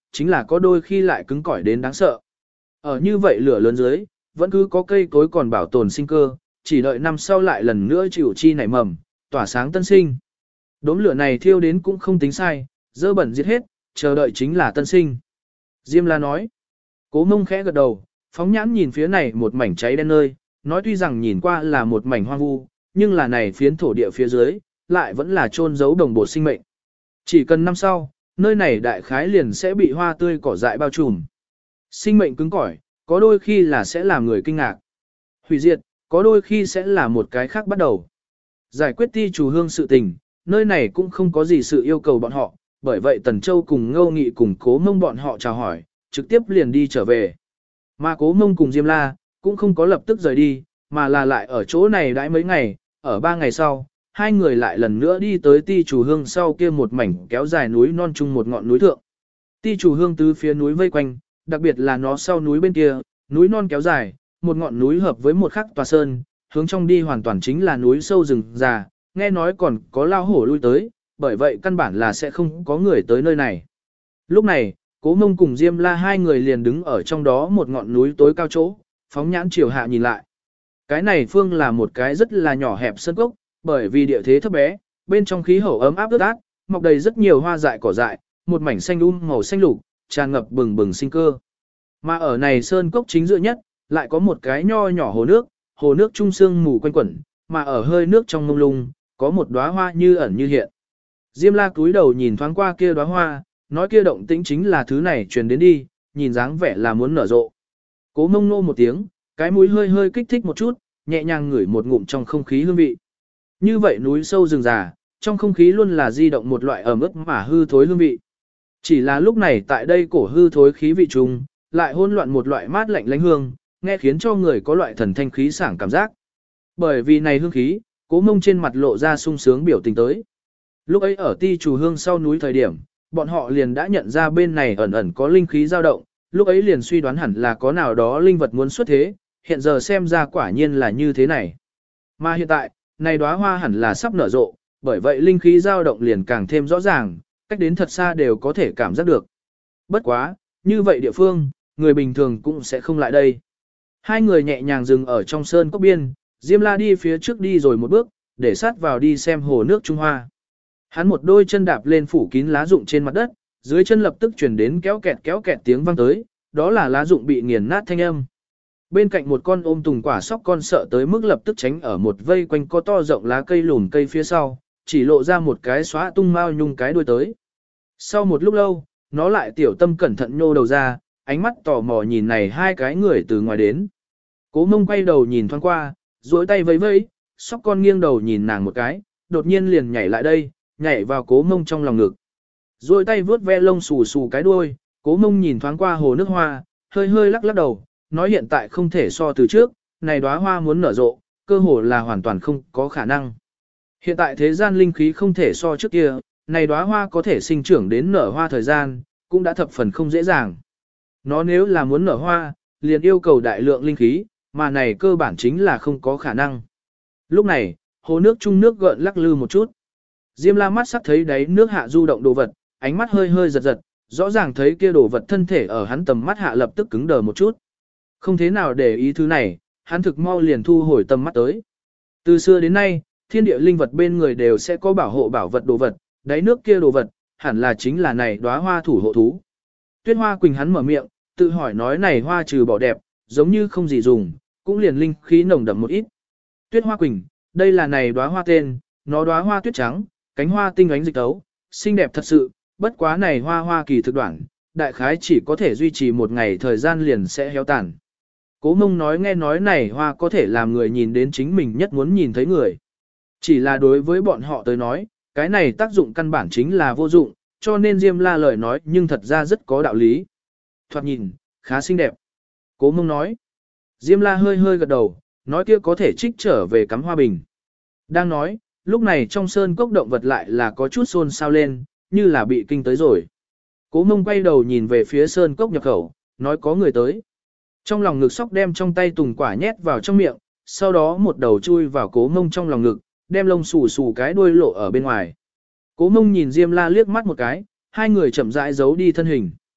chính là có đôi khi lại cứng cỏi đến đáng sợ. Ở như vậy lửa lớn dưới, vẫn cứ có cây cối còn bảo tồn sinh cơ, chỉ đợi năm sau lại lần nữa chịu chi nảy mầm, tỏa sáng tân sinh. Đốm lửa này thiêu đến cũng không tính sai, dơ bẩn giết hết, chờ đợi chính là tân sinh. Diêm La nói. Cố Mông khẽ gật đầu, phóng nhãn nhìn phía này một mảnh cháy đen nơi, nói tuy rằng nhìn qua là một mảnh hoang vu, nhưng là này phiến thổ địa phía dưới, lại vẫn là chôn giấu đồng bộ sinh mệnh. Chỉ cần năm sau, nơi này đại khái liền sẽ bị hoa tươi cỏ dại bao trùm. Sinh mệnh cứng cỏi, có đôi khi là sẽ làm người kinh ngạc. Hủy diệt, có đôi khi sẽ là một cái khác bắt đầu. Giải quyết ti chủ hương sự tình, nơi này cũng không có gì sự yêu cầu bọn họ, bởi vậy Tần Châu cùng Ngô Nghị cùng Cố Mông bọn họ chào hỏi, trực tiếp liền đi trở về. Mà Cố Mông cùng Diêm La, cũng không có lập tức rời đi, mà là lại ở chỗ này đãi mấy ngày, ở ba ngày sau, hai người lại lần nữa đi tới ti chủ hương sau kia một mảnh kéo dài núi non chung một ngọn núi thượng. Ti chủ hương từ phía núi vây quanh, đặc biệt là nó sau núi bên kia, núi non kéo dài, một ngọn núi hợp với một khắc tòa sơn, hướng trong đi hoàn toàn chính là núi sâu rừng già, nghe nói còn có lao hổ lui tới, bởi vậy căn bản là sẽ không có người tới nơi này. Lúc này, Cố Mông cùng Diêm La hai người liền đứng ở trong đó một ngọn núi tối cao chỗ, phóng nhãn chiều hạ nhìn lại. Cái này phương là một cái rất là nhỏ hẹp sơn cốc, bởi vì địa thế thấp bé, bên trong khí hậu ấm áp ướt át, mọc đầy rất nhiều hoa dại cỏ dại, một mảnh xanh um màu xanh lục, tràn ngập bừng bừng sinh cơ. Mà ở này sơn cốc chính giữa nhất, lại có một cái nho nhỏ hồ nước, hồ nước trung sương mù quanh quẩn, mà ở hơi nước trong mông lung, có một đóa hoa như ẩn như hiện. Diêm La cúi đầu nhìn thoáng qua kia đóa hoa, nói kia động tĩnh chính là thứ này truyền đến đi, nhìn dáng vẻ là muốn nở rộ. Cố Mông nô một tiếng, cái mũi hơi hơi kích thích một chút, nhẹ nhàng ngửi một ngụm trong không khí hương vị. Như vậy núi sâu rừng già, trong không khí luôn là di động một loại ẩm ướt mà hư thối hương vị. Chỉ là lúc này tại đây cổ hư thối khí vị trùng, lại hỗn loạn một loại mát lạnh lánh hương, nghe khiến cho người có loại thần thanh khí sảng cảm giác. Bởi vì này hương khí, Cố Mông trên mặt lộ ra sung sướng biểu tình tới. Lúc ấy ở ti chủ hương sau núi thời điểm, bọn họ liền đã nhận ra bên này ẩn ẩn có linh khí dao động, lúc ấy liền suy đoán hẳn là có nào đó linh vật muốn xuất thế, hiện giờ xem ra quả nhiên là như thế này. Mà hiện tại, này đóa hoa hẳn là sắp nở rộ, bởi vậy linh khí dao động liền càng thêm rõ ràng, cách đến thật xa đều có thể cảm giác được. Bất quá, như vậy địa phương, người bình thường cũng sẽ không lại đây. Hai người nhẹ nhàng dừng ở trong sơn cốc biên, Diêm La đi phía trước đi rồi một bước, để sát vào đi xem hồ nước Trung Hoa. Hắn một đôi chân đạp lên phủ kín lá rụng trên mặt đất, dưới chân lập tức truyền đến kéo kẹt kéo kẹt tiếng vang tới, đó là lá rụng bị nghiền nát thanh âm. Bên cạnh một con ôm tùng quả sóc con sợ tới mức lập tức tránh ở một vây quanh co to rộng lá cây lùn cây phía sau, chỉ lộ ra một cái xóa tung mao nhung cái đuôi tới. Sau một lúc lâu, nó lại tiểu tâm cẩn thận nhô đầu ra, ánh mắt tò mò nhìn này hai cái người từ ngoài đến. Cố Mông quay đầu nhìn thoáng qua, duỗi tay vẫy vẫy, sóc con nghiêng đầu nhìn nàng một cái, đột nhiên liền nhảy lại đây, nhảy vào Cố Mông trong lòng ngực. Duỗi tay vuốt ve lông xù xù cái đuôi, Cố Mông nhìn thoáng qua hồ nước hoa, hơi hơi lắc lắc đầu, nói hiện tại không thể so từ trước, này đóa hoa muốn nở rộ, cơ hồ là hoàn toàn không có khả năng. Hiện tại thế gian linh khí không thể so trước kia, này đóa hoa có thể sinh trưởng đến nở hoa thời gian, cũng đã thập phần không dễ dàng. Nó nếu là muốn nở hoa, liền yêu cầu đại lượng linh khí, mà này cơ bản chính là không có khả năng. Lúc này, hồ nước trung nước gợn lắc lư một chút. Diêm La mắt sắc thấy đáy nước hạ du động đồ vật, ánh mắt hơi hơi giật giật, rõ ràng thấy kia đồ vật thân thể ở hắn tầm mắt hạ lập tức cứng đờ một chút. Không thế nào để ý thứ này, hắn thực mau liền thu hồi tầm mắt tới. Từ xưa đến nay, thiên địa linh vật bên người đều sẽ có bảo hộ bảo vật đồ vật, đáy nước kia đồ vật, hẳn là chính là này đóa hoa thủ hộ thú. Tuyết Hoa Quỳnh hắn mở miệng, tự hỏi nói này hoa trừ bỏ đẹp, giống như không gì dùng, cũng liền linh khí nồng đậm một ít. Tuyết Hoa Quỳnh, đây là này đóa hoa tên, nó đóa hoa tuyết trắng, cánh hoa tinh ánh dịch tấu, xinh đẹp thật sự, bất quá này hoa hoa kỳ thực đoạn, đại khái chỉ có thể duy trì một ngày thời gian liền sẽ héo tàn. Cố Mông nói nghe nói này hoa có thể làm người nhìn đến chính mình nhất muốn nhìn thấy người. Chỉ là đối với bọn họ tới nói, cái này tác dụng căn bản chính là vô dụng, cho nên Diêm La lời nói nhưng thật ra rất có đạo lý. Thoạt nhìn, khá xinh đẹp. Cố Mông nói. Diêm La hơi hơi gật đầu, nói kia có thể trích trở về cắm hoa bình. Đang nói, lúc này trong sơn cốc động vật lại là có chút xôn xao lên, như là bị kinh tới rồi. Cố Mông quay đầu nhìn về phía sơn cốc nhập khẩu, nói có người tới. Trong lòng ngực sóc đem trong tay tùng quả nhét vào trong miệng, sau đó một đầu chui vào Cố Mông trong lòng ngực, đem lông xù xù cái đuôi lộ ở bên ngoài. Cố Mông nhìn Diêm La liếc mắt một cái, hai người chậm rãi giấu đi thân hình.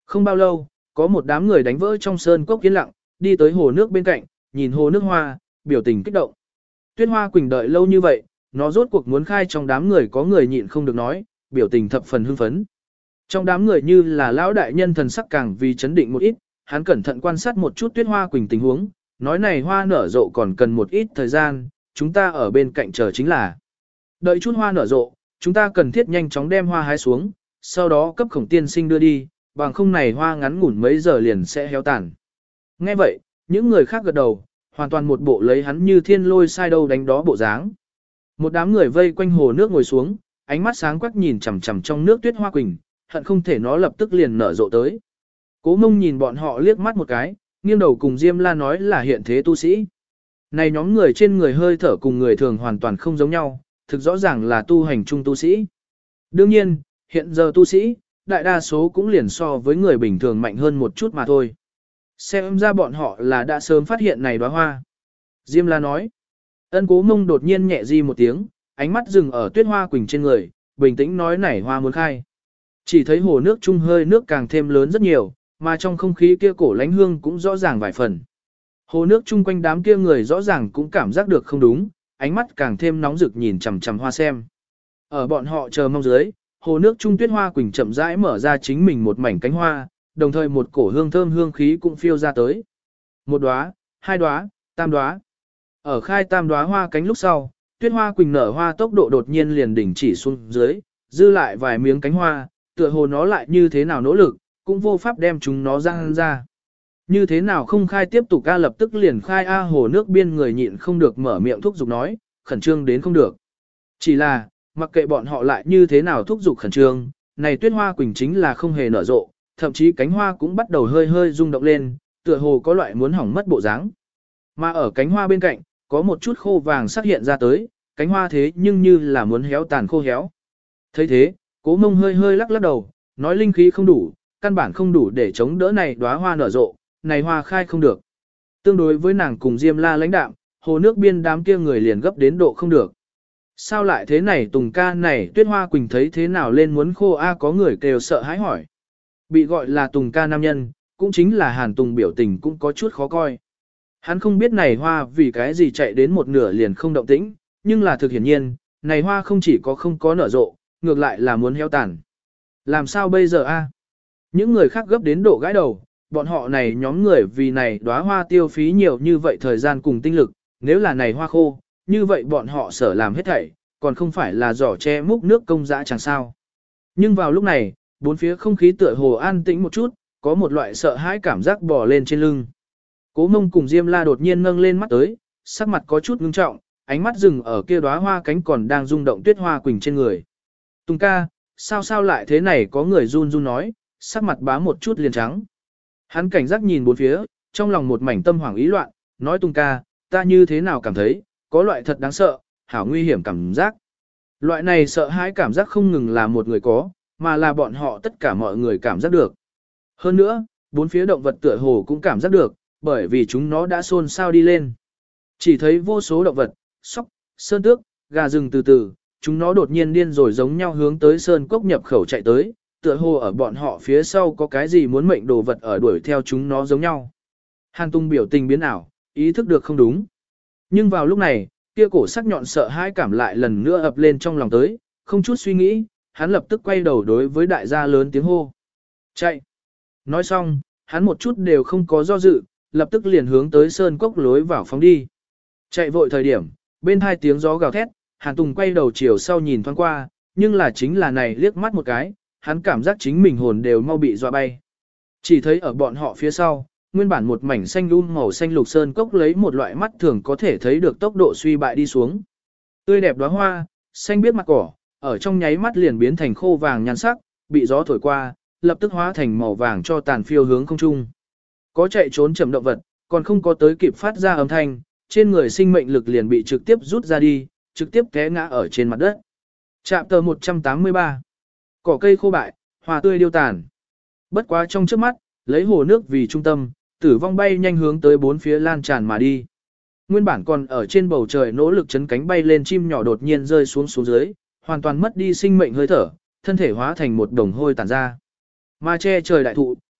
Không bao lâu, có một đám người đánh vỡ trong sơn cốc yên lặng, đi tới hồ nước bên cạnh, nhìn hồ nước hoa, biểu tình kích động. Tuyết Hoa Quỳnh đợi lâu như vậy, nó rốt cuộc muốn khai trong đám người có người nhịn không được nói, biểu tình thập phần hưng phấn. Trong đám người như là lão đại nhân thần sắc càng vì chấn định một ít, hắn cẩn thận quan sát một chút Tuyết Hoa Quỳnh tình huống, nói này hoa nở rộ còn cần một ít thời gian, chúng ta ở bên cạnh chờ chính là. Đợi chút hoa nở rộ, chúng ta cần thiết nhanh chóng đem hoa hái xuống, sau đó cấp Khổng tiên sinh đưa đi, bằng không này hoa ngắn ngủn mấy giờ liền sẽ héo tàn. Nghe vậy, những người khác gật đầu, hoàn toàn một bộ lấy hắn như thiên lôi sai đâu đánh đó bộ dáng. Một đám người vây quanh hồ nước ngồi xuống, ánh mắt sáng quắc nhìn chằm chằm trong nước Tuyết Hoa Quỳnh, hận không thể nó lập tức liền nở rộ tới. Cố Mông nhìn bọn họ liếc mắt một cái, nghiêng đầu cùng Diêm La nói là hiện thế tu sĩ. Này nhóm người trên người hơi thở cùng người thường hoàn toàn không giống nhau, thực rõ ràng là tu hành trung tu sĩ. Đương nhiên, hiện giờ tu sĩ, đại đa số cũng liền so với người bình thường mạnh hơn một chút mà thôi. Xem ra bọn họ là đã sớm phát hiện này đóa hoa. Diêm La nói. Ân Cố Mông đột nhiên nhẹ di một tiếng, ánh mắt dừng ở Tuyết Hoa Quỳnh trên người, bình tĩnh nói nảy hoa muốn khai. Chỉ thấy hồ nước trung hơi nước càng thêm lớn rất nhiều, mà trong không khí kia cổ lánh hương cũng rõ ràng vài phần. Hồ nước chung quanh đám kia người rõ ràng cũng cảm giác được không đúng, ánh mắt càng thêm nóng rực nhìn chằm chằm hoa xem. Ở bọn họ chờ mong dưới, hồ nước trung Tuyết Hoa Quỳnh chậm rãi mở ra chính mình một mảnh cánh hoa, đồng thời một cổ hương thơm hương khí cũng phiêu ra tới. Một đóa, hai đóa, tam đóa. Ở khai tam đóa hoa cánh lúc sau, Tuyết Hoa Quỳnh nở hoa tốc độ đột nhiên liền đỉnh chỉ xuống dưới, dư lại vài miếng cánh hoa, tựa hồ nó lại như thế nào nỗ lực, cũng vô pháp đem chúng nó răng ra. Như thế nào không khai tiếp tục ca lập tức liền khai A hồ nước biên người nhịn không được mở miệng thúc giục nói, khẩn trương đến không được. Chỉ là, mặc kệ bọn họ lại như thế nào thúc giục khẩn trương, này Tuyết Hoa Quỳnh chính là không hề nở rộ, thậm chí cánh hoa cũng bắt đầu hơi hơi rung động lên, tựa hồ có loại muốn hỏng mất bộ dáng. Mà ở cánh hoa bên cạnh, có một chút khô vàng xuất hiện ra tới, cánh hoa thế nhưng như là muốn héo tàn khô héo. Thấy thế, Cố Mông hơi hơi lắc lắc đầu, nói linh khí không đủ, căn bản không đủ để chống đỡ này đóa hoa nở rộ, này hoa khai không được. Tương đối với nàng cùng Diêm La lãnh đạm, hồ nước biên đám kia người liền gấp đến độ không được. Sao lại thế này Tùng ca này Tuyết Hoa Quỳnh thấy thế nào lên muốn khô a có người kêu sợ hãi hỏi. Bị gọi là Tùng ca nam nhân, cũng chính là Hàn Tùng biểu tình cũng có chút khó coi. Hắn không biết này hoa vì cái gì chạy đến một nửa liền không động tĩnh, nhưng là thực hiển nhiên, này hoa không chỉ có không có nở rộ, ngược lại là muốn heo tàn. Làm sao bây giờ a? Những người khác gấp đến độ gãi đầu, bọn họ này nhóm người vì này đóa hoa tiêu phí nhiều như vậy thời gian cùng tinh lực, nếu là này hoa khô, như vậy bọn họ sở làm hết thảy, còn không phải là giỏ che múc nước công dã chẳng sao. Nhưng vào lúc này, bốn phía không khí tựa hồ an tĩnh một chút, có một loại sợ hãi cảm giác bò lên trên lưng. Cố Mông cùng Diêm La đột nhiên nâng lên mắt tới, sắc mặt có chút ngưng trọng, ánh mắt dừng ở kia đóa hoa cánh còn đang rung động Tuyết Hoa Quỳnh trên người. Tùng ca, sao sao lại thế này có người run run nói, sắc mặt bá một chút liền trắng. Hắn cảnh giác nhìn bốn phía, trong lòng một mảnh tâm hoảng ý loạn, nói Tùng ca, ta như thế nào cảm thấy, có loại thật đáng sợ, hảo nguy hiểm cảm giác. Loại này sợ hãi cảm giác không ngừng là một người có, mà là bọn họ tất cả mọi người cảm giác được. Hơn nữa, bốn phía động vật tựa hồ cũng cảm giác được, bởi vì chúng nó đã xôn xao đi lên. Chỉ thấy vô số động vật, sóc, sơn tước, gà rừng từ từ, chúng nó đột nhiên điên rồi giống nhau hướng tới sơn cốc nhập khẩu chạy tới, tựa hồ ở bọn họ phía sau có cái gì muốn mệnh đồ vật ở đuổi theo chúng nó giống nhau. Hàn Tung biểu tình biến ảo, ý thức được không đúng. Nhưng vào lúc này, kia cổ sắc nhọn sợ hãi cảm lại lần nữa ập lên trong lòng tới, không chút suy nghĩ, hắn lập tức quay đầu đối với đại gia lớn tiếng hô. Chạy! Nói xong, hắn một chút đều không có do dự, lập tức liền hướng tới sơn cốc lối vào phóng đi. Chạy vội thời điểm, bên hai tiếng gió gào thét, Hàn Tùng quay đầu chiều sau nhìn thoáng qua, nhưng là chính là này liếc mắt một cái, hắn cảm giác chính mình hồn đều mau bị dọa bay. Chỉ thấy ở bọn họ phía sau, nguyên bản một mảnh xanh um màu xanh lục sơn cốc lấy một loại mắt thường có thể thấy được tốc độ suy bại đi xuống. Tươi đẹp đóa hoa, xanh biết mặt cỏ, ở trong nháy mắt liền biến thành khô vàng nhan sắc, bị gió thổi qua, lập tức hóa thành màu vàng cho tàn phiêu hướng không trung. Có chạy trốn chậm động vật, còn không có tới kịp phát ra âm thanh, trên người sinh mệnh lực liền bị trực tiếp rút ra đi, trực tiếp té ngã ở trên mặt đất. Chạm tờ một trăm tám mươi ba. Cỏ cây khô bại, hoa tươi điêu tàn. Bất quá trong trước mắt, lấy hồ nước vì trung tâm, tử vong bay nhanh hướng tới bốn phía lan tràn mà đi. Nguyên bản còn ở trên bầu trời nỗ lực chấn cánh bay lên chim nhỏ đột nhiên rơi xuống xuống dưới, hoàn toàn mất đi sinh mệnh hơi thở, thân thể hóa thành một đồng hôi tàn ra. Mà che trời đại thụ,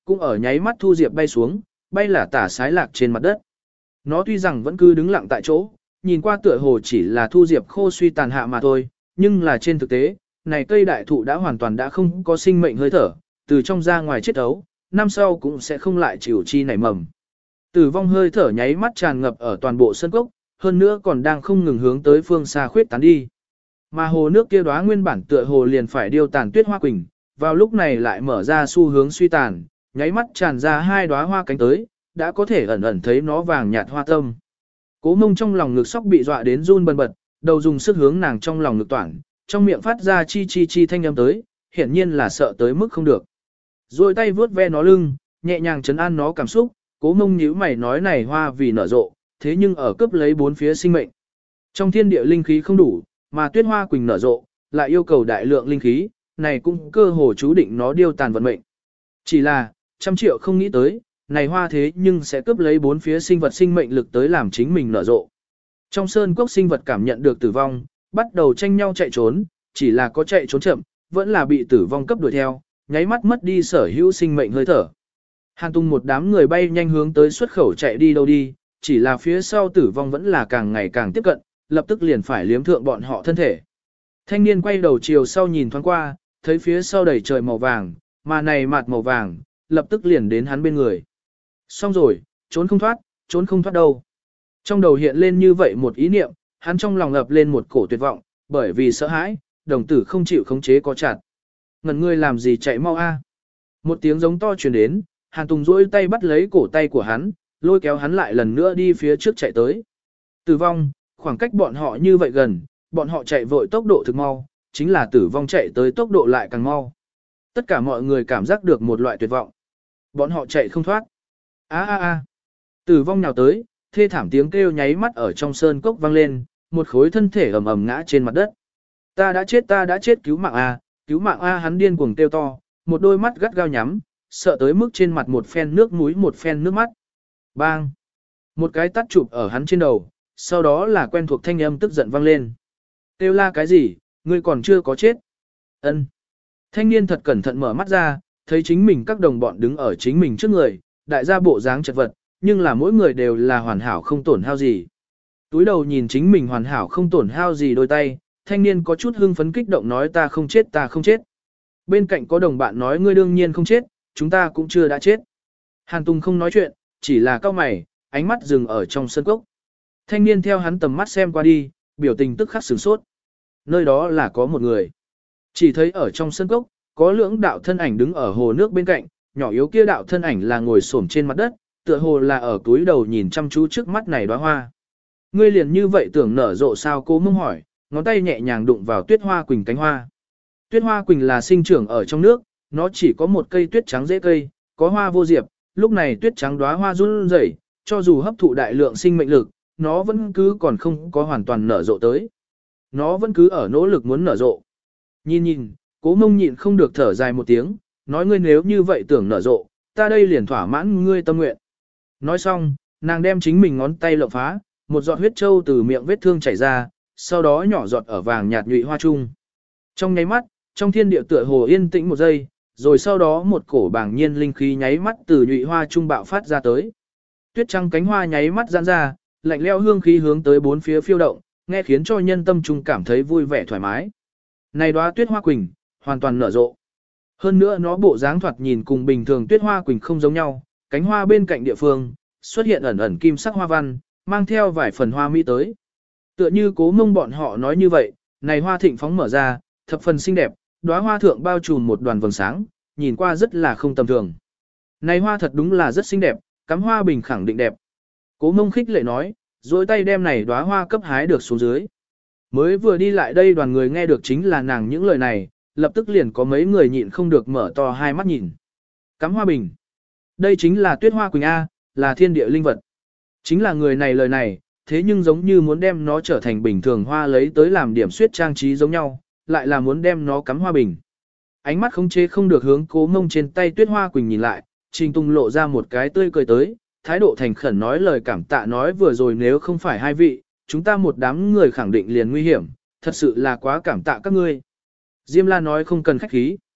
cũng ở nháy mắt Thu Diệp bay xuống, bay là tả sái lạc trên mặt đất. Nó tuy rằng vẫn cứ đứng lặng tại chỗ, nhìn qua tựa hồ chỉ là Thu Diệp khô suy tàn hạ mà thôi, nhưng là trên thực tế, này cây đại thụ đã hoàn toàn đã không có sinh mệnh hơi thở, từ trong ra ngoài chết ấu, năm sau cũng sẽ không lại chịu chi nảy mầm. Tử vong hơi thở nháy mắt tràn ngập ở toàn bộ sân cốc, hơn nữa còn đang không ngừng hướng tới phương xa khuyết tán đi. Mà hồ nước kia đóa nguyên bản tựa hồ liền phải điêu tàn tuyết hoa quỳnh, vào lúc này lại mở ra xu hướng suy tàn, nháy mắt tràn ra hai đóa hoa cánh tới, đã có thể ẩn ẩn thấy nó vàng nhạt hoa tâm. Cố Mông trong lòng ngực sóc bị dọa đến run bần bật, đầu dùng sức hướng nàng trong lòng ngực toản, trong miệng phát ra chi chi chi thanh âm tới, hiển nhiên là sợ tới mức không được. Rồi tay vuốt ve nó lưng, nhẹ nhàng trấn an nó cảm xúc, Cố Mông nhíu mày nói này hoa vì nở rộ, thế nhưng ở cấp lấy bốn phía sinh mệnh. Trong thiên địa linh khí không đủ, mà tuyết hoa quỳnh nở rộ, lại yêu cầu đại lượng linh khí, này cũng cơ hồ chú định nó điêu tàn vận mệnh. Chỉ là, trăm triệu không nghĩ tới, này hoa thế nhưng sẽ cướp lấy bốn phía sinh vật sinh mệnh lực tới làm chính mình nở rộ. Trong sơn cốc sinh vật cảm nhận được tử vong, bắt đầu tranh nhau chạy trốn, chỉ là có chạy trốn chậm, vẫn là bị tử vong cấp đuổi theo, nháy mắt mất đi sở hữu sinh mệnh hơi thở. Hàn Tung một đám người bay nhanh hướng tới xuất khẩu chạy đi đâu đi, chỉ là phía sau tử vong vẫn là càng ngày càng tiếp cận, lập tức liền phải liếm thượng bọn họ thân thể. Thanh niên quay đầu chiều sau nhìn thoáng qua, thấy phía sau đầy trời màu vàng, mà này mặt màu vàng, lập tức liền đến hắn bên người. Xong rồi, trốn không thoát, trốn không thoát đâu. Trong đầu hiện lên như vậy một ý niệm, hắn trong lòng ập lên một cổ tuyệt vọng, bởi vì sợ hãi, đồng tử không chịu khống chế có chặt. Ngần ngươi làm gì chạy mau a? Một tiếng giống to truyền đến, Hàn Tùng duỗi tay bắt lấy cổ tay của hắn, lôi kéo hắn lại lần nữa đi phía trước chạy tới. Tử vong, khoảng cách bọn họ như vậy gần, bọn họ chạy vội tốc độ thực mau, chính là tử vong chạy tới tốc độ lại càng mau. Tất cả mọi người cảm giác được một loại tuyệt vọng. Bọn họ chạy không thoát. A a a. Tử vong nhào tới, thê thảm tiếng kêu nháy mắt ở trong sơn cốc vang lên, một khối thân thể ầm ầm ngã trên mặt đất. Ta đã chết, ta đã chết, cứu mạng a, cứu mạng a, hắn điên cuồng kêu to, một đôi mắt gắt gao nhắm, sợ tới mức trên mặt một phen nước mũi một phen nước mắt. Bang! Một cái tát chụp ở hắn trên đầu, sau đó là quen thuộc thanh âm tức giận vang lên. Kêu la cái gì, ngươi còn chưa có chết. Ân. Thanh niên thật cẩn thận mở mắt ra, thấy chính mình các đồng bọn đứng ở chính mình trước người, đại gia bộ dáng chật vật, nhưng là mỗi người đều là hoàn hảo không tổn hao gì. Túi đầu nhìn chính mình hoàn hảo không tổn hao gì đôi tay, thanh niên có chút hưng phấn kích động nói ta không chết, ta không chết. Bên cạnh có đồng bạn nói ngươi đương nhiên không chết, chúng ta cũng chưa đã chết. Hàn Tùng không nói chuyện, chỉ là cao mày, ánh mắt dừng ở trong sân cốc. Thanh niên theo hắn tầm mắt xem qua đi, biểu tình tức khắc sửng sốt. Nơi đó là có một người. Chỉ thấy ở trong sân cốc, có lưỡng đạo thân ảnh đứng ở hồ nước bên cạnh, nhỏ yếu kia đạo thân ảnh là ngồi xổm trên mặt đất, tựa hồ là ở túi đầu nhìn chăm chú trước mắt này đóa hoa. Ngươi liền như vậy tưởng nở rộ sao? Cô Mông hỏi, ngón tay nhẹ nhàng đụng vào tuyết hoa quỳnh cánh hoa. Tuyết hoa quỳnh là sinh trưởng ở trong nước, nó chỉ có một cây tuyết trắng rễ cây, có hoa vô diệp, lúc này tuyết trắng đóa hoa run rẩy, cho dù hấp thụ đại lượng sinh mệnh lực, nó vẫn cứ còn không có hoàn toàn nở rộ tới. Nó vẫn cứ ở nỗ lực muốn nở rộ. Nhìn nhìn, Cố Mông nhịn không được thở dài một tiếng, nói ngươi nếu như vậy tưởng nở rộ, ta đây liền thỏa mãn ngươi tâm nguyện. Nói xong, nàng đem chính mình ngón tay lộng phá, một giọt huyết trâu từ miệng vết thương chảy ra, sau đó nhỏ giọt ở vàng nhạt nhụy hoa trung. Trong nháy mắt, trong thiên địa tựa hồ yên tĩnh một giây, rồi sau đó một cổ bảng nhiên linh khí nháy mắt từ nhụy hoa trung bạo phát ra tới. Tuyết trắng cánh hoa nháy mắt giãn ra, lạnh leo hương khí hướng tới bốn phía phiêu động, nghe khiến cho nhân tâm trung cảm thấy vui vẻ thoải mái. Này đóa tuyết hoa quỳnh, hoàn toàn nở rộ. Hơn nữa nó bộ dáng thoạt nhìn cùng bình thường tuyết hoa quỳnh không giống nhau, cánh hoa bên cạnh địa phương, xuất hiện ẩn ẩn kim sắc hoa văn, mang theo vài phần hoa mỹ tới. Tựa như Cố Mông bọn họ nói như vậy, này hoa thịnh phóng mở ra, thập phần xinh đẹp, đóa hoa thượng bao trùm một đoàn vầng sáng, nhìn qua rất là không tầm thường. Này hoa thật đúng là rất xinh đẹp, cắm hoa bình khẳng định đẹp. Cố Mông khích lệ nói, rồi tay đem này đóa hoa cấp hái được xuống dưới. Mới vừa đi lại đây đoàn người nghe được chính là nàng những lời này, lập tức liền có mấy người nhịn không được mở to hai mắt nhìn. Cắm hoa bình. Đây chính là tuyết hoa quỳnh A, là thiên địa linh vật. Chính là người này lời này, thế nhưng giống như muốn đem nó trở thành bình thường hoa lấy tới làm điểm suyết trang trí giống nhau, lại là muốn đem nó cắm hoa bình. Ánh mắt không chế không được hướng Cố Mông trên tay tuyết hoa quỳnh nhìn lại, Trình Tung lộ ra một cái tươi cười tới, thái độ thành khẩn nói lời cảm tạ nói vừa rồi nếu không phải hai vị, chúng ta một đám người khẳng định liền nguy hiểm, thật sự là quá cảm tạ các ngươi. Diêm La nói không cần khách khí.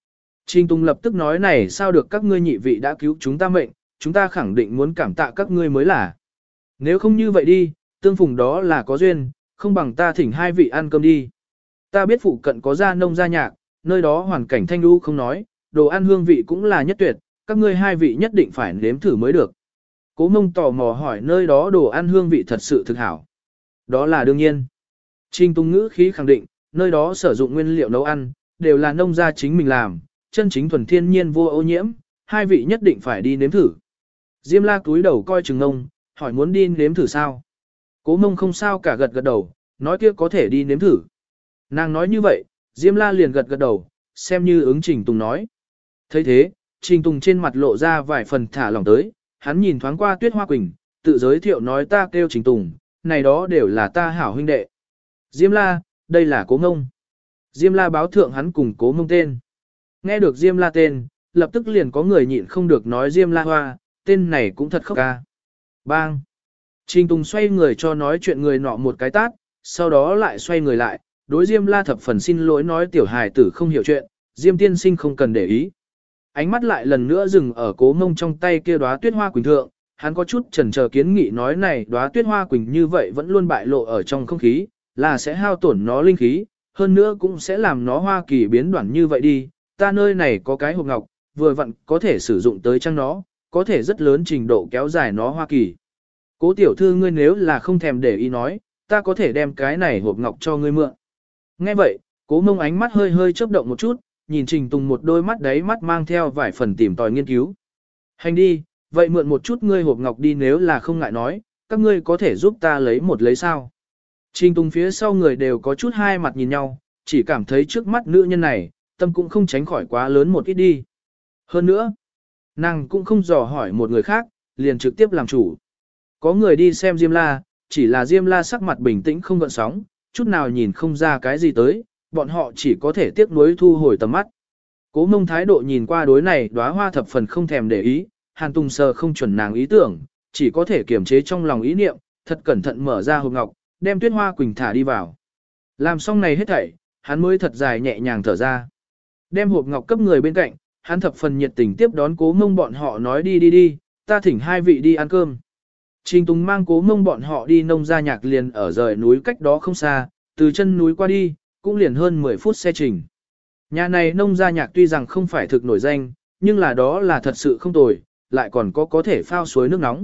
Trình Tùng lập tức nói này sao được các ngươi nhị vị đã cứu chúng ta mệnh, chúng ta khẳng định muốn cảm tạ các ngươi mới là. Nếu không như vậy đi, tương phùng đó là có duyên, không bằng ta thỉnh hai vị ăn cơm đi. Ta biết phụ cận có gia nông gia nhạc, nơi đó hoàn cảnh thanh lưu không nói, đồ ăn hương vị cũng là nhất tuyệt, các ngươi hai vị nhất định phải nếm thử mới được. Cố Mông tò mò hỏi nơi đó đồ ăn hương vị thật sự thực hảo. Đó là đương nhiên. Trình Tùng ngữ khí khẳng định, nơi đó sử dụng nguyên liệu nấu ăn, đều là nông gia chính mình làm, chân chính thuần thiên nhiên vô ô nhiễm, hai vị nhất định phải đi nếm thử. Diêm la túi đầu coi chừng ngông, hỏi muốn đi nếm thử sao. Cố Mông không sao cả gật gật đầu, nói kia có thể đi nếm thử. Nàng nói như vậy, Diêm la liền gật gật đầu, xem như ứng Trình Tùng nói. thấy thế, Trình Tùng trên mặt lộ ra vài phần thả lỏng tới, hắn nhìn thoáng qua Tuyết Hoa Quỳnh, tự giới thiệu nói ta kêu Trình Tùng, này đó đều là ta hảo huynh đệ. Diêm la, đây là Cố Mông. Diêm la báo thượng hắn cùng Cố Mông tên. Nghe được Diêm la tên, lập tức liền có người nhịn không được nói Diêm la hoa, tên này cũng thật khóc ca. Bang! Trình Tùng xoay người cho nói chuyện người nọ một cái tát, sau đó lại xoay người lại, đối Diêm la thập phần xin lỗi nói tiểu hài tử không hiểu chuyện, Diêm tiên sinh không cần để ý. Ánh mắt lại lần nữa dừng ở Cố Mông trong tay kia đóa Tuyết Hoa Quỳnh thượng, hắn có chút chần chờ kiến nghị nói này đóa Tuyết Hoa Quỳnh như vậy vẫn luôn bại lộ ở trong không khí, là sẽ hao tổn nó linh khí, hơn nữa cũng sẽ làm nó hoa kỳ biến đoạn như vậy đi, ta nơi này có cái hộp ngọc, vừa vặn có thể sử dụng tới trang nó, có thể rất lớn trình độ kéo dài nó hoa kỳ. Cố tiểu thư ngươi nếu là không thèm để ý nói, ta có thể đem cái này hộp ngọc cho ngươi mượn. Nghe vậy, Cố Mông ánh mắt hơi hơi chớp động một chút, nhìn Trình Tùng một đôi mắt đấy mắt mang theo vài phần tìm tòi nghiên cứu. Hành đi, vậy mượn một chút ngươi hộp ngọc đi nếu là không ngại nói, các ngươi có thể giúp ta lấy một lấy sao. Trình Tùng phía sau người đều có chút hai mặt nhìn nhau, chỉ cảm thấy trước mắt nữ nhân này, tâm cũng không tránh khỏi quá lớn một ít đi. Hơn nữa, nàng cũng không dò hỏi một người khác, liền trực tiếp làm chủ. Có người đi xem Diêm La, chỉ là Diêm La sắc mặt bình tĩnh không gợn sóng, chút nào nhìn không ra cái gì tới, bọn họ chỉ có thể tiếc nuối thu hồi tầm mắt. Cố Mông thái độ nhìn qua đối này đóa hoa thập phần không thèm để ý, Hàn Tùng sờ không chuẩn nàng ý tưởng, chỉ có thể kiềm chế trong lòng ý niệm, thật cẩn thận mở ra hộp ngọc, đem Tuyết Hoa Quỳnh thả đi vào. Làm xong này hết thảy, hắn mới thật dài nhẹ nhàng thở ra. Đem hộp ngọc cấp người bên cạnh, hắn thập phần nhiệt tình tiếp đón Cố Mông bọn họ nói đi đi đi, ta thỉnh hai vị đi ăn cơm. Trình Tùng mang Cố Mông bọn họ đi nông gia nhạc liền ở rời núi cách đó không xa, từ chân núi qua đi, cũng liền hơn mười phút xe trình. Nhà này nông gia nhạc tuy rằng không phải thực nổi danh, nhưng là đó là thật sự không tồi, lại còn có có thể phao suối nước nóng.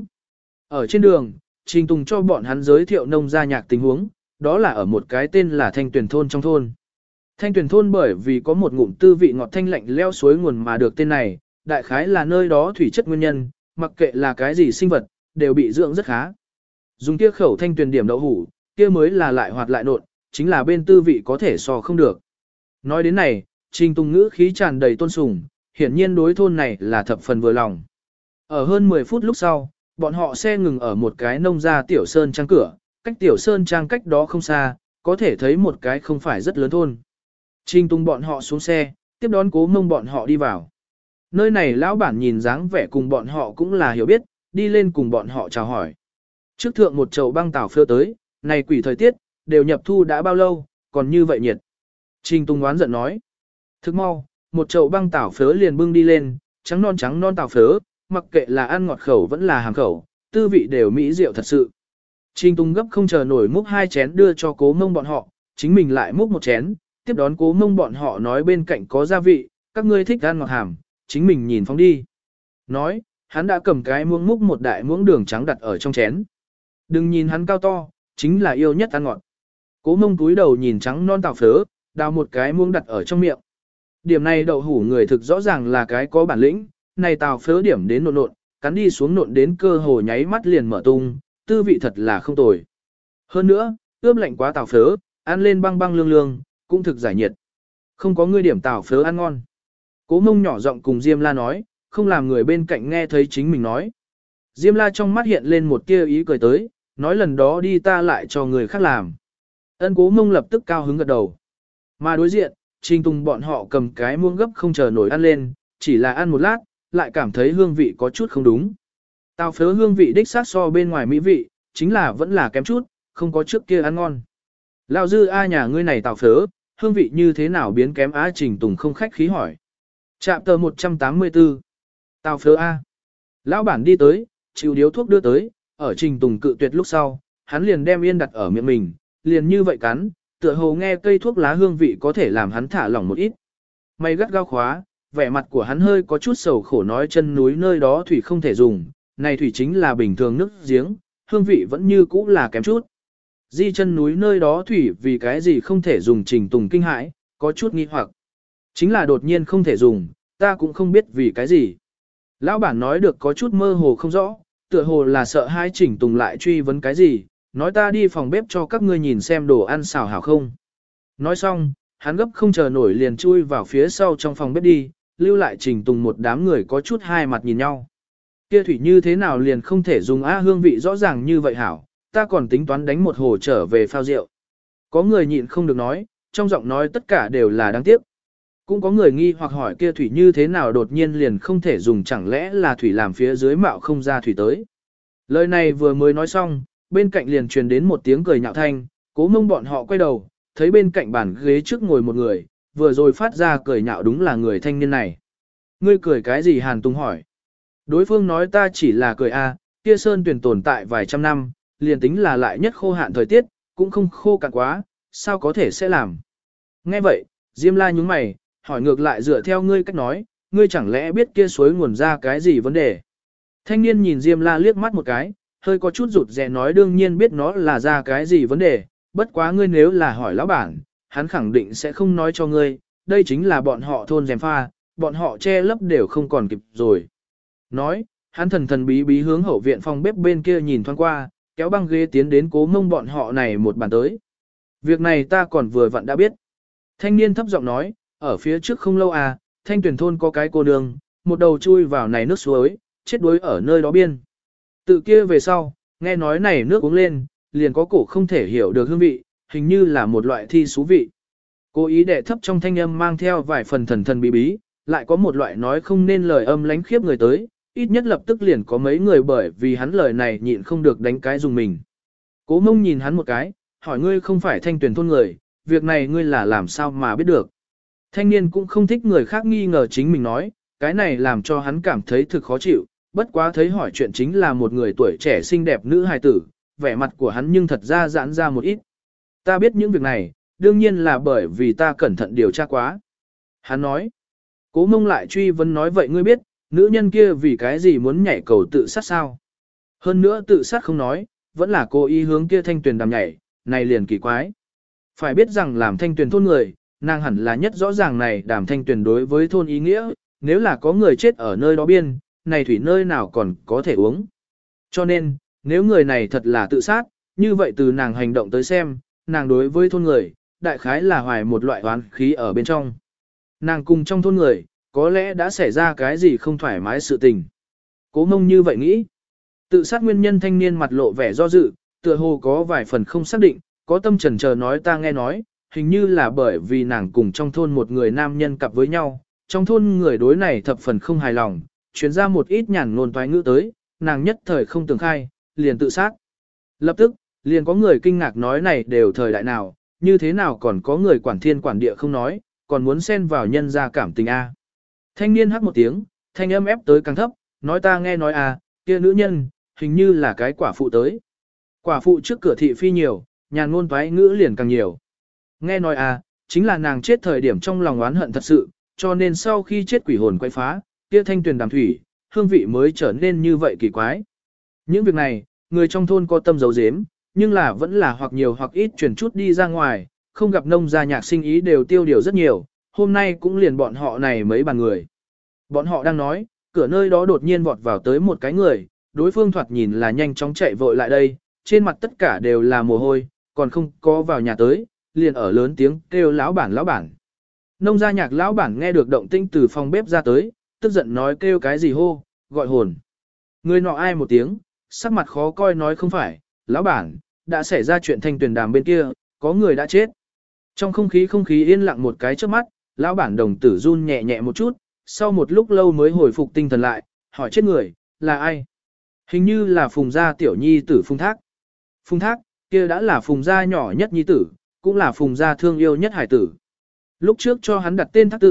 Ở trên đường, Trình Tùng cho bọn hắn giới thiệu nông gia nhạc tình huống, đó là ở một cái tên là Thanh Tuyền thôn trong thôn. Thanh Tuyền thôn bởi vì có một ngụm tư vị ngọt thanh lạnh leo suối nguồn mà được tên này, đại khái là nơi đó thủy chất nguyên nhân, mặc kệ là cái gì sinh vật, đều bị dưỡng rất khá. Dùng kia khẩu thanh tuyền điểm đậu hủ, kia mới là lại hoạt lại nộn, chính là bên tư vị có thể so không được. Nói đến này, Trình Tùng ngữ khí tràn đầy tôn sùng, hiển nhiên đối thôn này là thập phần vừa lòng. Ở hơn mười phút lúc sau, bọn họ xe ngừng ở một cái nông gia tiểu sơn trang cửa, cách tiểu sơn trang cách đó không xa, có thể thấy một cái không phải rất lớn thôn. Trình Tùng bọn họ xuống xe, tiếp đón Cố Mông bọn họ đi vào. Nơi này lão bản nhìn dáng vẻ cùng bọn họ cũng là hiểu biết, đi lên cùng bọn họ chào hỏi. Trước thượng một chậu băng tảo phơ tới, này quỷ thời tiết, đều nhập thu đã bao lâu, còn như vậy nhiệt. Trình Tùng oán giận nói. Thức mau, một chậu băng tảo phớ liền bưng đi lên, trắng non trắng non tảo phớ, mặc kệ là ăn ngọt khẩu vẫn là hàm khẩu, tư vị đều mỹ diệu thật sự. Trình Tùng gấp không chờ nổi múc hai chén đưa cho Cố Mông bọn họ, chính mình lại múc một chén, tiếp đón Cố Mông bọn họ nói bên cạnh có gia vị, các ngươi thích ăn ngọt hàm, chính mình nhìn phóng đi. Nói, hắn đã cầm cái muỗng múc một đại muỗng đường trắng đặt ở trong chén. Đừng nhìn hắn cao to, chính là yêu nhất ăn ngọt. Cố Mông cúi đầu nhìn trắng non tảo phớ, đào một cái muỗng đặt ở trong miệng. Điểm này đậu hủ người thực rõ ràng là cái có bản lĩnh, này tảo phớ điểm đến nộn nộn, cắn đi xuống nộn đến cơ hồ nháy mắt liền mở tung, tư vị thật là không tồi. Hơn nữa, ướp lạnh quá tảo phớ, ăn lên băng băng lương lương, cũng thực giải nhiệt. Không có người điểm tảo phớ ăn ngon. Cố Mông nhỏ giọng cùng Diêm La nói, không làm người bên cạnh nghe thấy chính mình nói. Diêm La trong mắt hiện lên một tia ý cười tới, nói lần đó đi ta lại cho người khác làm. Ân Cố Mông lập tức cao hứng gật đầu. Mà đối diện, Trình Tùng bọn họ cầm cái muỗng gấp không chờ nổi ăn lên, chỉ là ăn một lát, lại cảm thấy hương vị có chút không đúng. Tao phớ hương vị đích xác so bên ngoài mỹ vị, chính là vẫn là kém chút, không có trước kia ăn ngon. Lão dư a nhà ngươi này tao phớ, hương vị như thế nào biến kém á Trình Tùng không khách khí hỏi. Trạm tờ một trăm tám mươi tư. Tào phớ A. Lão bản đi tới, chịu điếu thuốc đưa tới, ở Trình Tùng cự tuyệt lúc sau, hắn liền đem yên đặt ở miệng mình, liền như vậy cắn, tựa hồ nghe cây thuốc lá hương vị có thể làm hắn thả lỏng một ít. Mày gắt gao khóa, vẻ mặt của hắn hơi có chút sầu khổ nói chân núi nơi đó thủy không thể dùng, này thủy chính là bình thường nước giếng, hương vị vẫn như cũ là kém chút. Di chân núi nơi đó thủy vì cái gì không thể dùng Trình Tùng kinh hãi, có chút nghi hoặc. Chính là đột nhiên không thể dùng, ta cũng không biết vì cái gì. Lão bản nói được có chút mơ hồ không rõ, tựa hồ là sợ hai Trình Tùng lại truy vấn cái gì, nói ta đi phòng bếp cho các ngươi nhìn xem đồ ăn xào hảo không. Nói xong, hắn gấp không chờ nổi liền chui vào phía sau trong phòng bếp đi, lưu lại Trình Tùng một đám người có chút hai mặt nhìn nhau. Kia thủy như thế nào liền không thể dùng á, hương vị rõ ràng như vậy hảo, ta còn tính toán đánh một hồ trở về phao rượu. Có người nhịn không được nói, trong giọng nói tất cả đều là đáng tiếc. Cũng có người nghi hoặc hỏi kia thủy như thế nào đột nhiên liền không thể dùng, chẳng lẽ là thủy làm phía dưới mạo không ra thủy tới. Lời này vừa mới nói xong, bên cạnh liền truyền đến một tiếng cười nhạo thanh, Cố Mông bọn họ quay đầu, thấy bên cạnh bàn ghế trước ngồi một người, vừa rồi phát ra cười nhạo đúng là người thanh niên này. Ngươi cười cái gì? Hàn Tùng hỏi. Đối phương nói ta chỉ là cười a, kia sơn tuyển tồn tại vài trăm năm, liền tính là lại nhất khô hạn thời tiết, cũng không khô cạn quá, sao có thể sẽ làm. Nghe vậy, Diêm La nhướng mày, hỏi ngược lại dựa theo ngươi cách nói, ngươi chẳng lẽ biết kia suối nguồn ra cái gì vấn đề. Thanh niên nhìn Diêm La liếc mắt một cái, hơi có chút rụt rè nói đương nhiên biết nó là ra cái gì vấn đề, bất quá ngươi nếu là hỏi lão bản, hắn khẳng định sẽ không nói cho ngươi, đây chính là bọn họ thôn dèm pha, bọn họ che lấp đều không còn kịp rồi. Nói, hắn thần thần bí bí hướng hậu viện phòng bếp bên kia nhìn thoáng qua, kéo băng ghế tiến đến Cố Mông bọn họ này một bàn tới. Việc này ta còn vừa vặn đã biết. Thanh niên thấp giọng nói, ở phía trước không lâu à, Thanh Tuyển thôn có cái cô nương, một đầu chui vào này nước suối, chết đuối ở nơi đó biên. Tự kia về sau, nghe nói này nước uống lên, liền có cổ không thể hiểu được hương vị, hình như là một loại thi xú vị. Cố ý đệ thấp trong thanh âm mang theo vài phần thần thần bí bí, lại có một loại nói không nên lời âm lánh khiếp người tới, ít nhất lập tức liền có mấy người bởi vì hắn lời này nhịn không được đánh cái dùng mình. Cố Mông nhìn hắn một cái, hỏi ngươi không phải Thanh Tuyển thôn người, việc này ngươi là làm sao mà biết được. Thanh niên cũng không thích người khác nghi ngờ chính mình nói, cái này làm cho hắn cảm thấy thực khó chịu, bất quá thấy hỏi chuyện chính là một người tuổi trẻ xinh đẹp nữ hài tử, vẻ mặt của hắn nhưng thật ra giãn ra một ít. Ta biết những việc này, đương nhiên là bởi vì ta cẩn thận điều tra quá. Hắn nói, Cố Mông lại truy vấn nói vậy ngươi biết, nữ nhân kia vì cái gì muốn nhảy cầu tự sát sao? Hơn nữa tự sát không nói, vẫn là cố ý hướng kia Thanh Tuyền đàm nhảy, này liền kỳ quái. Phải biết rằng làm Thanh Tuyền thôn người, nàng hẳn là nhất rõ ràng này đàm Thanh Tuyền đối với thôn ý nghĩa, nếu là có người chết ở nơi đó biên, này thủy nơi nào còn có thể uống. Cho nên, nếu người này thật là tự sát, như vậy từ nàng hành động tới xem, nàng đối với thôn người, đại khái là hoài một loại oán khí ở bên trong. Nàng cùng trong thôn người, có lẽ đã xảy ra cái gì không thoải mái sự tình. Cố Mông như vậy nghĩ. Tự sát nguyên nhân thanh niên mặt lộ vẻ do dự, tựa hồ có vài phần không xác định, có tâm trần chờ nói ta nghe nói, hình như là bởi vì nàng cùng trong thôn một người nam nhân cặp với nhau, trong thôn người đối này thập phần không hài lòng, chuyển ra một ít nhàn ngôn toái ngữ tới, nàng nhất thời không tường khai, liền tự sát. Lập tức, liền có người kinh ngạc nói này đều thời đại nào, như thế nào còn có người quản thiên quản địa không nói, còn muốn xen vào nhân ra cảm tình a. Thanh niên hắc một tiếng, thanh âm ép tới càng thấp, nói ta nghe nói à, kia nữ nhân, hình như là cái quả phụ tới. Quả phụ trước cửa thị phi nhiều, nhàn ngôn toái ngữ liền càng nhiều. Nghe nói à, chính là nàng chết thời điểm trong lòng oán hận thật sự, cho nên sau khi chết quỷ hồn quay phá, kia Thanh Tuyền đàm thủy, hương vị mới trở nên như vậy kỳ quái. Những việc này, người trong thôn có tâm giấu giếm, nhưng là vẫn là hoặc nhiều hoặc ít chuyển chút đi ra ngoài, không gặp nông gia nhạc sinh ý đều tiêu điều rất nhiều, hôm nay cũng liền bọn họ này mấy bàn người. Bọn họ đang nói, cửa nơi đó đột nhiên vọt vào tới một cái người, đối phương thoạt nhìn là nhanh chóng chạy vội lại đây, trên mặt tất cả đều là mồ hôi, còn không có vào nhà tới, liền ở lớn tiếng kêu lão bản lão bản. Nông gia nhạc lão bản nghe được động tĩnh từ phòng bếp ra tới, tức giận nói kêu cái gì hô, gọi hồn. Người nọ ai một tiếng, sắc mặt khó coi nói không phải, lão bản, đã xảy ra chuyện Thanh Tuyền đàm bên kia, có người đã chết. Trong không khí không khí yên lặng một cái trước mắt, lão bản đồng tử run nhẹ nhẹ một chút, sau một lúc lâu mới hồi phục tinh thần lại, hỏi chết người, là ai? Hình như là Phùng gia tiểu nhi tử Phùng Thác. Phùng Thác, kia đã là Phùng gia nhỏ nhất nhi tử, cũng là Phùng gia thương yêu nhất hải tử. Lúc trước cho hắn đặt tên Thác tự,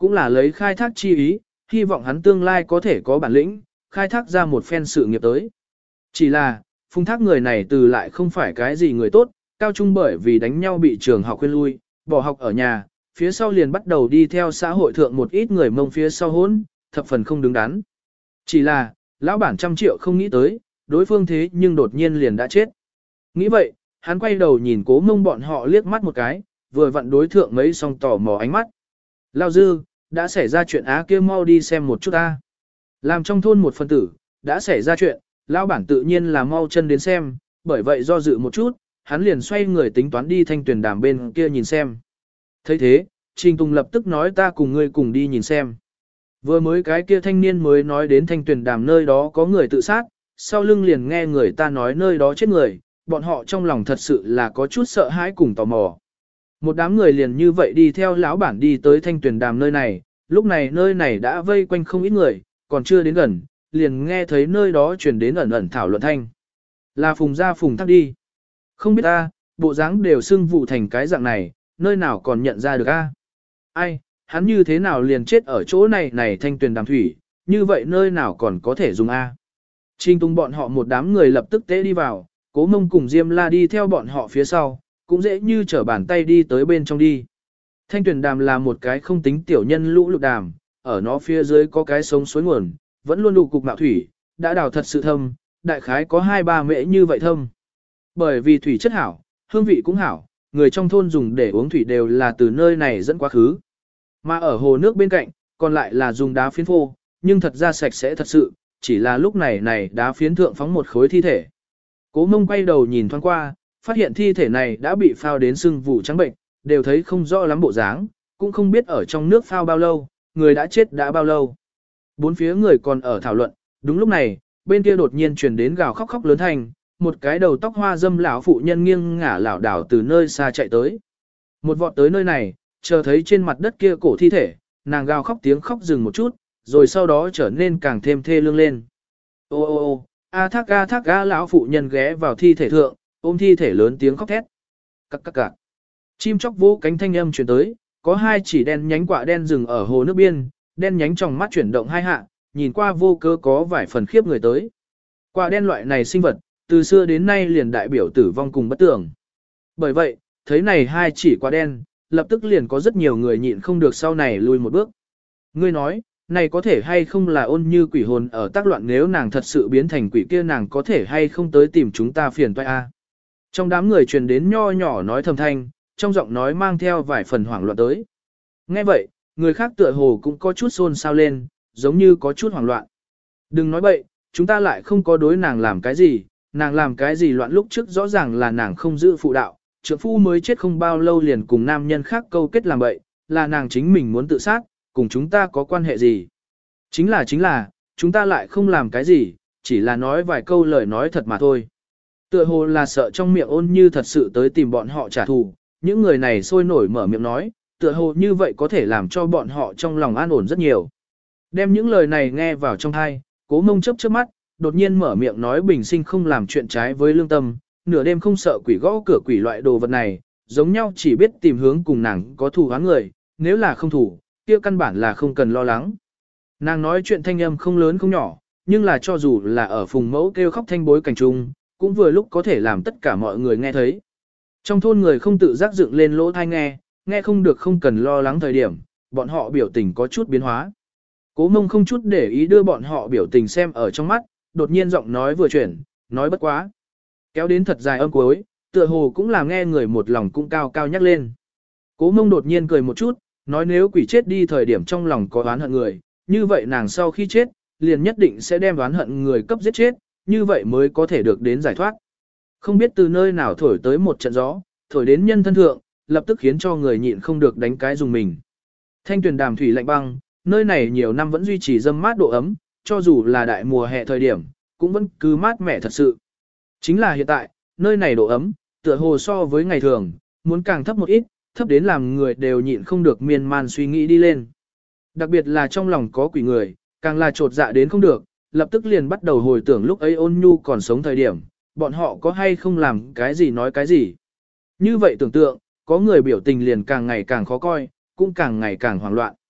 cũng là lấy khai thác chi ý, hy vọng hắn tương lai có thể có bản lĩnh, khai thác ra một phen sự nghiệp tới. Chỉ là, Phùng Thác người này từ lại không phải cái gì người tốt, cao trung bởi vì đánh nhau bị trường học khuyên lui, bỏ học ở nhà, phía sau liền bắt đầu đi theo xã hội thượng một ít người Mông phía sau hỗn, thập phần không đứng đắn. Chỉ là, lão bản trăm triệu không nghĩ tới, đối phương thế nhưng đột nhiên liền đã chết. Nghĩ vậy, hắn quay đầu nhìn Cố Mông bọn họ liếc mắt một cái, vừa vặn đối thượng mấy song tò mò ánh mắt. Lao dư, đã xảy ra chuyện á kia mau đi xem một chút ta. Làm trong thôn một phân tử, đã xảy ra chuyện, lão bản tự nhiên là mau chân đến xem, bởi vậy do dự một chút, hắn liền xoay người tính toán đi thanh tuyển đàm bên kia nhìn xem. thấy thế, Trình Tùng lập tức nói ta cùng ngươi cùng đi nhìn xem. Vừa mới cái kia thanh niên mới nói đến thanh tuyển đàm nơi đó có người tự sát, sau lưng liền nghe người ta nói nơi đó chết người, bọn họ trong lòng thật sự là có chút sợ hãi cùng tò mò. Một đám người liền như vậy đi theo lão bản đi tới thanh tuyển đàm nơi này, lúc này nơi này đã vây quanh không ít người, còn chưa đến gần, liền nghe thấy nơi đó truyền đến ẩn ẩn thảo luận thanh. Là Phùng gia Phùng Thác đi. Không biết ta, bộ dáng đều xưng vụ thành cái dạng này, nơi nào còn nhận ra được a? Ai, hắn như thế nào liền chết ở chỗ này này thanh tuyển đàm thủy, như vậy nơi nào còn có thể dùng a? Trình Tùng bọn họ một đám người lập tức tế đi vào, Cố Mông cùng Diêm La đi theo bọn họ phía sau, cũng dễ như trở bàn tay đi tới bên trong đi. Thanh tuyển đàm là một cái không tính tiểu nhân lũ lụt đàm, ở nó phía dưới có cái sống suối nguồn, vẫn luôn đủ cục mạo thủy, đã đào thật sự thâm, đại khái có hai ba mễ như vậy thâm. Bởi vì thủy chất hảo, hương vị cũng hảo, người trong thôn dùng để uống thủy đều là từ nơi này dẫn quá khứ. Mà ở hồ nước bên cạnh, còn lại là dùng đá phiến phô, nhưng thật ra sạch sẽ thật sự, chỉ là lúc này này đá phiến thượng phóng một khối thi thể. Cố Mông quay đầu nhìn thoáng qua, phát hiện thi thể này đã bị phao đến sưng vụ trắng bệnh, đều thấy không rõ lắm bộ dáng, cũng không biết ở trong nước phao bao lâu, người đã chết đã bao lâu. Bốn phía người còn ở thảo luận, đúng lúc này, bên kia đột nhiên truyền đến gào khóc khóc lớn thành, một cái đầu tóc hoa dâm lão phụ nhân nghiêng ngả lảo đảo từ nơi xa chạy tới. Một vọt tới nơi này, chờ thấy trên mặt đất kia cổ thi thể, nàng gào khóc tiếng khóc dừng một chút, rồi sau đó trở nên càng thêm thê lương lên. Ô ô ô, a thác a thác a lão phụ nhân ghé vào thi thể thượng, ôm thi thể lớn tiếng khóc thét. Cắc cắc cạc. Chim chóc vỗ cánh thanh âm truyền tới, có hai chỉ đen nhánh quạ đen rừng ở hồ nước biên, đen nhánh trong mắt chuyển động hai hạ, nhìn qua vô cớ có vài phần khiếp người tới. Quạ đen loại này sinh vật, từ xưa đến nay liền đại biểu tử vong cùng bất tưởng. Bởi vậy, thấy này hai chỉ quạ đen, lập tức liền có rất nhiều người nhịn không được sau này lùi một bước. Ngươi nói, này có thể hay không là ôn như quỷ hồn ở tác loạn, nếu nàng thật sự biến thành quỷ kia nàng có thể hay không tới tìm chúng ta phiền toái a? Trong đám người truyền đến nho nhỏ nói thầm thanh, trong giọng nói mang theo vài phần hoảng loạn tới. Nghe vậy, người khác tựa hồ cũng có chút xôn xao lên, giống như có chút hoảng loạn. Đừng nói bậy, chúng ta lại không có đối nàng làm cái gì, nàng làm cái gì loạn lúc trước rõ ràng là nàng không giữ phụ đạo, trượng phu mới chết không bao lâu liền cùng nam nhân khác câu kết làm bậy, là nàng chính mình muốn tự sát, cùng chúng ta có quan hệ gì. Chính là chính là, chúng ta lại không làm cái gì, chỉ là nói vài câu lời nói thật mà thôi. Tựa hồ là sợ trong miệng ôn như thật sự tới tìm bọn họ trả thù, những người này sôi nổi mở miệng nói, tựa hồ như vậy có thể làm cho bọn họ trong lòng an ổn rất nhiều. Đem những lời này nghe vào trong tai, Cố Mông chớp chớp mắt, đột nhiên mở miệng nói bình sinh không làm chuyện trái với lương tâm, nửa đêm không sợ quỷ gõ cửa quỷ loại đồ vật này, giống nhau chỉ biết tìm hướng cùng nàng có thù oán người, nếu là không thù, kia căn bản là không cần lo lắng. Nàng nói chuyện thanh âm không lớn không nhỏ, nhưng là cho dù là ở phùng mẫu kêu khóc thanh bối cảnh trung, cũng vừa lúc có thể làm tất cả mọi người nghe thấy. Trong thôn người không tự giác dựng lên lỗ tai nghe, nghe không được không cần lo lắng thời điểm, bọn họ biểu tình có chút biến hóa. Cố Mông không chút để ý đưa bọn họ biểu tình xem ở trong mắt, đột nhiên giọng nói vừa chuyển, nói bất quá. Kéo đến thật dài âm cuối, tựa hồ cũng làm nghe người một lòng cũng cao cao nhắc lên. Cố Mông đột nhiên cười một chút, nói nếu quỷ chết đi thời điểm trong lòng có oán hận người, như vậy nàng sau khi chết, liền nhất định sẽ đem oán hận người cấp giết chết, như vậy mới có thể được đến giải thoát. Không biết từ nơi nào thổi tới một trận gió, thổi đến nhân thân thượng, lập tức khiến cho người nhịn không được đánh cái dùng mình. Thanh tuyển đàm thủy lạnh băng, nơi này nhiều năm vẫn duy trì dâm mát độ ấm, cho dù là đại mùa hè thời điểm, cũng vẫn cứ mát mẻ thật sự. Chính là hiện tại, nơi này độ ấm, tựa hồ so với ngày thường, muốn càng thấp một ít, thấp đến làm người đều nhịn không được miên man suy nghĩ đi lên. Đặc biệt là trong lòng có quỷ người, càng là trột dạ đến không được, lập tức liền bắt đầu hồi tưởng lúc ấy ôn nhu còn sống thời điểm, bọn họ có hay không làm cái gì nói cái gì. Như vậy tưởng tượng, có người biểu tình liền càng ngày càng khó coi, cũng càng ngày càng hoảng loạn.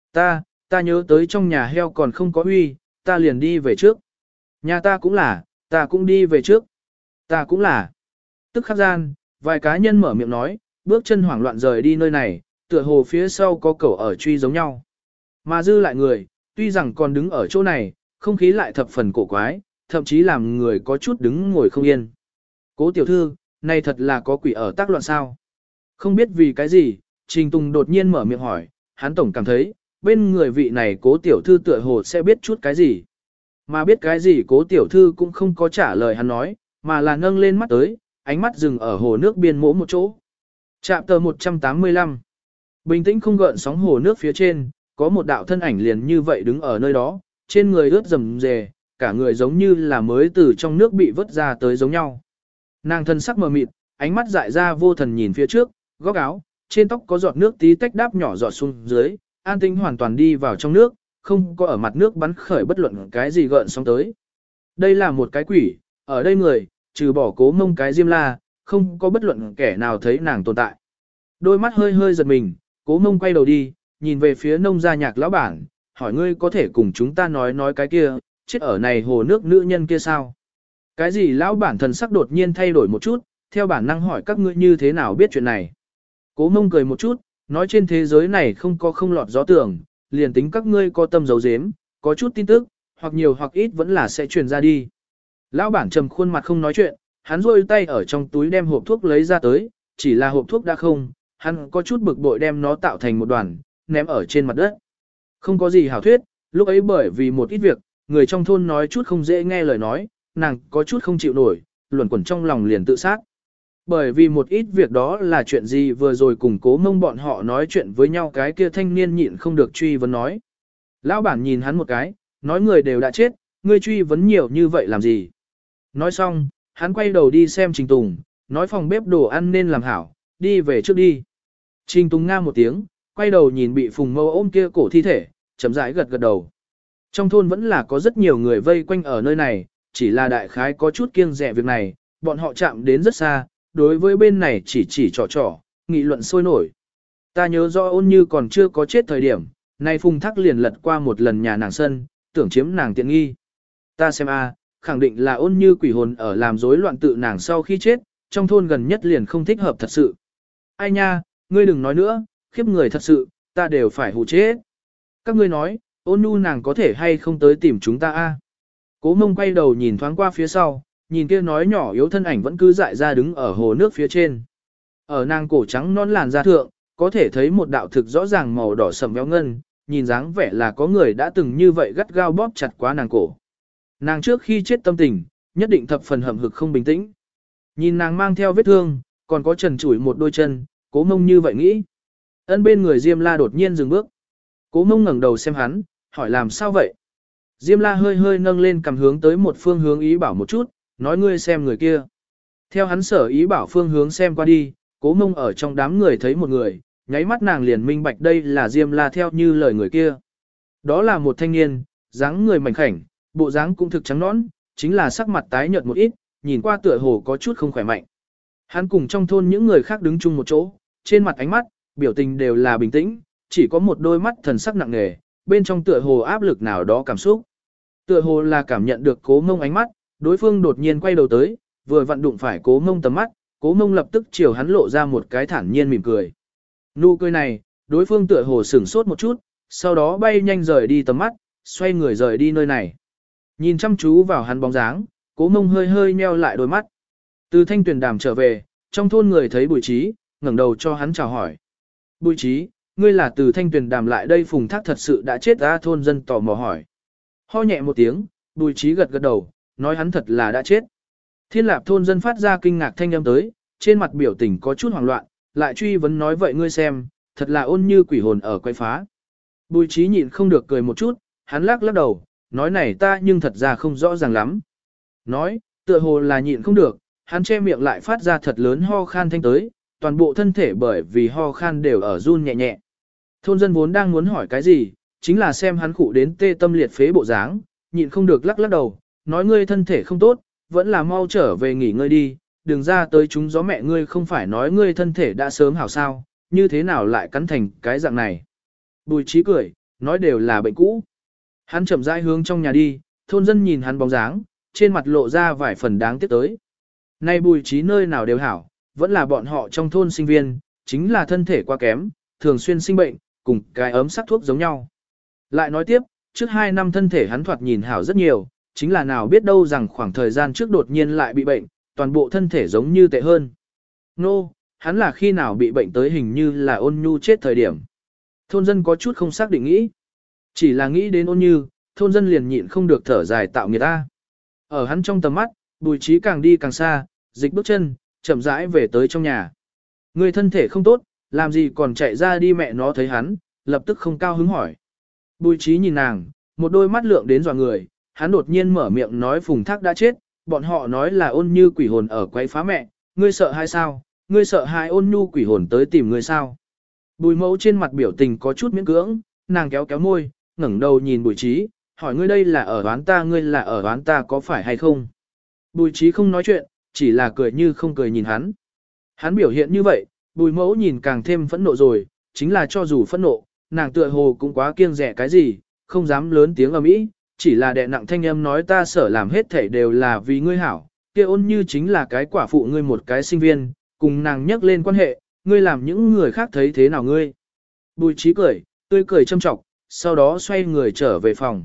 Ta, ta nhớ tới trong nhà heo còn không có huy, ta liền đi về trước. Nhà ta cũng là, ta cũng đi về trước. Ta cũng là. Tức khắc gian, vài cá nhân mở miệng nói, bước chân hoảng loạn rời đi nơi này, tựa hồ phía sau có cẩu ở truy giống nhau. Mà dư lại người, tuy rằng còn đứng ở chỗ này, không khí lại thập phần cổ quái, thậm chí làm người có chút đứng ngồi không yên. Cố tiểu thư, này thật là có quỷ ở tác loạn sao? Không biết vì cái gì, Trình Tùng đột nhiên mở miệng hỏi, hắn tổng cảm thấy, bên người vị này cố tiểu thư tựa hồ sẽ biết chút cái gì. Mà biết cái gì cố tiểu thư cũng không có trả lời hắn nói, mà là nâng lên mắt tới, ánh mắt dừng ở hồ nước biên mỗ một chỗ. Trạm tờ một trăm tám mươi lăm. Bình tĩnh không gợn sóng hồ nước phía trên, có một đạo thân ảnh liền như vậy đứng ở nơi đó, trên người ướt rầm rề, cả người giống như là mới từ trong nước bị vớt ra tới giống nhau. Nàng thân sắc mờ mịt, ánh mắt dại ra vô thần nhìn phía trước, góc áo, trên tóc có giọt nước tí tách đáp nhỏ giọt xuống dưới, an tĩnh hoàn toàn đi vào trong nước, không có ở mặt nước bắn khởi bất luận cái gì gợn sóng tới. Đây là một cái quỷ, ở đây người, trừ bỏ cố mông cái diêm la, không có bất luận kẻ nào thấy nàng tồn tại. Đôi mắt hơi hơi giật mình, cố mông quay đầu đi, nhìn về phía nông gia nhạc lão bản, hỏi ngươi có thể cùng chúng ta nói nói cái kia, chết ở này hồ nước nữ nhân kia sao? Cái gì lão bản thần sắc đột nhiên thay đổi một chút, theo bản năng hỏi các ngươi như thế nào biết chuyện này. Cố mông cười một chút, nói trên thế giới này không có không lọt gió tường, liền tính các ngươi có tâm giấu giếm, có chút tin tức, hoặc nhiều hoặc ít vẫn là sẽ truyền ra đi. Lão bản trầm khuôn mặt không nói chuyện, hắn rôi tay ở trong túi đem hộp thuốc lấy ra tới, chỉ là hộp thuốc đã không, hắn có chút bực bội đem nó tạo thành một đoàn, ném ở trên mặt đất. Không có gì hảo thuyết, lúc ấy bởi vì một ít việc, người trong thôn nói chút không dễ nghe lời nói, nàng có chút không chịu nổi, luẩn quẩn trong lòng liền tự sát. Bởi vì một ít việc đó là chuyện gì vừa rồi cùng cố mông bọn họ nói chuyện với nhau cái kia thanh niên nhịn không được truy vấn nói. Lão bản nhìn hắn một cái, nói người đều đã chết, ngươi truy vấn nhiều như vậy làm gì. Nói xong, hắn quay đầu đi xem Trình Tùng, nói phòng bếp đồ ăn nên làm hảo, đi về trước đi. Trình Tùng nga một tiếng, quay đầu nhìn bị Phùng Mâu ôm kia cổ thi thể, chậm rãi gật gật đầu. Trong thôn vẫn là có rất nhiều người vây quanh ở nơi này, chỉ là đại khái có chút kiêng dè việc này, bọn họ chạm đến rất xa, đối với bên này chỉ chỉ trò trò, nghị luận sôi nổi. Ta nhớ rõ Ôn Như còn chưa có chết thời điểm, nay Phùng Thác liền lật qua một lần nhà nàng sân, tưởng chiếm nàng tiện nghi. Ta xem a, khẳng định là Ôn Như quỷ hồn ở làm rối loạn tự nàng sau khi chết, trong thôn gần nhất liền không thích hợp thật sự. Ai nha, ngươi đừng nói nữa, khiếp người thật sự, ta đều phải hù chết. Các ngươi nói, Ôn Nhu nàng có thể hay không tới tìm chúng ta a? Cố Mông quay đầu nhìn thoáng qua phía sau, nhìn kia nói nhỏ yếu thân ảnh vẫn cứ dại ra đứng ở hồ nước phía trên. Ở nàng cổ trắng non làn da thượng, có thể thấy một đạo thực rõ ràng màu đỏ sầm véo ngân, nhìn dáng vẻ là có người đã từng như vậy gắt gao bóp chặt quá nàng cổ. Nàng trước khi chết tâm tình, nhất định thập phần hậm hực không bình tĩnh. Nhìn nàng mang theo vết thương, còn có trần trụi một đôi chân, Cố Mông như vậy nghĩ. Ân bên người Diêm La đột nhiên dừng bước. Cố Mông ngẩng đầu xem hắn, hỏi làm sao vậy? Diêm La hơi hơi nâng lên cầm hướng tới một phương hướng ý bảo một chút, nói ngươi xem người kia. Theo hắn sở ý bảo phương hướng xem qua đi, Cố Mông ở trong đám người thấy một người, nháy mắt nàng liền minh bạch đây là Diêm La theo như lời người kia. Đó là một thanh niên, dáng người mảnh khảnh, bộ dáng cũng thực trắng nõn, chính là sắc mặt tái nhợt một ít, nhìn qua tựa hồ có chút không khỏe mạnh. Hắn cùng trong thôn những người khác đứng chung một chỗ, trên mặt ánh mắt, biểu tình đều là bình tĩnh, chỉ có một đôi mắt thần sắc nặng nề, bên trong tựa hồ áp lực nào đó cảm xúc. Tựa hồ là cảm nhận được Cố Mông ánh mắt, đối phương đột nhiên quay đầu tới, vừa vặn đụng phải Cố Mông tầm mắt, Cố Mông lập tức chiều hắn lộ ra một cái thản nhiên mỉm cười. Nụ cười này, đối phương tựa hồ sửng sốt một chút, sau đó bay nhanh rời đi tầm mắt, xoay người rời đi nơi này. Nhìn chăm chú vào hắn bóng dáng, Cố Mông hơi hơi nheo lại đôi mắt. Từ Thanh Tuyền Đàm trở về, trong thôn người thấy Bùi Trí, ngẩng đầu cho hắn chào hỏi. Bùi Trí, ngươi là từ Thanh Tuyền Đàm lại đây Phùng Thác thật sự đã chết ra thôn dân tò mò hỏi. Ho nhẹ một tiếng, Bùi Trí gật gật đầu, nói hắn thật là đã chết. Thiên Lạp thôn dân phát ra kinh ngạc thanh âm tới, trên mặt biểu tình có chút hoảng loạn, lại truy vấn nói vậy ngươi xem, thật là Ôn Như quỷ hồn ở quay phá. Bùi Trí nhịn không được cười một chút, hắn lắc lắc đầu, nói này ta nhưng thật ra không rõ ràng lắm. Nói, tựa hồ là nhịn không được, hắn che miệng lại phát ra thật lớn ho khan thanh tới, toàn bộ thân thể bởi vì ho khan đều ở run nhẹ nhẹ. Thôn dân vốn đang muốn hỏi cái gì, chính là xem hắn khụ đến tê tâm liệt phế bộ dáng, nhịn không được lắc lắc đầu, nói ngươi thân thể không tốt, vẫn là mau trở về nghỉ ngơi đi, đừng ra tới chúng gió mẹ ngươi không phải nói ngươi thân thể đã sớm hảo sao, như thế nào lại cắn thành cái dạng này. Bùi Trí cười, nói đều là bệnh cũ. Hắn chậm rãi hướng trong nhà đi, thôn dân nhìn hắn bóng dáng, trên mặt lộ ra vài phần đáng tiếc tới. Nay Bùi Trí nơi nào đều hảo, vẫn là bọn họ trong thôn sinh viên, chính là thân thể quá kém, thường xuyên sinh bệnh, cùng cái ấm sắc thuốc giống nhau. Lại nói tiếp, trước hai năm thân thể hắn thoạt nhìn hảo rất nhiều, chính là nào biết đâu rằng khoảng thời gian trước đột nhiên lại bị bệnh, toàn bộ thân thể giống như tệ hơn. Nô, no, hắn là khi nào bị bệnh tới hình như là Ôn Nhu chết thời điểm. Thôn dân có chút không xác định nghĩ. Chỉ là nghĩ đến Ôn Như, thôn dân liền nhịn không được thở dài tạo nghiệt ta. Ở hắn trong tầm mắt, Bùi Trí càng đi càng xa, dịch bước chân, chậm rãi về tới trong nhà. Người thân thể không tốt, làm gì còn chạy ra đi, mẹ nó thấy hắn, lập tức không cao hứng hỏi. Bùi Trí nhìn nàng, một đôi mắt lượng đến dọa người, hắn đột nhiên mở miệng nói Phùng Thác đã chết, bọn họ nói là Ôn Như quỷ hồn ở quấy phá mẹ, ngươi sợ hay sao, ngươi sợ hai Ôn Nhu quỷ hồn tới tìm ngươi sao. Bùi Mẫu trên mặt biểu tình có chút miễn cưỡng, nàng kéo kéo môi, ngẩng đầu nhìn Bùi Trí, hỏi ngươi đây là ở đoán ta, ngươi là ở đoán ta có phải hay không. Bùi Trí không nói chuyện, chỉ là cười như không cười nhìn hắn. Hắn biểu hiện như vậy, Bùi Mẫu nhìn càng thêm phẫn nộ rồi, chính là cho dù phẫn nộ, nàng tựa hồ cũng quá kiêng dè cái gì, không dám lớn tiếng ầm ĩ, chỉ là đè nặng thanh âm nói ta sở làm hết thảy đều là vì ngươi hảo, kia Ôn Như chính là cái quả phụ ngươi một cái sinh viên, cùng nàng nhắc lên quan hệ, ngươi làm những người khác thấy thế nào ngươi. Bùi Trí cười, tươi cười châm trọng, sau đó xoay người trở về phòng.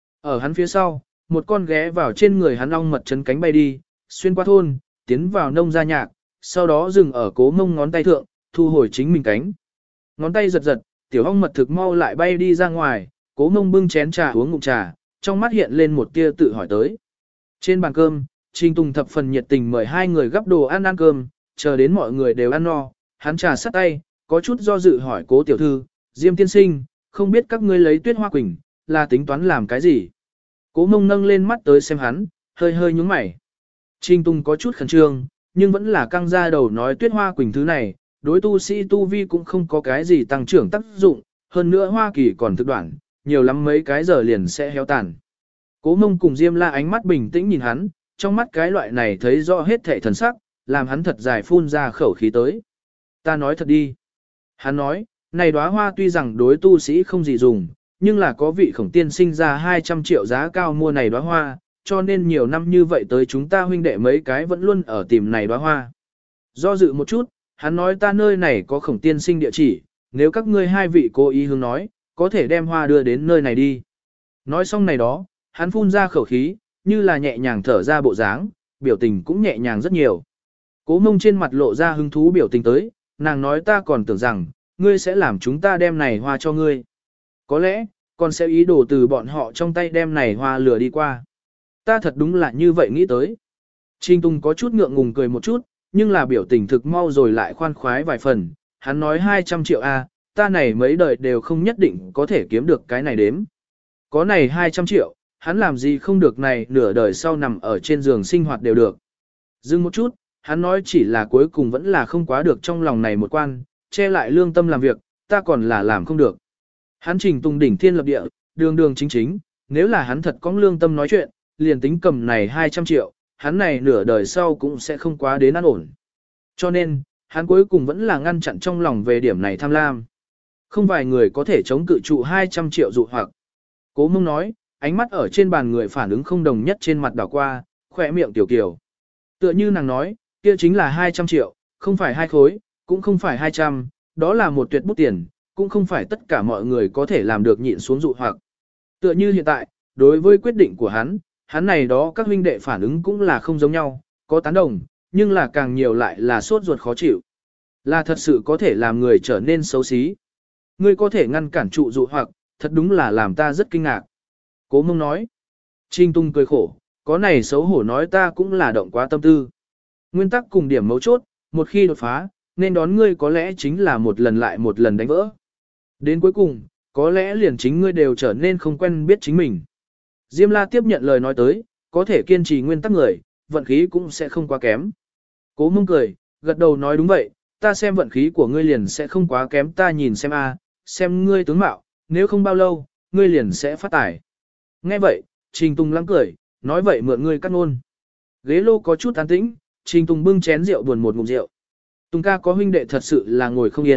Ở hắn phía sau, một con ghé vào trên người hắn ong mật chấn cánh bay đi, xuyên qua thôn, tiến vào nông gia nhạc, sau đó dừng ở Cố Mông ngón tay thượng, thu hồi chính mình cánh. Ngón tay giật giật, tiểu ong mật thực mau lại bay đi ra ngoài, Cố Mông bưng chén trà uống ngụm trà, trong mắt hiện lên một tia tự hỏi tới. Trên bàn cơm, Trình Tùng thập phần nhiệt tình mời hai người gắp đồ ăn ăn cơm, chờ đến mọi người đều ăn no, hắn trà sắt tay, có chút do dự hỏi Cố tiểu thư, Diêm tiên sinh, không biết các ngươi lấy Tuyết Hoa Quỳnh, là tính toán làm cái gì? Cố Mông nâng lên mắt tới xem hắn, hơi hơi nhúng mày. Trình Tùng có chút khẩn trương, nhưng vẫn là căng ra đầu nói Tuyết Hoa Quỳnh thứ này, đối tu sĩ tu vi cũng không có cái gì tăng trưởng tác dụng, hơn nữa Hoa Kỳ còn thực đoạn, nhiều lắm mấy cái giờ liền sẽ héo tàn. Cố Mông cùng Diêm La ánh mắt bình tĩnh nhìn hắn, trong mắt cái loại này thấy rõ hết thảy thần sắc, làm hắn thật dài phun ra khẩu khí tới. Ta nói thật đi. Hắn nói, này đóa hoa tuy rằng đối tu sĩ không gì dùng, nhưng là có vị khổng tiên sinh ra hai trăm triệu giá cao mua này đóa hoa, cho nên nhiều năm như vậy tới chúng ta huynh đệ mấy cái vẫn luôn ở tìm này đóa hoa. Do dự một chút, hắn nói ta nơi này có khổng tiên sinh địa chỉ, nếu các ngươi hai vị cố ý hướng nói, có thể đem hoa đưa đến nơi này đi. Nói xong này đó, hắn phun ra khẩu khí, như là nhẹ nhàng thở ra bộ dáng, biểu tình cũng nhẹ nhàng rất nhiều. Cố Mông trên mặt lộ ra hứng thú biểu tình tới, nàng nói ta còn tưởng rằng, ngươi sẽ làm chúng ta đem này hoa cho ngươi. Có lẽ, còn sẽ ý đồ từ bọn họ trong tay đem này hoa lừa đi qua. Ta thật đúng là như vậy nghĩ tới. Trình Tùng có chút ngượng ngùng cười một chút, nhưng là biểu tình thực mau rồi lại khoan khoái vài phần. Hắn nói hai trăm triệu a, ta này mấy đời đều không nhất định có thể kiếm được cái này đếm. Có này hai trăm triệu, hắn làm gì không được này nửa đời sau nằm ở trên giường sinh hoạt đều được. Dừng một chút, hắn nói chỉ là cuối cùng vẫn là không quá được trong lòng này một quan, che lại lương tâm làm việc, ta còn là làm không được. Hắn Trình Tùng đỉnh thiên lập địa, đường đường chính chính, nếu là hắn thật có lương tâm nói chuyện, liền tính cầm này hai trăm triệu, hắn này nửa đời sau cũng sẽ không quá đến an ổn. Cho nên, hắn cuối cùng vẫn là ngăn chặn trong lòng về điểm này tham lam. Không vài người có thể chống cự trụ hai trăm triệu dụ hoặc. Cố Mông nói, ánh mắt ở trên bàn người phản ứng không đồng nhất trên mặt đảo qua, khỏe miệng tiểu kiều. Tựa như nàng nói, kia chính là hai trăm triệu, không phải hai khối, cũng không phải hai trăm, đó là một tuyệt bút tiền, cũng không phải tất cả mọi người có thể làm được nhịn xuống dụ hoặc. Tựa như hiện tại, đối với quyết định của hắn, hắn này đó các huynh đệ phản ứng cũng là không giống nhau, có tán đồng, nhưng là càng nhiều lại là sốt ruột khó chịu. Là thật sự có thể làm người trở nên xấu xí. Ngươi có thể ngăn cản trụ dụ hoặc, thật đúng là làm ta rất kinh ngạc. Cố Mông nói. Trình Tung cười khổ, có này xấu hổ nói ta cũng là động quá tâm tư. Nguyên tắc cùng điểm mấu chốt, một khi đột phá, nên đón ngươi có lẽ chính là một lần lại một lần đánh vỡ. Đến cuối cùng, có lẽ liền chính ngươi đều trở nên không quen biết chính mình. Diêm La tiếp nhận lời nói tới, có thể kiên trì nguyên tắc người, vận khí cũng sẽ không quá kém. Cố Mông cười, gật đầu nói đúng vậy, ta xem vận khí của ngươi liền sẽ không quá kém, ta nhìn xem a, xem ngươi tướng mạo, nếu không bao lâu, ngươi liền sẽ phát tài. Nghe vậy, Trình Tùng lắng cười, nói vậy mượn ngươi cắt ngôn. Ghế lô có chút an tĩnh, Trình Tùng bưng chén rượu buồn một ngụm rượu. Tùng ca có huynh đệ thật sự là ngồi không yên,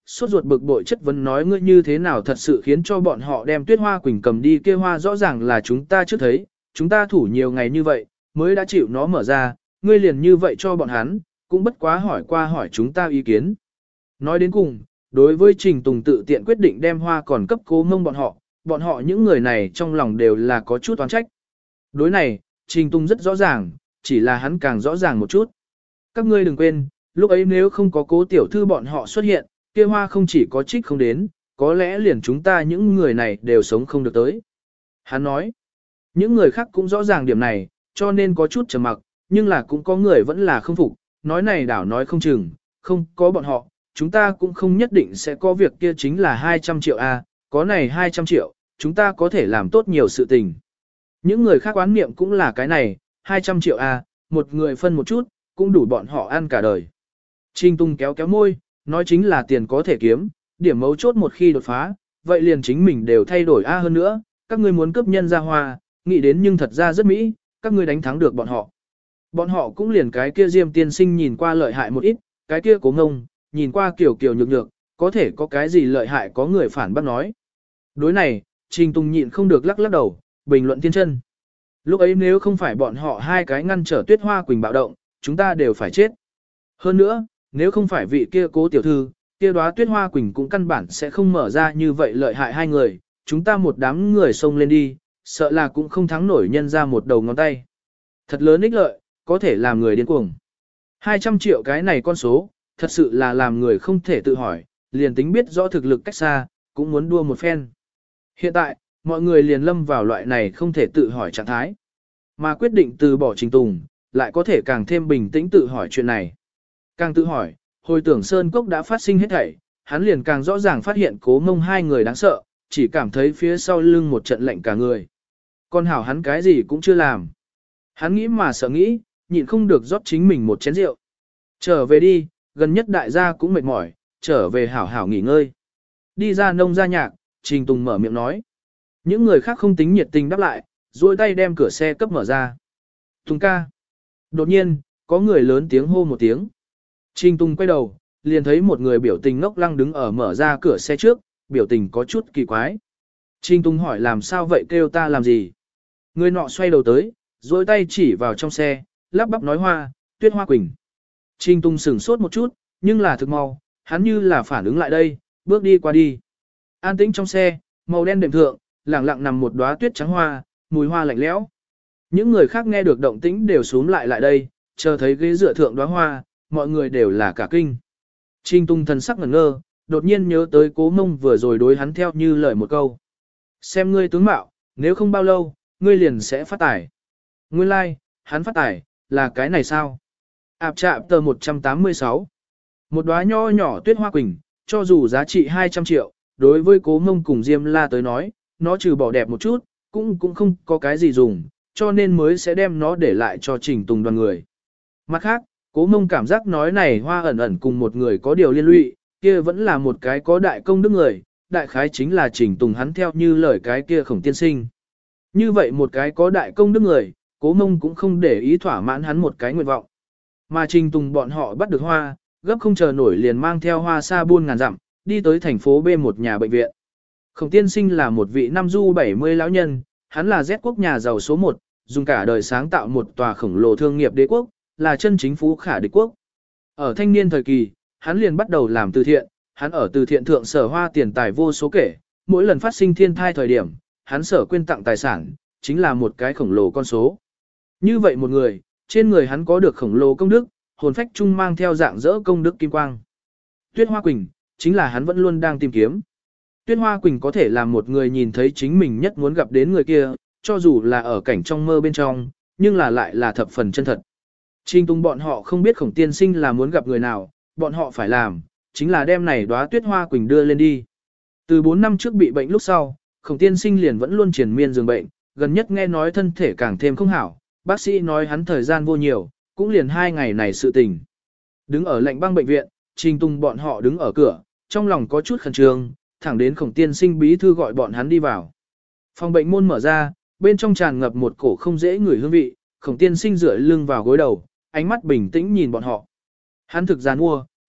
sốt ruột bực bội chất vấn nói ngươi như thế nào thật sự khiến cho bọn họ đem Tuyết Hoa Quỳnh cầm đi, kia hoa rõ ràng là chúng ta trước thấy, chúng ta thủ nhiều ngày như vậy, mới đã chịu nó mở ra, ngươi liền như vậy cho bọn hắn, cũng bất quá hỏi qua hỏi chúng ta ý kiến. Nói đến cùng, đối với Trình Tùng tự tiện quyết định đem hoa còn cấp Cố Mông bọn họ, bọn họ những người này trong lòng đều là có chút oán trách. Đối này, Trình Tùng rất rõ ràng, chỉ là hắn càng rõ ràng một chút. Các ngươi đừng quên, lúc ấy nếu không có Cố tiểu thư bọn họ xuất hiện, kia hoa không chỉ có trích không đến, có lẽ liền chúng ta những người này đều sống không được tới. Hắn nói, những người khác cũng rõ ràng điểm này, cho nên có chút trầm mặc, nhưng là cũng có người vẫn là không phục, nói này đảo nói không chừng, không có bọn họ, chúng ta cũng không nhất định sẽ có việc kia chính là hai trăm triệu A, có này hai trăm triệu, chúng ta có thể làm tốt nhiều sự tình. Những người khác oán niệm cũng là cái này, hai trăm triệu A, một người phân một chút, cũng đủ bọn họ ăn cả đời. Trình Tung kéo kéo môi, nói chính là tiền có thể kiếm, điểm mấu chốt một khi đột phá, vậy liền chính mình đều thay đổi A hơn nữa, các ngươi muốn cướp nhân ra hoa, nghĩ đến nhưng thật ra rất mỹ, các ngươi đánh thắng được bọn họ. Bọn họ cũng liền cái kia Diêm tiên sinh nhìn qua lợi hại một ít, cái kia Cố Ngông, nhìn qua kiểu kiểu nhược nhược, có thể có cái gì lợi hại có người phản bác nói. Đối này, Trình Tùng nhịn không được lắc lắc đầu, bình luận tiên chân. Lúc ấy nếu không phải bọn họ hai cái ngăn trở Tuyết Hoa Quỳnh bạo động, chúng ta đều phải chết. Hơn nữa, nếu không phải vị kia Cố tiểu thư, kia đóa Tuyết Hoa Quỳnh cũng căn bản sẽ không mở ra như vậy lợi hại hai người, chúng ta một đám người xông lên đi, sợ là cũng không thắng nổi nhân ra một đầu ngón tay. Thật lớn ích lợi, có thể làm người điên cuồng. hai trăm triệu cái này con số, thật sự là làm người không thể tự hỏi, liền tính biết rõ thực lực cách xa, cũng muốn đua một phen. Hiện tại, mọi người liền lâm vào loại này không thể tự hỏi trạng thái. Mà quyết định từ bỏ Trình Tùng, lại có thể càng thêm bình tĩnh tự hỏi chuyện này. Càng tự hỏi, hồi tưởng Sơn Cốc đã phát sinh hết thảy, hắn liền càng rõ ràng phát hiện Cố Mông hai người đáng sợ, chỉ cảm thấy phía sau lưng một trận lạnh cả người. Còn hảo hắn cái gì cũng chưa làm. Hắn nghĩ mà sợ nghĩ, nhịn không được rót chính mình một chén rượu. Trở về đi, gần nhất đại gia cũng mệt mỏi, trở về hảo hảo nghỉ ngơi. Đi ra nông ra nhạc, Trình Tùng mở miệng nói. Những người khác không tính nhiệt tình đáp lại, duỗi tay đem cửa xe cấp mở ra. Tùng ca. Đột nhiên, có người lớn tiếng hô một tiếng. Trình Tùng quay đầu, liền thấy một người biểu tình ngốc lăng đứng ở mở ra cửa xe trước, biểu tình có chút kỳ quái. Trình Tùng hỏi làm sao vậy kêu ta làm gì? Người nọ xoay đầu tới, duỗi tay chỉ vào trong xe, lắp bắp nói hoa, Tuyết Hoa Quỳnh. Trình Tùng sửng sốt một chút, nhưng là thực mau, hắn như là phản ứng lại đây, bước đi qua đi. An tĩnh trong xe, màu đen đệm thượng, lẳng lặng nằm một đóa tuyết trắng hoa, mùi hoa lạnh lẽo. Những người khác nghe được động tĩnh đều xuống lại lại đây, chờ thấy ghế dựa thượng đóa hoa, mọi người đều là cả kinh. Trình Tùng thần sắc ngẩn ngơ, đột nhiên nhớ tới Cố Mông vừa rồi đối hắn theo như lời một câu. Xem ngươi tướng mạo, nếu không bao lâu, ngươi liền sẽ phát tài. Nguyên lai, like, hắn phát tài, là cái này sao? Ảp chạm tờ một trăm tám mươi sáu. Một đóa nho nhỏ Tuyết Hoa Quỳnh, cho dù giá trị hai trăm triệu, đối với Cố Mông cùng Diêm La tới nói, nó trừ bỏ đẹp một chút, cũng cũng không có cái gì dùng, cho nên mới sẽ đem nó để lại cho Trình Tùng đoàn người. Mặt khác, Cố Mông cảm giác nói này hoa ẩn ẩn cùng một người có điều liên lụy, kia vẫn là một cái có đại công đức người, đại khái chính là Trình Tùng hắn theo như lời cái kia Khổng tiên sinh. Như vậy một cái có đại công đức người, Cố Mông cũng không để ý thỏa mãn hắn một cái nguyện vọng. Mà Trình Tùng bọn họ bắt được hoa, gấp không chờ nổi liền mang theo hoa xa buôn ngàn dặm, đi tới thành phố B một nhà bệnh viện. Khổng tiên sinh là một vị năm du bảy mươi lão nhân, hắn là Z quốc nhà giàu số một, dùng cả đời sáng tạo một tòa khổng lồ thương nghiệp đế quốc, là chân chính phú khả địch quốc. Ở thanh niên thời kỳ, hắn liền bắt đầu làm từ thiện, hắn ở từ thiện thượng sở hoa tiền tài vô số kể, mỗi lần phát sinh thiên thai thời điểm, hắn sở quyên tặng tài sản, chính là một cái khổng lồ con số. Như vậy một người, trên người hắn có được khổng lồ công đức, hồn phách chung mang theo dạng dỡ công đức kim quang. Tuyết Hoa Quỳnh, chính là hắn vẫn luôn đang tìm kiếm. Tuyết Hoa Quỳnh có thể làm một người nhìn thấy chính mình nhất muốn gặp đến người kia, cho dù là ở cảnh trong mơ bên trong, nhưng là lại là thập phần chân thật. Trình Tùng bọn họ không biết Khổng tiên sinh là muốn gặp người nào, bọn họ phải làm, chính là đem này đóa Tuyết Hoa Quỳnh đưa lên đi. Từ bốn năm trước bị bệnh lúc sau, Khổng tiên sinh liền vẫn luôn triền miên giường bệnh, gần nhất nghe nói thân thể càng thêm không hảo, bác sĩ nói hắn thời gian vô nhiều, cũng liền hai ngày này sự tình. Đứng ở lạnh băng bệnh viện, Trình Tùng bọn họ đứng ở cửa, trong lòng có chút khẩn trương, thẳng đến Khổng tiên sinh bí thư gọi bọn hắn đi vào. Phòng bệnh môn mở ra, bên trong tràn ngập một cổ không dễ ngửi hương vị, Khổng tiên sinh dựa lưng vào gối đầu, ánh mắt bình tĩnh nhìn bọn họ. Hắn thực giàn mua,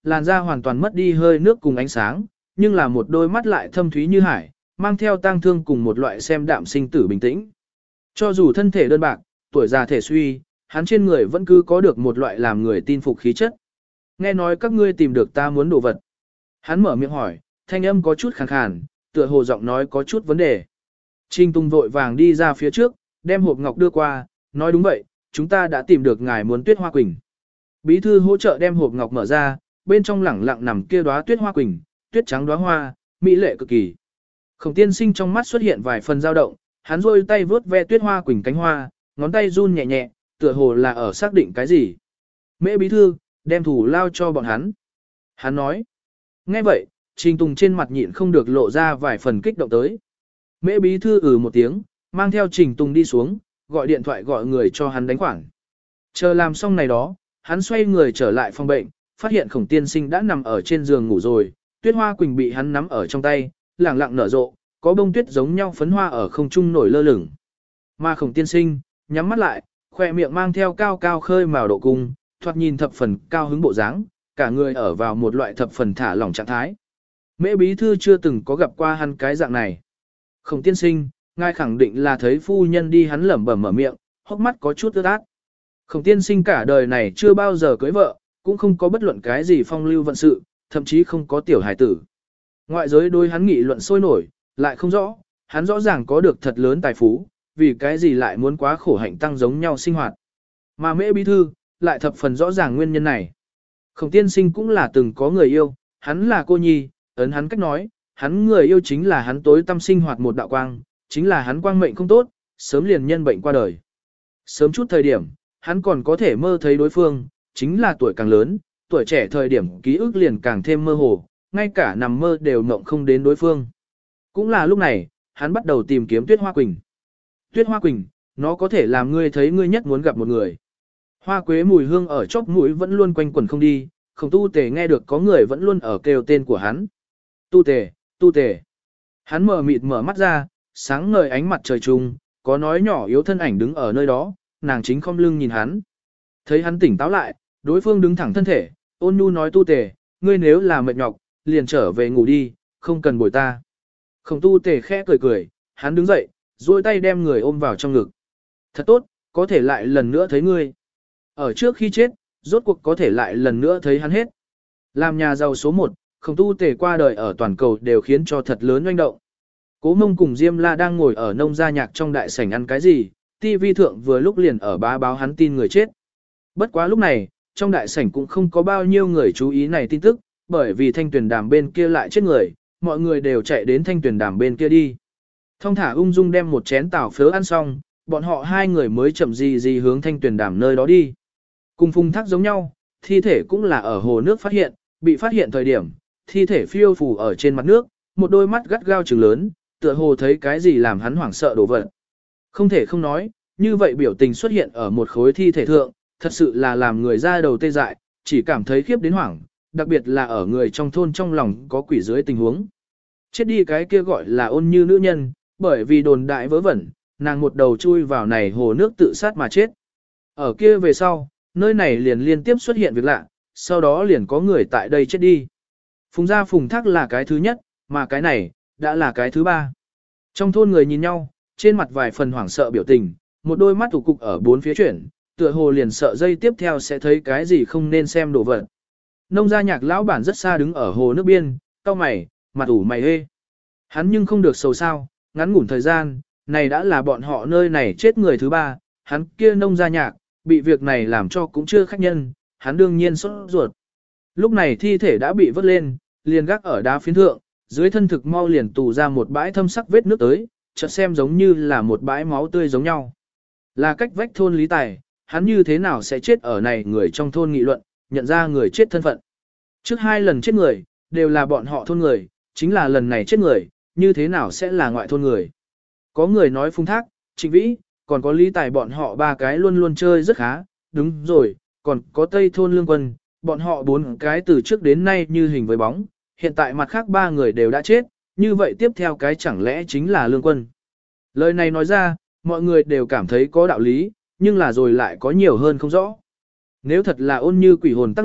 làn da hoàn toàn mất đi hơi nước cùng ánh sáng, nhưng là một đôi mắt lại thâm thúy như hải, mang theo tang thương cùng một loại xem đạm sinh tử bình tĩnh. Cho dù thân thể đơn bạc, tuổi già thể suy, hắn trên người vẫn cứ có được một loại làm người tin phục khí chất. Nghe nói các ngươi tìm được ta muốn đồ vật. Hắn mở miệng hỏi, thanh âm có chút khàn khàn, tựa hồ giọng nói có chút vấn đề. Trình Tùng vội vàng đi ra phía trước, đem hộp ngọc đưa qua, nói đúng vậy, chúng ta đã tìm được ngài muốn tuyết hoa quỳnh. Bí thư hỗ trợ đem hộp ngọc mở ra, bên trong lẳng lặng nằm kia đóa tuyết hoa quỳnh, tuyết trắng đóa hoa, mỹ lệ cực kỳ. Khổng Tiên Sinh trong mắt xuất hiện vài phần dao động, hắn rôi tay vướt ve tuyết hoa quỳnh cánh hoa, ngón tay run nhẹ nhẹ, tựa hồ là ở xác định cái gì. Mễ bí thư, đem thủ lao cho bọn hắn. Hắn nói. Nghe vậy, Trình Tùng trên mặt nhịn không được lộ ra vài phần kích động tới. Mễ bí thư ừ một tiếng, mang theo Trình Tùng đi xuống, gọi điện thoại gọi người cho hắn đánh khoản. Chờ làm xong này đó, hắn xoay người trở lại phòng bệnh, phát hiện Khổng Tiên Sinh đã nằm ở trên giường ngủ rồi, tuyết hoa quỳnh bị hắn nắm ở trong tay, lẳng lặng nở rộ, có bông tuyết giống nhau phấn hoa ở không trung nổi lơ lửng. Mà Khổng Tiên Sinh, nhắm mắt lại, khoe miệng mang theo cao cao khơi màu độ cung, thoạt nhìn thập phần cao hứng bộ dáng, cả người ở vào một loại thập phần thả lỏng trạng thái. Mễ bí thư chưa từng có gặp qua hắn cái dạng này. Khổng Tiên Sinh, ngài khẳng định là thấy phu nhân đi, hắn lẩm bẩm mở miệng, hốc mắt có chút ướt át. Khổng Tiên Sinh cả đời này chưa bao giờ cưới vợ, cũng không có bất luận cái gì phong lưu vận sự, thậm chí không có tiểu hài tử. Ngoại giới đối hắn nghị luận sôi nổi, lại không rõ, hắn rõ ràng có được thật lớn tài phú, vì cái gì lại muốn quá khổ hạnh tăng giống nhau sinh hoạt. Mà Mễ bí thư, lại thập phần rõ ràng nguyên nhân này. Khổng Tiên Sinh cũng là từng có người yêu, hắn là cô nhi, ấn hắn cách nói, hắn người yêu chính là hắn tối tâm sinh hoạt một đạo quang, chính là hắn quang mệnh không tốt, sớm liền nhân bệnh qua đời. Sớm chút thời điểm, hắn còn có thể mơ thấy đối phương, chính là tuổi càng lớn, tuổi trẻ thời điểm ký ức liền càng thêm mơ hồ, ngay cả nằm mơ đều mộng không đến đối phương. Cũng là lúc này, hắn bắt đầu tìm kiếm Tuyết Hoa Quỳnh. Tuyết Hoa Quỳnh, nó có thể làm ngươi thấy ngươi nhất muốn gặp một người. Hoa quế mùi hương ở chóp mũi vẫn luôn quanh quẩn không đi, Khổng Tu Tề nghe được có người vẫn luôn ở kêu tên của hắn. Tu Tề, Tu Tề. Hắn mở mịt mở mắt ra, sáng ngời ánh mặt trời trùng, có nói nhỏ yếu thân ảnh đứng ở nơi đó, nàng chính khom lưng nhìn hắn. Thấy hắn tỉnh táo lại, đối phương đứng thẳng thân thể, ôn nhu nói Tu Tề, ngươi nếu là mệt nhọc, liền trở về ngủ đi, không cần bồi ta. Khổng Tu Tề khẽ cười cười, hắn đứng dậy, duỗi tay đem người ôm vào trong ngực. Thật tốt, có thể lại lần nữa thấy ngươi. Ở trước khi chết, rốt cuộc có thể lại lần nữa thấy hắn hết. Làm nhà giàu số một, Khổng Tu Tề qua đời ở toàn cầu đều khiến cho thật lớn oanh động. Cố Mông cùng Diêm La đang ngồi ở nông gia nhạc trong đại sảnh ăn cái gì, ti vi thượng vừa lúc liền ở bá báo hắn tin người chết. Bất quá lúc này, trong đại sảnh cũng không có bao nhiêu người chú ý này tin tức, bởi vì Thanh Tuyền Đàm bên kia lại chết người, mọi người đều chạy đến Thanh Tuyền Đàm bên kia đi. Thông thả ung dung đem một chén tảo phớ ăn xong, bọn họ hai người mới chậm gì gì hướng Thanh Tuyền Đàm nơi đó đi. Cùng Phùng Thác giống nhau, thi thể cũng là ở hồ nước phát hiện, bị phát hiện thời điểm, thi thể phiêu phù ở trên mặt nước, một đôi mắt gắt gao trừng lớn, tựa hồ thấy cái gì làm hắn hoảng sợ đổ vật. Không thể không nói, như vậy biểu tình xuất hiện ở một khối thi thể thượng, thật sự là làm người ra đầu tê dại, chỉ cảm thấy khiếp đến hoảng, đặc biệt là ở người trong thôn trong lòng có quỷ dưới tình huống. Chết đi cái kia gọi là Ôn Như nữ nhân, bởi vì đồn đại vớ vẩn, nàng một đầu chui vào này hồ nước tự sát mà chết. Ở kia về sau, nơi này liền liên tiếp xuất hiện việc lạ, sau đó liền có người tại đây chết đi. Phùng gia Phùng Thác là cái thứ nhất, mà cái này, đã là cái thứ ba. Trong thôn người nhìn nhau, trên mặt vài phần hoảng sợ biểu tình, một đôi mắt thủ cục ở bốn phía chuyển, tựa hồ liền sợ dây tiếp theo sẽ thấy cái gì không nên xem đồ vật. Nông gia Nhạc lão bản rất xa đứng ở hồ nước biên, cau mày, mặt ủ mày hê. Hắn nhưng không được sầu sao, ngắn ngủn thời gian, này đã là bọn họ nơi này chết người thứ ba, hắn kia Nông gia Nhạc, bị việc này làm cho cũng chưa khách nhân, hắn đương nhiên sốt ruột. Lúc này thi thể đã bị vớt lên, liền gác ở đá phiến thượng, dưới thân thực mau liền tù ra một bãi thâm sắc vết nước tới, chợt xem giống như là một bãi máu tươi giống nhau. Là cách vách thôn Lý Tài, hắn như thế nào sẽ chết ở này, người trong thôn nghị luận, nhận ra người chết thân phận. Trước hai lần chết người, đều là bọn họ thôn người, chính là lần này chết người, như thế nào sẽ là ngoại thôn người. Có người nói Phùng Thác, Trịnh Vĩ, còn có Lý Tài bọn họ ba cái luôn luôn chơi rất khá, đúng rồi, còn có Tây thôn Lương Quân, bọn họ bốn cái từ trước đến nay như hình với bóng, hiện tại mặt khác ba người đều đã chết, như vậy tiếp theo cái chẳng lẽ chính là Lương Quân. Lời này nói ra, mọi người đều cảm thấy có đạo lý, nhưng là rồi lại có nhiều hơn không rõ. Nếu thật là Ôn Như quỷ hồn tác loạn,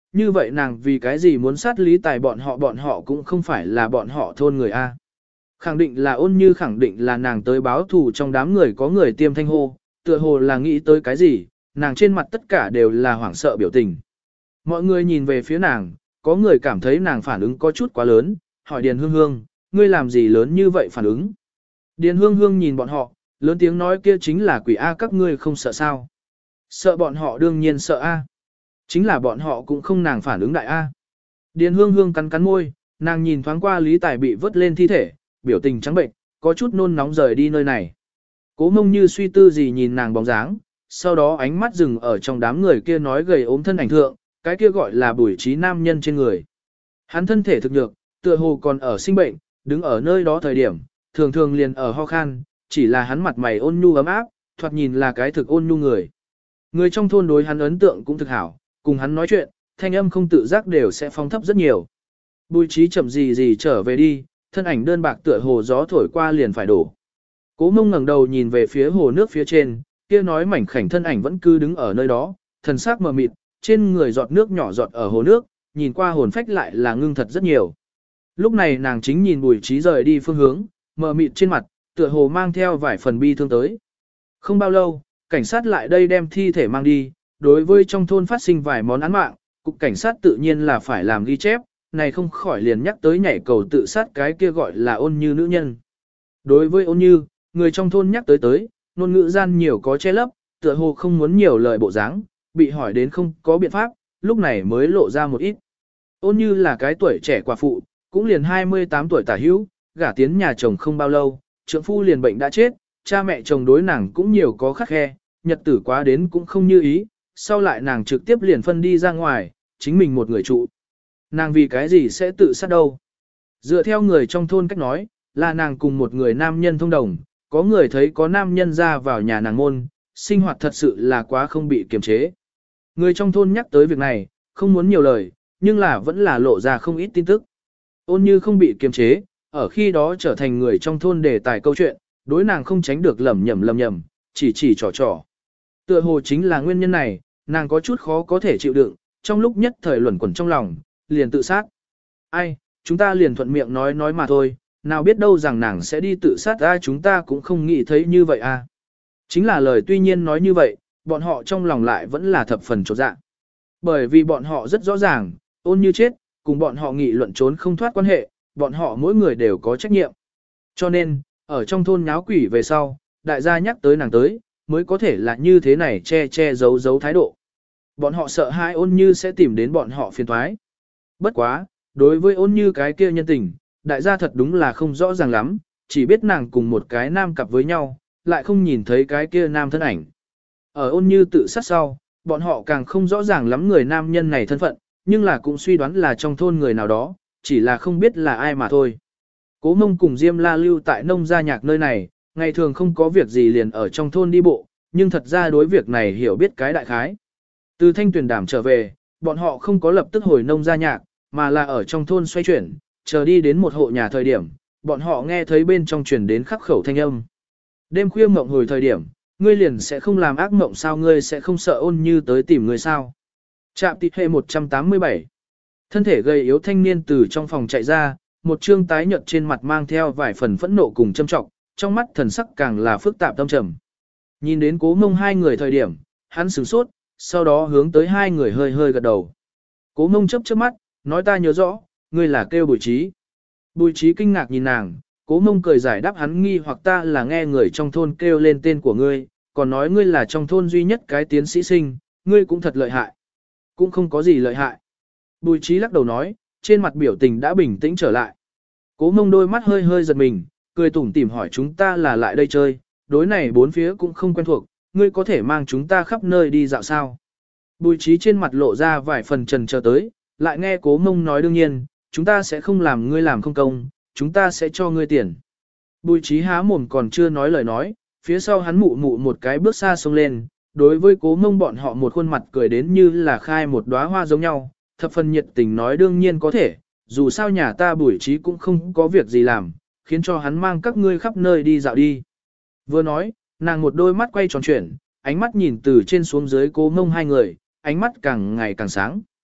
như vậy nàng vì cái gì muốn sát Lý Tài bọn họ bọn họ cũng không phải là bọn họ thôn người A. Khẳng định là Ôn Như khẳng định là nàng tới báo thù trong đám người có người tiêm thanh hô, tựa hồ là nghĩ tới cái gì, nàng trên mặt tất cả đều là hoảng sợ biểu tình. Mọi người nhìn về phía nàng, có người cảm thấy nàng phản ứng có chút quá lớn, hỏi Điền Hương Hương, ngươi làm gì lớn như vậy phản ứng. Điền Hương Hương nhìn bọn họ, lớn tiếng nói kia chính là quỷ A, các ngươi không sợ sao. Sợ bọn họ đương nhiên sợ A. Chính là bọn họ cũng không nàng phản ứng đại A. Điền Hương Hương cắn cắn môi, nàng nhìn thoáng qua Lý Tài bị vớt lên thi thể, biểu tình trắng bệnh, có chút nôn nóng rời đi nơi này. Cố Mông như suy tư gì nhìn nàng bóng dáng, sau đó ánh mắt dừng ở trong đám người kia nói gầy ốm thân ảnh thượng, cái kia gọi là Bùi Trí nam nhân trên người. Hắn thân thể thực nhược, tựa hồ còn ở sinh bệnh, đứng ở nơi đó thời điểm, thường thường liền ở ho khan, chỉ là hắn mặt mày ôn nhu ấm áp, thoạt nhìn là cái thực ôn nhu người. Người trong thôn đối hắn ấn tượng cũng thực hảo, cùng hắn nói chuyện, thanh âm không tự giác đều sẽ phong thấp rất nhiều. Bùi Trí chậm gì gì trở về đi, thân ảnh đơn bạc tựa hồ gió thổi qua liền phải đổ. Cố Mông ngẩng đầu nhìn về phía hồ nước phía trên, kia nói mảnh khảnh thân ảnh vẫn cứ đứng ở nơi đó, thần sắc mờ mịt, trên người giọt nước nhỏ giọt ở hồ nước, nhìn qua hồn phách lại là ngưng thật rất nhiều. Lúc này nàng chính nhìn Bùi Trí rời đi phương hướng, mờ mịt trên mặt, tựa hồ mang theo vài phần bi thương tới. Không bao lâu, cảnh sát lại đây đem thi thể mang đi, đối với trong thôn phát sinh vài món án mạng, cục cảnh sát tự nhiên là phải làm ghi chép, này không khỏi liền nhắc tới nhảy cầu tự sát cái kia gọi là Ôn Như nữ nhân. Đối với Ôn Như, người trong thôn nhắc tới tới, ngôn ngữ gian nhiều có che lấp, tựa hồ không muốn nhiều lời bộ dáng, bị hỏi đến không có biện pháp, lúc này mới lộ ra một ít. Ôn Như là cái tuổi trẻ quả phụ, cũng liền hai mươi tám tuổi tả hữu, gả tiến nhà chồng không bao lâu, trượng phu liền bệnh đã chết, cha mẹ chồng đối nàng cũng nhiều có khắc khe, nhật tử quá đến cũng không như ý, sau lại nàng trực tiếp liền phân đi ra ngoài, chính mình một người trụ. Nàng vì cái gì sẽ tự sát đâu? Dựa theo người trong thôn cách nói, là nàng cùng một người nam nhân thông đồng, có người thấy có nam nhân ra vào nhà nàng môn, sinh hoạt thật sự là quá không bị kiềm chế. Người trong thôn nhắc tới việc này, không muốn nhiều lời, nhưng là vẫn là lộ ra không ít tin tức. Ôn Như không bị kiềm chế, ở khi đó trở thành người trong thôn đề tài câu chuyện, đối nàng không tránh được lầm nhầm lầm nhầm, chỉ chỉ trò trò. Tựa hồ chính là nguyên nhân này, nàng có chút khó có thể chịu đựng, trong lúc nhất thời luẩn quẩn trong lòng, liền tự sát. Ai, chúng ta liền thuận miệng nói nói mà thôi, nào biết đâu rằng nàng sẽ đi tự sát ra, chúng ta cũng không nghĩ thấy như vậy à. Chính là lời tuy nhiên nói như vậy, bọn họ trong lòng lại vẫn là thập phần chột dạ. Bởi vì bọn họ rất rõ ràng, Ôn Như chết, cùng bọn họ nghị luận trốn không thoát quan hệ, bọn họ mỗi người đều có trách nhiệm. Cho nên, ở trong thôn nháo quỷ về sau, đại gia nhắc tới nàng tới, mới có thể là như thế này che che giấu giấu thái độ. Bọn họ sợ hai Ôn Như sẽ tìm đến bọn họ phiền toái. Bất quá, đối với Ôn Như cái kia nhân tình, đại gia thật đúng là không rõ ràng lắm, chỉ biết nàng cùng một cái nam cặp với nhau, lại không nhìn thấy cái kia nam thân ảnh. Ở Ôn Như tự sát sau, bọn họ càng không rõ ràng lắm người nam nhân này thân phận, nhưng là cũng suy đoán là trong thôn người nào đó, chỉ là không biết là ai mà thôi. Cố Mông cùng Diêm La lưu tại nông gia nhạc nơi này, ngày thường không có việc gì liền ở trong thôn đi bộ, nhưng thật ra đối việc này hiểu biết cái đại khái. Từ Thanh Tuyền Đàm trở về, bọn họ không có lập tức hồi nông gia nhạc, mà là ở trong thôn xoay chuyển, chờ đi đến một hộ nhà thời điểm, bọn họ nghe thấy bên trong truyền đến khắc khẩu thanh âm. Đêm khuya mộng hồi thời điểm, ngươi liền sẽ không làm ác mộng sao, ngươi sẽ không sợ Ôn Như tới tìm ngươi sao. Trạm tịch hệ một trăm tám mươi bảy. Thân thể gầy yếu thanh niên từ trong phòng chạy ra, một trương tái nhợt trên mặt mang theo vài phần phẫn nộ cùng châm trọng, trong mắt thần sắc càng là phức tạp tâm trầm. Nhìn đến Cố Mông hai người thời điểm, hắn sửng sốt, sau đó hướng tới hai người hơi hơi gật đầu. Cố Mông chớp chớp mắt, nói ta nhớ rõ, ngươi là kêu Bùi Trí. Bùi Trí kinh ngạc nhìn nàng, Cố Mông cười giải đáp hắn nghi hoặc ta là nghe người trong thôn kêu lên tên của ngươi, còn nói ngươi là trong thôn duy nhất cái tiến sĩ sinh, ngươi cũng thật lợi hại. Cũng không có gì lợi hại. Bùi Trí lắc đầu nói, trên mặt biểu tình đã bình tĩnh trở lại. Cố Mông đôi mắt hơi hơi giật mình, cười tủm tỉm hỏi chúng ta là lại đây chơi, đối này bốn phía cũng không quen thuộc, ngươi có thể mang chúng ta khắp nơi đi dạo sao. Bùi Trí trên mặt lộ ra vài phần trần chờ tới, lại nghe Cố Mông nói đương nhiên, chúng ta sẽ không làm ngươi làm không công, chúng ta sẽ cho ngươi tiền. Bùi Trí há mồm còn chưa nói lời nói, phía sau hắn mụ mụ một cái bước xa xông lên, đối với Cố Mông bọn họ một khuôn mặt cười đến như là khai một đóa hoa giống nhau, thập phần nhiệt tình nói đương nhiên có thể, dù sao nhà ta Bùi Trí cũng không có việc gì làm, khiến cho hắn mang các ngươi khắp nơi đi dạo đi. Vừa nói, nàng một đôi mắt quay tròn chuyển, ánh mắt nhìn từ trên xuống dưới Cố Mông hai người, ánh mắt càng ngày càng sáng.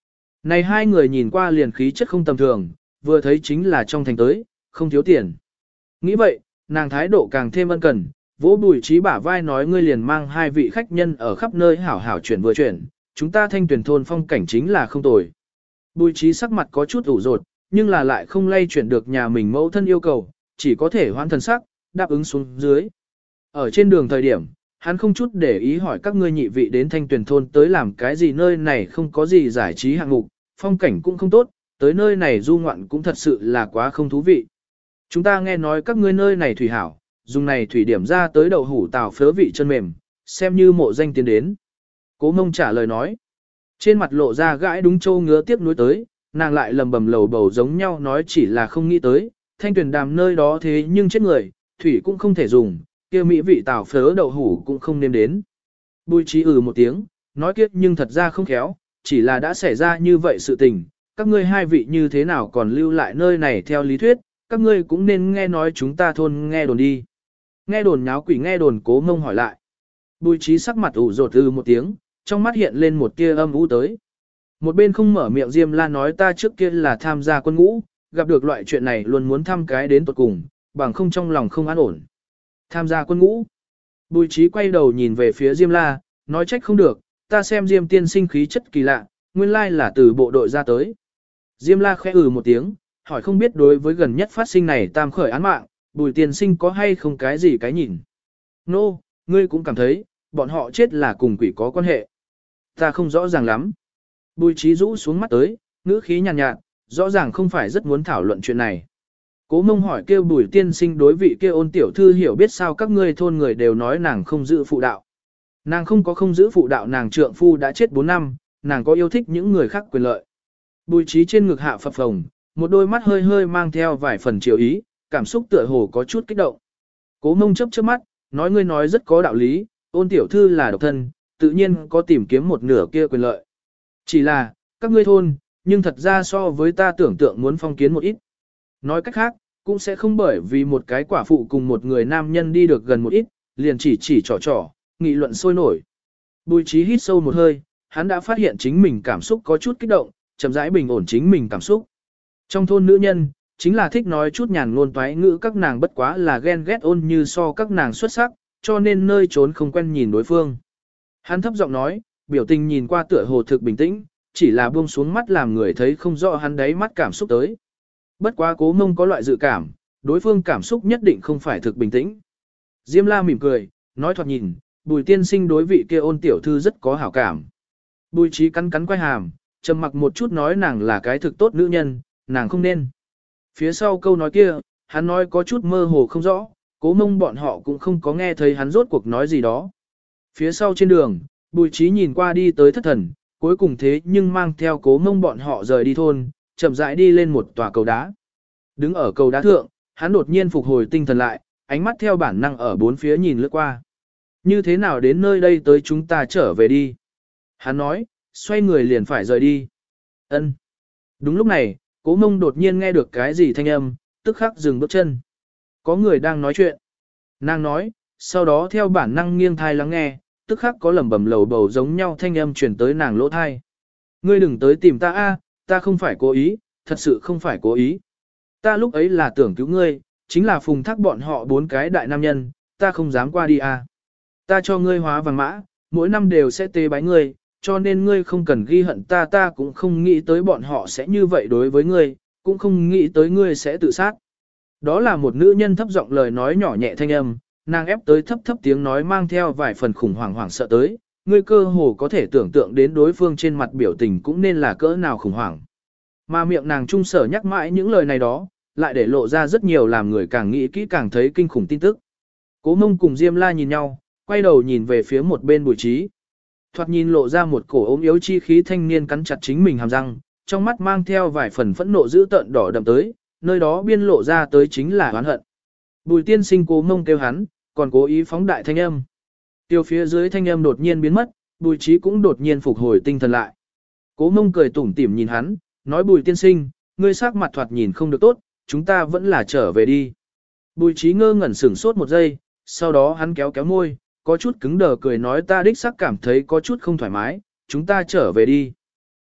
Này hai người nhìn qua liền khí chất không tầm thường, vừa thấy chính là trong thành tới, không thiếu tiền. Nghĩ vậy, nàng thái độ càng thêm ân cần, vỗ Bùi Trí bả vai nói ngươi liền mang hai vị khách nhân ở khắp nơi hảo hảo chuyển vừa chuyển, chúng ta Thanh Tuyền thôn phong cảnh chính là không tồi. Bùi Trí sắc mặt có chút ủ rột, nhưng là lại không lay chuyển được nhà mình mẫu thân yêu cầu, chỉ có thể hoãn thần sắc, đáp ứng xuống dưới. Ở trên đường thời điểm, hắn không chút để ý hỏi các ngươi nhị vị đến Thanh Tuyền thôn tới làm cái gì, nơi này không có gì giải trí hạng mục, phong cảnh cũng không tốt, tới nơi này du ngoạn cũng thật sự là quá không thú vị. Chúng ta nghe nói các ngươi nơi này thủy hảo, dùng này thủy điểm ra tới đậu hủ tàu phớ vị chân mềm, xem như mộ danh tiến đến. Cố Mông trả lời nói, trên mặt lộ ra gãi đúng châu ngứa tiếp nối tới, nàng lại lầm bầm lầu bầu giống nhau nói chỉ là không nghĩ tới, Thanh Tuyền đàm nơi đó thế nhưng chết người, thủy cũng không thể dùng, kia mỹ vị tàu phớ đậu hủ cũng không nên đến. Bùi Trí ừ một tiếng, nói kiếp nhưng thật ra không khéo, chỉ là đã xảy ra như vậy sự tình, các ngươi hai vị như thế nào còn lưu lại nơi này theo lý thuyết, các ngươi cũng nên nghe nói chúng ta thôn nghe đồn đi. Nghe đồn nháo quỷ nghe đồn. Cố Mông hỏi lại. Bùi Trí sắc mặt ủ rột ừ một tiếng, trong mắt hiện lên một tia âm u tới. Một bên không mở miệng Diêm La nói ta trước kia là tham gia quân ngũ, gặp được loại chuyện này luôn muốn thăm cái đến tuột cùng, bằng không trong lòng không an ổn. Tham gia quân ngũ. Bùi Trí quay đầu nhìn về phía Diêm La, nói trách không được, ta xem Diêm tiên sinh khí chất kỳ lạ, nguyên lai là từ bộ đội ra tới. Diêm La khẽ ừ một tiếng, hỏi không biết đối với gần nhất phát sinh này tam khởi án mạng, Bùi tiên sinh có hay không cái gì cái nhìn. Nô, no, ngươi cũng cảm thấy, bọn họ chết là cùng quỷ có quan hệ. Ta không rõ ràng lắm. Bùi Trí rũ xuống mắt tới, ngữ khí nhàn nhạt, nhạt, rõ ràng không phải rất muốn thảo luận chuyện này. Cố Mông hỏi kêu Bùi tiên sinh đối vị kia Ôn tiểu thư hiểu biết sao các ngươi thôn người đều nói nàng không giữ phụ đạo. Nàng không có không giữ phụ đạo, nàng trượng phu đã chết bốn năm, nàng có yêu thích những người khác quyền lợi. Bùi Trí trên ngực hạ phập phồng, một đôi mắt hơi hơi mang theo vài phần chiều ý, cảm xúc tựa hồ có chút kích động. Cố Mông chớp chớp mắt, nói ngươi nói rất có đạo lý, Ôn tiểu thư là độc thân, tự nhiên có tìm kiếm một nửa kia quyền lợi. Chỉ là, các ngươi thôn, nhưng thật ra so với ta tưởng tượng muốn phong kiến một ít. Nói cách khác, cũng sẽ không bởi vì một cái quả phụ cùng một người nam nhân đi được gần một ít, liền chỉ chỉ trò trò, nghị luận sôi nổi. Bùi Trí hít sâu một hơi, hắn đã phát hiện chính mình cảm xúc có chút kích động, chậm rãi bình ổn chính mình cảm xúc. Trong thôn nữ nhân, chính là thích nói chút nhàn ngôn toái ngữ, các nàng bất quá là ghen ghét ôn như so các nàng xuất sắc, cho nên nơi trốn không quen nhìn đối phương. Hắn thấp giọng nói, biểu tình nhìn qua tựa hồ thực bình tĩnh, chỉ là buông xuống mắt làm người thấy không rõ hắn đáy mắt cảm xúc tới. Bất quá Cố Mông có loại dự cảm, đối phương cảm xúc nhất định không phải thực bình tĩnh. Diêm La mỉm cười, nói thoạt nhìn, Bùi tiên sinh đối vị kia Ôn tiểu thư rất có hảo cảm. Bùi Trí cắn cắn quay hàm, trầm mặc một chút nói nàng là cái thực tốt nữ nhân, nàng không nên. Phía sau câu nói kia, hắn nói có chút mơ hồ không rõ, Cố Mông bọn họ cũng không có nghe thấy hắn rốt cuộc nói gì đó. Phía sau trên đường, Bùi Trí nhìn qua đi tới thất thần, cuối cùng thế nhưng mang theo Cố Mông bọn họ rời đi thôn, chậm rãi đi lên một tòa cầu đá. Đứng ở cầu đá thượng, hắn đột nhiên phục hồi tinh thần lại, ánh mắt theo bản năng ở bốn phía nhìn lướt qua. Như thế nào đến nơi đây tới chúng ta trở về đi. Hắn nói, xoay người liền phải rời đi. Ân. Đúng lúc này, Cố Mông đột nhiên nghe được cái gì thanh âm, tức khắc dừng bước chân. Có người đang nói chuyện. Nàng nói, sau đó theo bản năng nghiêng thai lắng nghe, tức khắc có lẩm bẩm lầu bầu giống nhau thanh âm truyền tới nàng lỗ thai. Ngươi đừng tới tìm ta a, ta không phải cố ý, thật sự không phải cố ý. Ta lúc ấy là tưởng cứu ngươi, chính là phùng thác bọn họ bốn cái đại nam nhân, ta không dám qua đi a. Ta cho ngươi hóa vàng mã, mỗi năm đều sẽ tế bái ngươi, cho nên ngươi không cần ghi hận ta, ta cũng không nghĩ tới bọn họ sẽ như vậy đối với ngươi, cũng không nghĩ tới ngươi sẽ tự sát. Đó là một nữ nhân thấp giọng lời nói nhỏ nhẹ thanh âm, nàng ép tới thấp thấp tiếng nói mang theo vài phần khủng hoảng hoảng sợ tới, ngươi cơ hồ có thể tưởng tượng đến đối phương trên mặt biểu tình cũng nên là cỡ nào khủng hoảng. Mà miệng nàng trung sở nhắc mãi những lời này đó, lại để lộ ra rất nhiều làm người càng nghĩ kỹ càng thấy kinh khủng tin tức. Cố Mông cùng Diêm La nhìn nhau, quay đầu nhìn về phía một bên Bùi Trí. Thoạt nhìn lộ ra một cổ ốm yếu chi khí thanh niên cắn chặt chính mình hàm răng, trong mắt mang theo vài phần phẫn nộ dữ tợn đỏ đậm tới, nơi đó biên lộ ra tới chính là oán hận. Bùi tiên sinh Cố Mông kêu hắn, còn cố ý phóng đại thanh âm. Tiêu phía dưới thanh âm đột nhiên biến mất, Bùi Trí cũng đột nhiên phục hồi tinh thần lại. Cố Mông cười tủm tỉm nhìn hắn, nói Bùi tiên sinh, ngươi sắc mặt thoạt nhìn không được tốt, chúng ta vẫn là trở về đi. Bùi Trí ngơ ngẩn sửng sốt một giây, sau đó hắn kéo kéo môi, có chút cứng đờ cười nói ta đích xác cảm thấy có chút không thoải mái, chúng ta trở về đi.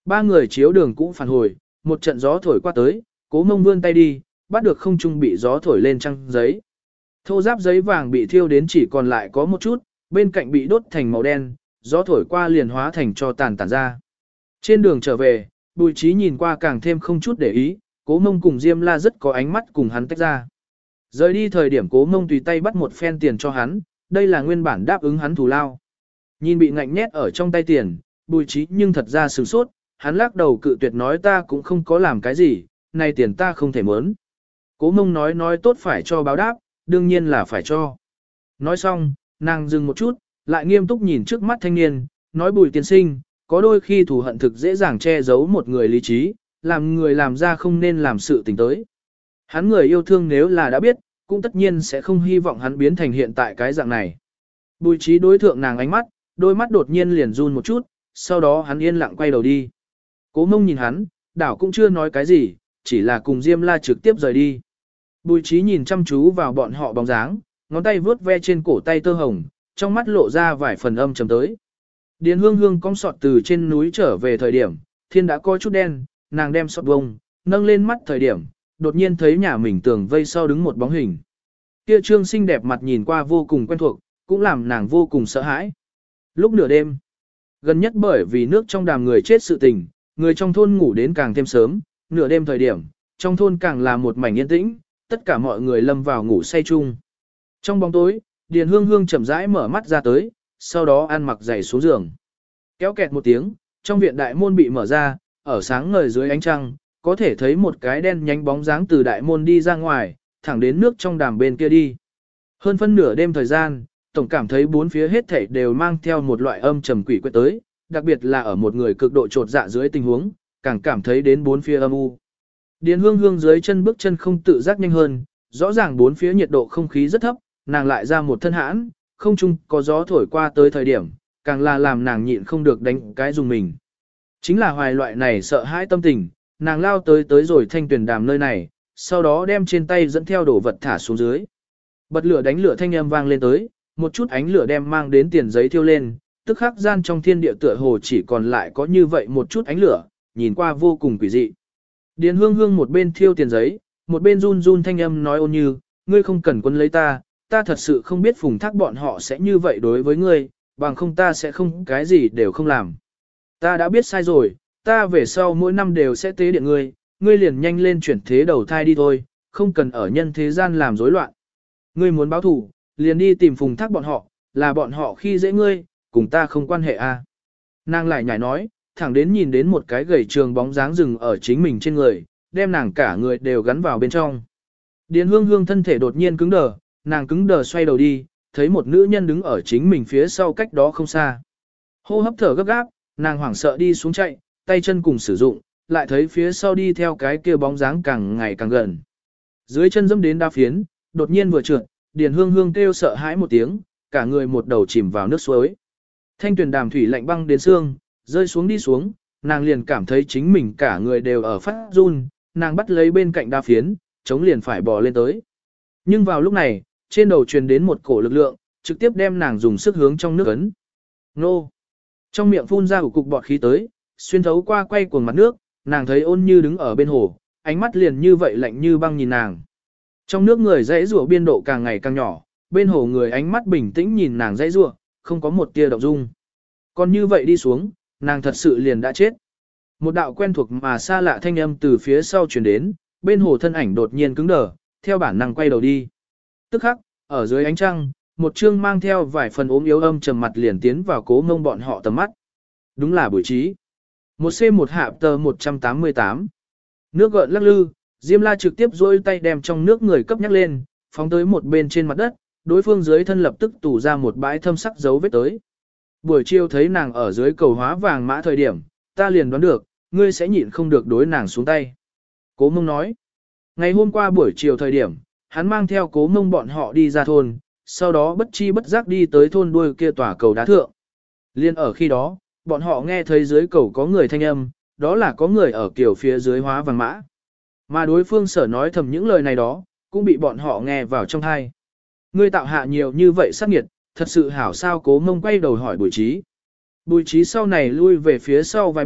ba người chiếu đường cũng phản hồi, một trận gió thổi qua tới, Cố Mông vươn tay đi, bắt được không trung bị gió thổi lên trăng giấy. Thô giáp giấy vàng bị thiêu đến chỉ còn lại có một chút, bên cạnh bị đốt thành màu đen, gió thổi qua liền hóa thành cho tàn tàn ra. Trên đường trở về, Bùi Trí nhìn qua càng thêm không chút để ý, Cố Mông cùng Diêm La rất có ánh mắt cùng hắn tách ra. Rời đi thời điểm Cố Mông tùy tay bắt một phen tiền cho hắn, đây là nguyên bản đáp ứng hắn thù lao. Nhìn bị ngạnh nhét ở trong tay tiền, Bùi Trí nhưng thật ra sửng sốt, hắn lắc đầu cự tuyệt nói ta cũng không có làm cái gì, này tiền ta không thể mớn. Cố Mông nói nói tốt phải cho báo đáp, đương nhiên là phải cho. Nói xong, nàng dừng một chút, lại nghiêm túc nhìn trước mắt thanh niên, nói Bùi tiên sinh, có đôi khi thù hận thực dễ dàng che giấu một người lý trí, làm người làm ra không nên làm sự tình tới. Hắn người yêu thương nếu là đã biết, cũng tất nhiên sẽ không hy vọng hắn biến thành hiện tại cái dạng này. Bùi Trí đối thượng nàng ánh mắt, đôi mắt đột nhiên liền run một chút, sau đó hắn yên lặng quay đầu đi. Cố Mông nhìn hắn, đảo cũng chưa nói cái gì, chỉ là cùng Diêm La trực tiếp rời đi. Bùi Trí nhìn chăm chú vào bọn họ bóng dáng, ngón tay vuốt ve trên cổ tay tơ hồng, trong mắt lộ ra vài phần âm trầm tới. Điền Hương Hương cong sọt từ trên núi trở về thời điểm, thiên đã có chút đen, nàng đem sọt bông, nâng lên mắt thời điểm, đột nhiên thấy nhà mình tường vây sau đứng một bóng hình. Kia trương xinh đẹp mặt nhìn qua vô cùng quen thuộc, cũng làm nàng vô cùng sợ hãi. Lúc nửa đêm, gần nhất bởi vì nước trong đàm người chết sự tình, người trong thôn ngủ đến càng thêm sớm, nửa đêm thời điểm, trong thôn càng là một mảnh yên tĩnh, tất cả mọi người lâm vào ngủ say chung. Trong bóng tối, Điền Hương Hương chậm rãi mở mắt ra tới, sau đó ăn mặc giày xuống giường. Kéo kẹt một tiếng, trong viện đại môn bị mở ra, ở sáng ngời dưới ánh trăng, có thể thấy một cái đen nhánh bóng dáng từ đại môn đi ra ngoài, thẳng đến nước trong đàm bên kia đi. Hơn phân nửa đêm thời gian, tổng cảm thấy bốn phía hết thảy đều mang theo một loại âm trầm quỷ quyệt tới, đặc biệt là ở một người cực độ trột dạ dưới tình huống, càng cảm thấy đến bốn phía âm u. Điền Hương Hương dưới chân bước chân không tự giác nhanh hơn, rõ ràng bốn phía nhiệt độ không khí rất thấp, nàng lại ra một thân hãn, không chung có gió thổi qua tới thời điểm, càng là làm nàng nhịn không được đánh cái dùng mình. Chính là hoài loại này sợ hãi tâm tình, nàng lao tới tới rồi thanh tuyển đàm nơi này, sau đó đem trên tay dẫn theo đồ vật thả xuống dưới. Bật lửa đánh lửa thanh âm vang lên tới, một chút ánh lửa đem mang đến tiền giấy thiêu lên, tức khắc gian trong thiên địa tựa hồ chỉ còn lại có như vậy một chút ánh lửa, nhìn qua vô cùng quỷ dị. Điền Hương Hương một bên thiêu tiền giấy, một bên run run thanh âm nói ôn như, ngươi không cần quân lấy ta, ta thật sự không biết phùng thác bọn họ sẽ như vậy đối với ngươi, bằng không ta sẽ không cái gì đều không làm. Ta đã biết sai rồi, ta về sau mỗi năm đều sẽ tế điện ngươi, ngươi liền nhanh lên chuyển thế đầu thai đi thôi, không cần ở nhân thế gian làm rối loạn. Ngươi muốn báo thù, liền đi tìm phùng thác bọn họ, là bọn họ khi dễ ngươi, cùng ta không quan hệ a. À. Nàng lại nhảy nói, thẳng đến nhìn đến một cái gầy trường bóng dáng rừng ở chính mình trên người, đem nàng cả người đều gắn vào bên trong. Điền Hương Hương thân thể đột nhiên cứng đờ, nàng cứng đờ xoay đầu đi, thấy một nữ nhân đứng ở chính mình phía sau cách đó không xa. Hô hấp thở gấp gáp, nàng hoảng sợ đi xuống chạy, tay chân cùng sử dụng, lại thấy phía sau đi theo cái kia bóng dáng càng ngày càng gần. Dưới chân dẫm đến đa phiến, đột nhiên vừa trượt, Điền Hương Hương kêu sợ hãi một tiếng, cả người một đầu chìm vào nước suối. Thanh tuyển đàm thủy lạnh băng đến xương, rơi xuống đi xuống, nàng liền cảm thấy chính mình cả người đều ở phát run, nàng bắt lấy bên cạnh đa phiến, chống liền phải bò lên tới. Nhưng vào lúc này, trên đầu truyền đến một cổ lực lượng, trực tiếp đem nàng dùng sức hướng trong nước ấn. Nô! Trong miệng phun ra một cục bọt khí tới, xuyên thấu qua quay cuồng mặt nước, nàng thấy ôn như đứng ở bên hồ, ánh mắt liền như vậy lạnh như băng nhìn nàng. Trong nước người dãy rủa biên độ càng ngày càng nhỏ, bên hồ người ánh mắt bình tĩnh nhìn nàng dãy rủa, không có một tia động dung. Còn như vậy đi xuống, nàng thật sự liền đã chết. Một đạo quen thuộc mà xa lạ thanh âm từ phía sau truyền đến, bên hồ thân ảnh đột nhiên cứng đờ, theo bản năng quay đầu đi. Tức khắc, ở dưới ánh trăng, một chương mang theo vài phần ốm yếu âm trầm mặt liền tiến vào Cố Mông bọn họ tầm mắt. Đúng là Bùi Trí. một C một hạ tờ một trăm tám mươi tám. Nước gợn lắc lư, Diêm La trực tiếp duỗi tay đem trong nước người cấp nhắc lên, phóng tới một bên trên mặt đất, đối phương dưới thân lập tức tủ ra một bãi thâm sắc dấu vết tới. Buổi chiều thấy nàng ở dưới cầu hóa vàng mã thời điểm, ta liền đoán được, ngươi sẽ nhịn không được đối nàng xuống tay. Cố Mông nói. Ngày hôm qua buổi chiều thời điểm, hắn mang theo Cố Mông bọn họ đi ra thôn, sau đó bất chi bất giác đi tới thôn đuôi kia tòa cầu đá thượng. Liên ở khi đó, bọn họ nghe thấy dưới cầu có người thanh âm, đó là có người ở kiểu phía dưới hóa vàng mã. Mà đối phương sở nói thầm những lời này đó, cũng bị bọn họ nghe vào trong tai. Ngươi tạo hạ nhiều như vậy sát nghiệt, thật sự hảo sao? Cố Mông quay đầu hỏi Bùi Trí. Bùi Trí sau này lui về phía sau vài bước,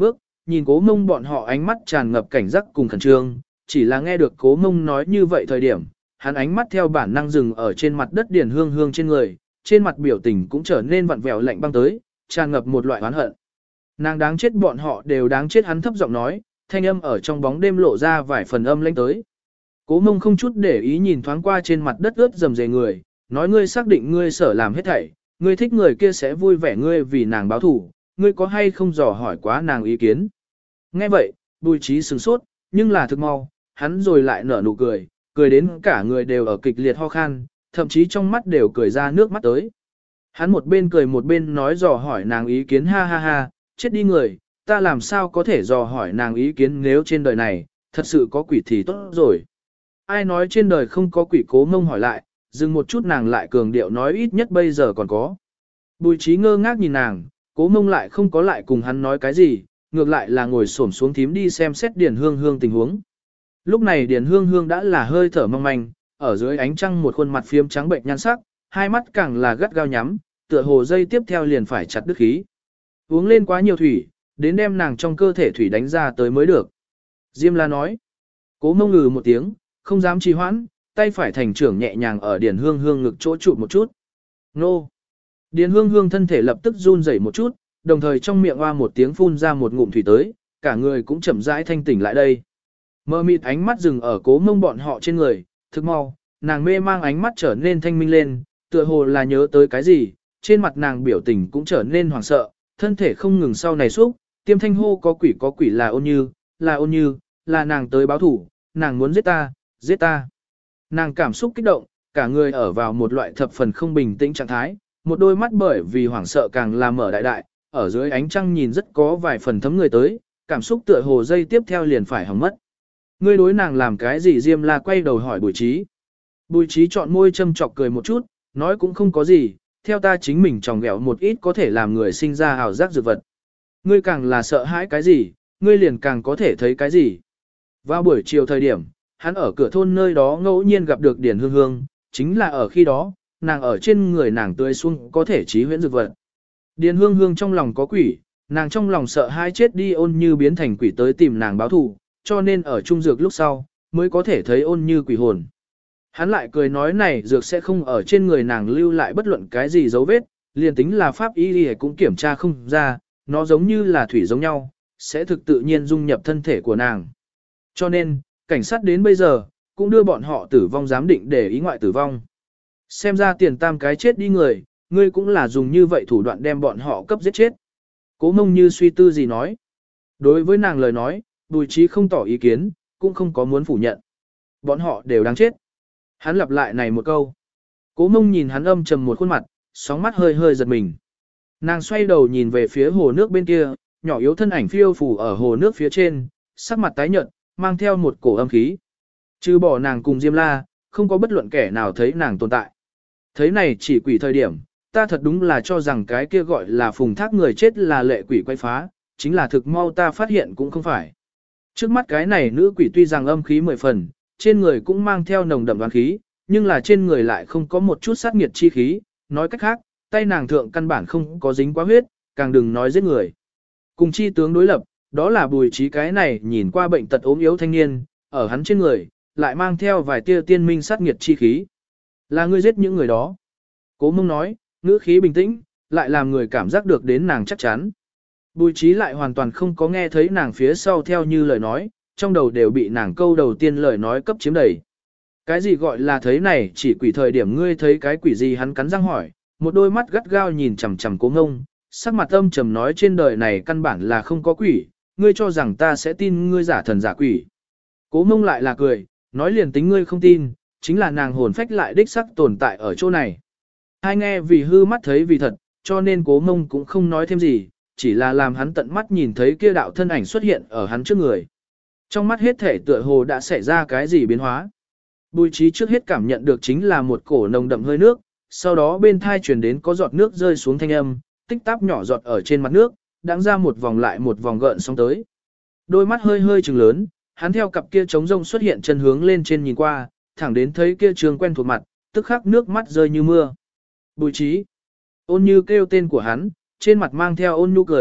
nhìn cố mông bọn họ ánh mắt tràn ngập cảnh giác cùng khẩn trương, chỉ là nghe được cố mông nói như vậy thời điểm, hắn ánh mắt theo bản năng dừng ở trên mặt đất Điền Hương Hương trên người, trên mặt biểu tình cũng trở nên vặn vẹo lạnh băng tới, tràn ngập một loại oán hận. Nàng đáng chết, bọn họ đều đáng chết, hắn thấp giọng nói, thanh âm ở trong bóng đêm lộ ra vài phần âm lãnh tới. Cố mông không chút để ý nhìn thoáng qua trên mặt đất ướt rầm rề người, nói ngươi xác định ngươi sở làm hết thảy, ngươi thích người kia sẽ vui vẻ ngươi vì nàng báo thù, ngươi có hay không dò hỏi quá nàng ý kiến. Nghe vậy, Bùi Trí sửng sốt, nhưng là thực mau, hắn rồi lại nở nụ cười, cười đến cả người đều ở kịch liệt ho khan, thậm chí trong mắt đều cười ra nước mắt tới. Hắn một bên cười một bên nói dò hỏi nàng ý kiến, ha ha ha, chết đi người, ta làm sao có thể dò hỏi nàng ý kiến, nếu trên đời này, thật sự có quỷ thì tốt rồi. Ai nói trên đời không có quỷ, Cố Mông hỏi lại, dừng một chút nàng lại cường điệu nói ít nhất bây giờ còn có. Bùi Trí ngơ ngác nhìn nàng, Cố Mông lại không có lại cùng hắn nói cái gì, ngược lại là ngồi xổm xuống thím đi xem xét Điền Hương Hương tình huống. Lúc này Điền Hương Hương đã là hơi thở mong manh, ở dưới ánh trăng một khuôn mặt phiếm trắng bệnh nhan sắc, hai mắt càng là gắt gao nhắm, tựa hồ dây tiếp theo liền phải chặt đứt khí. Uống lên quá nhiều thủy, đến đem nàng trong cơ thể thủy đánh ra tới mới được. Diêm La nói. Cố Mông ngừ một tiếng, không dám trì hoãn, tay phải thành trưởng nhẹ nhàng ở Điền Hương Hương ngực chỗ trụ một chút. Nô! Điền Hương Hương thân thể lập tức run rẩy một chút, đồng thời trong miệng hoa một tiếng phun ra một ngụm thủy tới, cả người cũng chậm rãi thanh tỉnh lại đây. Mơ mịt ánh mắt dừng ở Cố Mông bọn họ trên người, thực mau, nàng mê mang ánh mắt trở nên thanh minh lên, tựa hồ là nhớ tới cái gì, trên mặt nàng biểu tình cũng trở nên hoảng sợ, thân thể không ngừng sau này xúc, tiêm thanh hô có quỷ có quỷ, là Ôn Như, là Ôn Như, là nàng tới báo thủ, nàng muốn giết ta, giết ta. Nàng cảm xúc kích động, cả người ở vào một loại thập phần không bình tĩnh trạng thái, một đôi mắt bởi vì hoảng sợ càng làm mở đại đại, ở dưới ánh trăng nhìn rất có vài phần thấm người tới, cảm xúc tựa hồ dây tiếp theo liền phải hỏng mất. Ngươi đối nàng làm cái gì? Diêm La quay đầu hỏi Bùi Trí. Bùi Trí chọn môi châm chọc cười một chút, nói cũng không có gì, theo ta chính mình tròng ghẹo một ít có thể làm người sinh ra ảo giác dược vật. Ngươi càng là sợ hãi cái gì, ngươi liền càng có thể thấy cái gì. Vào buổi chiều thời điểm, hắn ở cửa thôn nơi đó ngẫu nhiên gặp được Điền Hương Hương, chính là ở khi đó, nàng ở trên người nàng tươi xuống có thể trí huyễn dược vật. Điền Hương Hương trong lòng có quỷ, nàng trong lòng sợ hai chết đi Ôn Như biến thành quỷ tới tìm nàng báo thù, cho nên ở trung dược lúc sau, mới có thể thấy Ôn Như quỷ hồn. Hắn lại cười nói này dược sẽ không ở trên người nàng lưu lại bất luận cái gì dấu vết, liền tính là pháp y y cũng kiểm tra không ra, nó giống như là thủy giống nhau, sẽ thực tự nhiên dung nhập thân thể của nàng. Cho nên, cảnh sát đến bây giờ, cũng đưa bọn họ tử vong giám định để ý ngoại tử vong. Xem ra Tiền Tam cái chết đi người, ngươi cũng là dùng như vậy thủ đoạn đem bọn họ cấp giết chết. Cố Mông như suy tư gì nói. Đối với nàng lời nói, Bùi Trí không tỏ ý kiến, cũng không có muốn phủ nhận. Bọn họ đều đáng chết. Hắn lặp lại này một câu. Cố Mông nhìn hắn âm trầm một khuôn mặt, sóng mắt hơi hơi giật mình. Nàng xoay đầu nhìn về phía hồ nước bên kia, nhỏ yếu thân ảnh phiêu phù ở hồ nước phía trên, sắc mặt tái nhợt, mang theo một cổ âm khí. Trừ bỏ nàng cùng Diêm La, không có bất luận kẻ nào thấy nàng tồn tại. Thấy này chỉ quỷ thời điểm, ta thật đúng là cho rằng cái kia gọi là phùng thác người chết là lệ quỷ quay phá, chính là thực mau ta phát hiện cũng không phải. Trước mắt cái này nữ quỷ tuy rằng âm khí mười phần, trên người cũng mang theo nồng đậm đoán khí, nhưng là trên người lại không có một chút sát nghiệt chi khí, nói cách khác, tay nàng thượng căn bản không có dính quá huyết, càng đừng nói giết người. Cùng chi tướng đối lập, đó là Bùi Trí cái này nhìn qua bệnh tật ốm yếu thanh niên, ở hắn trên người, lại mang theo vài tia tiên minh sát nghiệt chi khí. Là ngươi giết những người đó. Cố Mông nói, ngữ khí bình tĩnh, lại làm người cảm giác được đến nàng chắc chắn. Bùi Trí lại hoàn toàn không có nghe thấy nàng phía sau theo như lời nói, trong đầu đều bị nàng câu đầu tiên lời nói cấp chiếm đầy. Cái gì gọi là thấy này chỉ quỷ thời điểm ngươi thấy cái quỷ gì? Hắn cắn răng hỏi, một đôi mắt gắt gao nhìn chằm chằm Cố Mông, sắc mặt âm trầm nói trên đời này căn bản là không có quỷ, ngươi cho rằng ta sẽ tin ngươi giả thần giả quỷ. Cố Mông lại là cười, nói liền tính ngươi không tin, chính là nàng hồn phách lại đích sắc tồn tại ở chỗ này. Hai nghe vì hư mắt thấy vì thật, cho nên Cố Mông cũng không nói thêm gì, chỉ là làm hắn tận mắt nhìn thấy kia đạo thân ảnh xuất hiện ở hắn trước người. Trong mắt hết thể tựa hồ đã xảy ra cái gì biến hóa. Bùi Trí trước hết cảm nhận được chính là một cổ nồng đậm hơi nước, sau đó bên thai truyền đến có giọt nước rơi xuống thanh âm, tích táp nhỏ giọt ở trên mặt nước, đang ra một vòng lại một vòng gợn sóng tới. Đôi mắt hơi hơi trừng lớn, hắn theo cặp kia trống rông xuất hiện chân hướng lên trên nhìn qua, thẳng đến thấy kia trường quen thuộc mặt, tức khắc nước mắt rơi như mưa. Bùi Trí. Ôn Như kêu tên của hắn, trên mặt mang theo ôn nhu cười,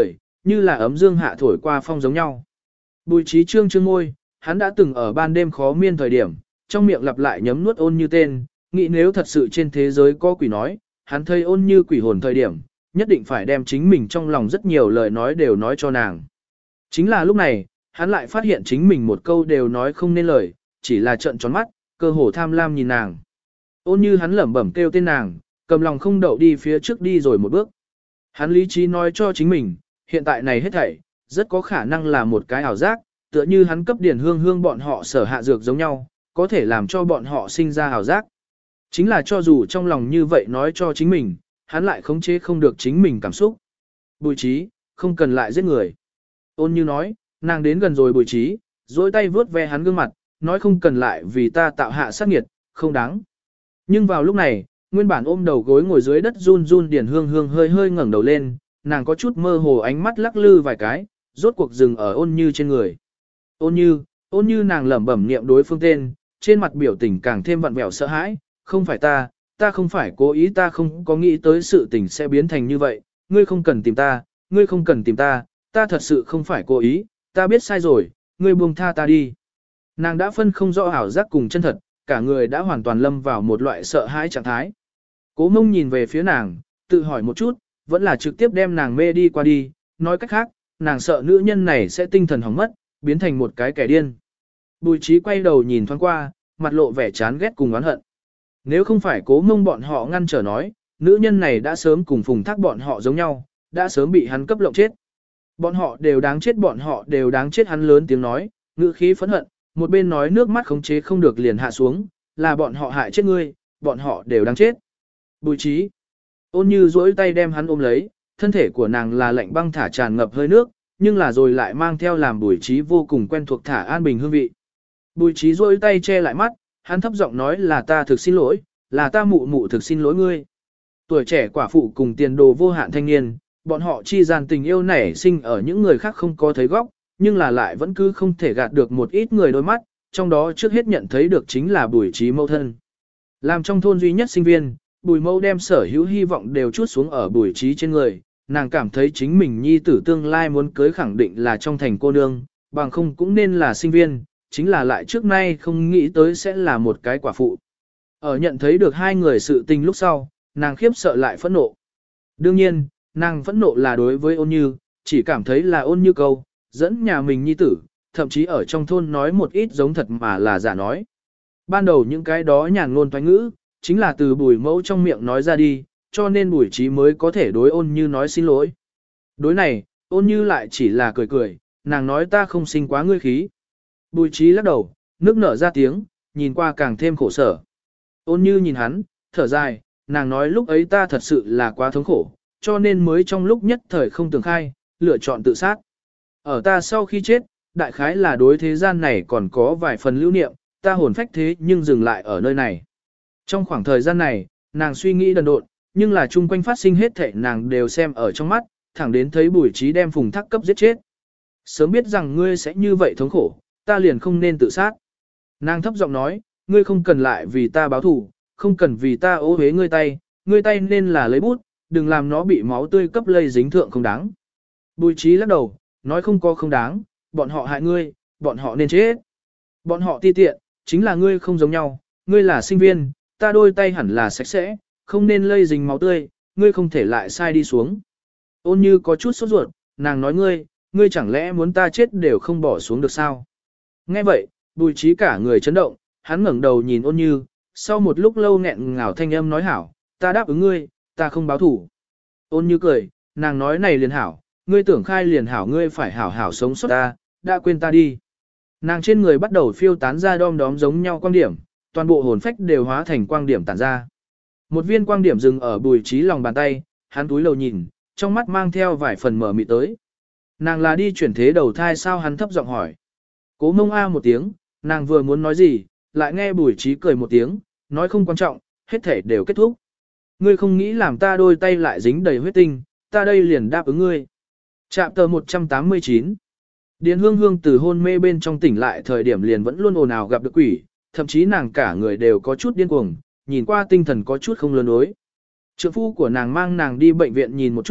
như là ấm dương hạ thổi qua phong giống nhau. Bùi trí trương trương môi, hắn đã từng ở ban đêm khó miên thời điểm, trong miệng lặp lại nhấm nuốt ôn như tên, nghĩ nếu thật sự trên thế giới có quỷ nói, hắn thấy ôn như quỷ hồn thời điểm, nhất định phải đem chính mình trong lòng rất nhiều lời nói đều nói cho nàng. Chính là lúc này, hắn lại phát hiện chính mình một câu đều nói không nên lời, chỉ là trợn tròn mắt, cơ hồ tham lam nhìn nàng. Ôn như hắn lẩm bẩm kêu tên nàng, cầm lòng không đậu đi phía trước đi rồi một bước. Hắn lý trí nói cho chính mình, hiện tại này hết thảy, rất có khả năng là một cái ảo giác, tựa như hắn cấp điển hương hương bọn họ sở hạ dược giống nhau, có thể làm cho bọn họ sinh ra ảo giác. Chính là cho dù trong lòng như vậy nói cho chính mình, hắn lại khống chế không được chính mình cảm xúc. Bùi trí, không cần lại giết người. Ôn như nói, nàng đến gần rồi bùi trí, dối tay vướt ve hắn gương mặt, nói không cần lại vì ta tạo hạ sát nghiệt, không đáng. Nhưng vào lúc này, nguyên bản ôm đầu gối ngồi dưới đất run run điển hương hương hơi hơi ngẩng đầu lên, nàng có chút mơ hồ ánh mắt lắc lư vài cái, rốt cuộc dừng ở ôn như trên người. Ôn như, ôn như nàng lẩm bẩm niệm đối phương tên, trên mặt biểu tình càng thêm vặn vẹo sợ hãi, không phải ta, ta không phải cố ý, ta không có nghĩ tới sự tình sẽ biến thành như vậy, ngươi không cần tìm ta, ngươi không cần tìm ta, ta thật sự không phải cố ý, ta biết sai rồi, ngươi buông tha ta đi. Nàng đã phân không rõ ảo giác cùng chân thật, cả người đã hoàn toàn lâm vào một loại sợ hãi trạng thái. Cố Mông nhìn về phía nàng, tự hỏi một chút, vẫn là trực tiếp đem nàng mê đi qua đi, nói cách khác, nàng sợ nữ nhân này sẽ tinh thần hỏng mất, biến thành một cái kẻ điên. Bùi Trí quay đầu nhìn thoáng qua, mặt lộ vẻ chán ghét cùng oán hận. Nếu không phải Cố Mông bọn họ ngăn trở nói, nữ nhân này đã sớm cùng Phùng Thác bọn họ giống nhau, đã sớm bị hắn cấp lộng chết. Bọn họ đều đáng chết, bọn họ đều đáng chết, hắn lớn tiếng nói, ngữ khí phẫn hận, một bên nói nước mắt khống chế không được liền hạ xuống, là bọn họ hại chết ngươi, bọn họ đều đáng chết. Bùi Trí, ôn như duỗi tay đem hắn ôm lấy, thân thể của nàng là lạnh băng thả tràn ngập hơi nước, nhưng là rồi lại mang theo làm Bùi Trí vô cùng quen thuộc thả an bình hương vị. Bùi Trí duỗi tay che lại mắt, hắn thấp giọng nói là ta thực xin lỗi, là ta mụ mụ thực xin lỗi ngươi. Tuổi trẻ quả phụ cùng tiền đồ vô hạn thanh niên, bọn họ chi gian tình yêu nảy sinh ở những người khác không có thấy góc, nhưng là lại vẫn cứ không thể gạt được một ít người đôi mắt, trong đó trước hết nhận thấy được chính là Bùi Trí mẫu thân. Làm trong thôn duy nhất sinh viên, Bùi mẫu đem sở hữu hy vọng đều chút xuống ở Bùi Trí trên người, nàng cảm thấy chính mình nhi tử tương lai muốn cưới khẳng định là trong thành cô nương, bằng không cũng nên là sinh viên, chính là lại trước nay không nghĩ tới sẽ là một cái quả phụ. Ở nhận thấy được hai người sự tình lúc sau, nàng khiếp sợ lại phẫn nộ. Đương nhiên, nàng phẫn nộ là đối với ôn như, chỉ cảm thấy là ôn như câu, dẫn nhà mình nhi tử, thậm chí ở trong thôn nói một ít giống thật mà là giả nói. Ban đầu những cái đó nhàn ngôn toán ngữ, chính là từ Bùi mẫu trong miệng nói ra đi, cho nên Bùi Trí mới có thể đối ôn như nói xin lỗi. Đối này, ôn như lại chỉ là cười cười, nàng nói ta không sinh quá ngươi khí. Bùi Trí lắc đầu, nước nở ra tiếng, nhìn qua càng thêm khổ sở. Ôn như nhìn hắn, thở dài, nàng nói lúc ấy ta thật sự là quá thống khổ, cho nên mới trong lúc nhất thời không tưởng khai, lựa chọn tự sát. Ở ta sau khi chết, đại khái là đối thế gian này còn có vài phần lưu niệm, ta hồn phách thế nhưng dừng lại ở nơi này. Trong khoảng thời gian này, nàng suy nghĩ đần độn, nhưng là chung quanh phát sinh hết thảy nàng đều xem ở trong mắt, thẳng đến thấy Bùi Trí đem Phùng Thác cấp giết chết. Sớm biết rằng ngươi sẽ như vậy thống khổ, ta liền không nên tự sát. Nàng thấp giọng nói, ngươi không cần lại vì ta báo thù, không cần vì ta ô uế ngươi tay, ngươi tay nên là lấy bút, đừng làm nó bị máu tươi cấp lây dính thượng không đáng. Bùi Trí lắc đầu, nói không có không đáng, bọn họ hại ngươi, bọn họ nên chết. Bọn họ ti tiện, chính là ngươi không giống nhau, ngươi là sinh viên, ta đôi tay hẳn là sạch sẽ, không nên lây dính máu tươi, ngươi không thể lại sai đi xuống. Ôn như có chút sốt ruột, nàng nói ngươi, ngươi chẳng lẽ muốn ta chết đều không bỏ xuống được sao? Nghe vậy, Bùi Trí cả người chấn động, hắn ngẩng đầu nhìn ôn như, sau một lúc lâu nghẹn ngào thanh âm nói hảo, ta đáp ứng ngươi, ta không báo thủ. Ôn như cười, nàng nói này liền hảo, ngươi tưởng khai liền hảo, ngươi phải hảo hảo sống sót ta, đã quên ta đi. Nàng trên người bắt đầu phiêu tán ra đom đóm giống nhau quang điểm, toàn bộ hồn phách đều hóa thành quang điểm tản ra. Một viên quang điểm dừng ở Bùi Trí lòng bàn tay, hắn túi lầu nhìn, trong mắt mang theo vài phần mở mị tới. Nàng là đi chuyển thế đầu thai sao, hắn thấp giọng hỏi. Cố Mông a một tiếng, nàng vừa muốn nói gì, lại nghe Bùi Trí cười một tiếng, nói không quan trọng, hết thể đều kết thúc. Ngươi không nghĩ làm ta đôi tay lại dính đầy huyết tinh, ta đây liền đáp ứng ngươi. Trạm tờ một trăm tám mươi chín. Điền Hương Hương từ hôn mê bên trong tỉnh lại thời điểm liền vẫn luôn ồn ào gặp được quỷ, thậm chí nàng cả người đều có chút điên cuồng, nhìn qua tinh thần có chút không lớn đối. Trượng phu của nàng mang nàng đi bệnh viện nhìn một chút,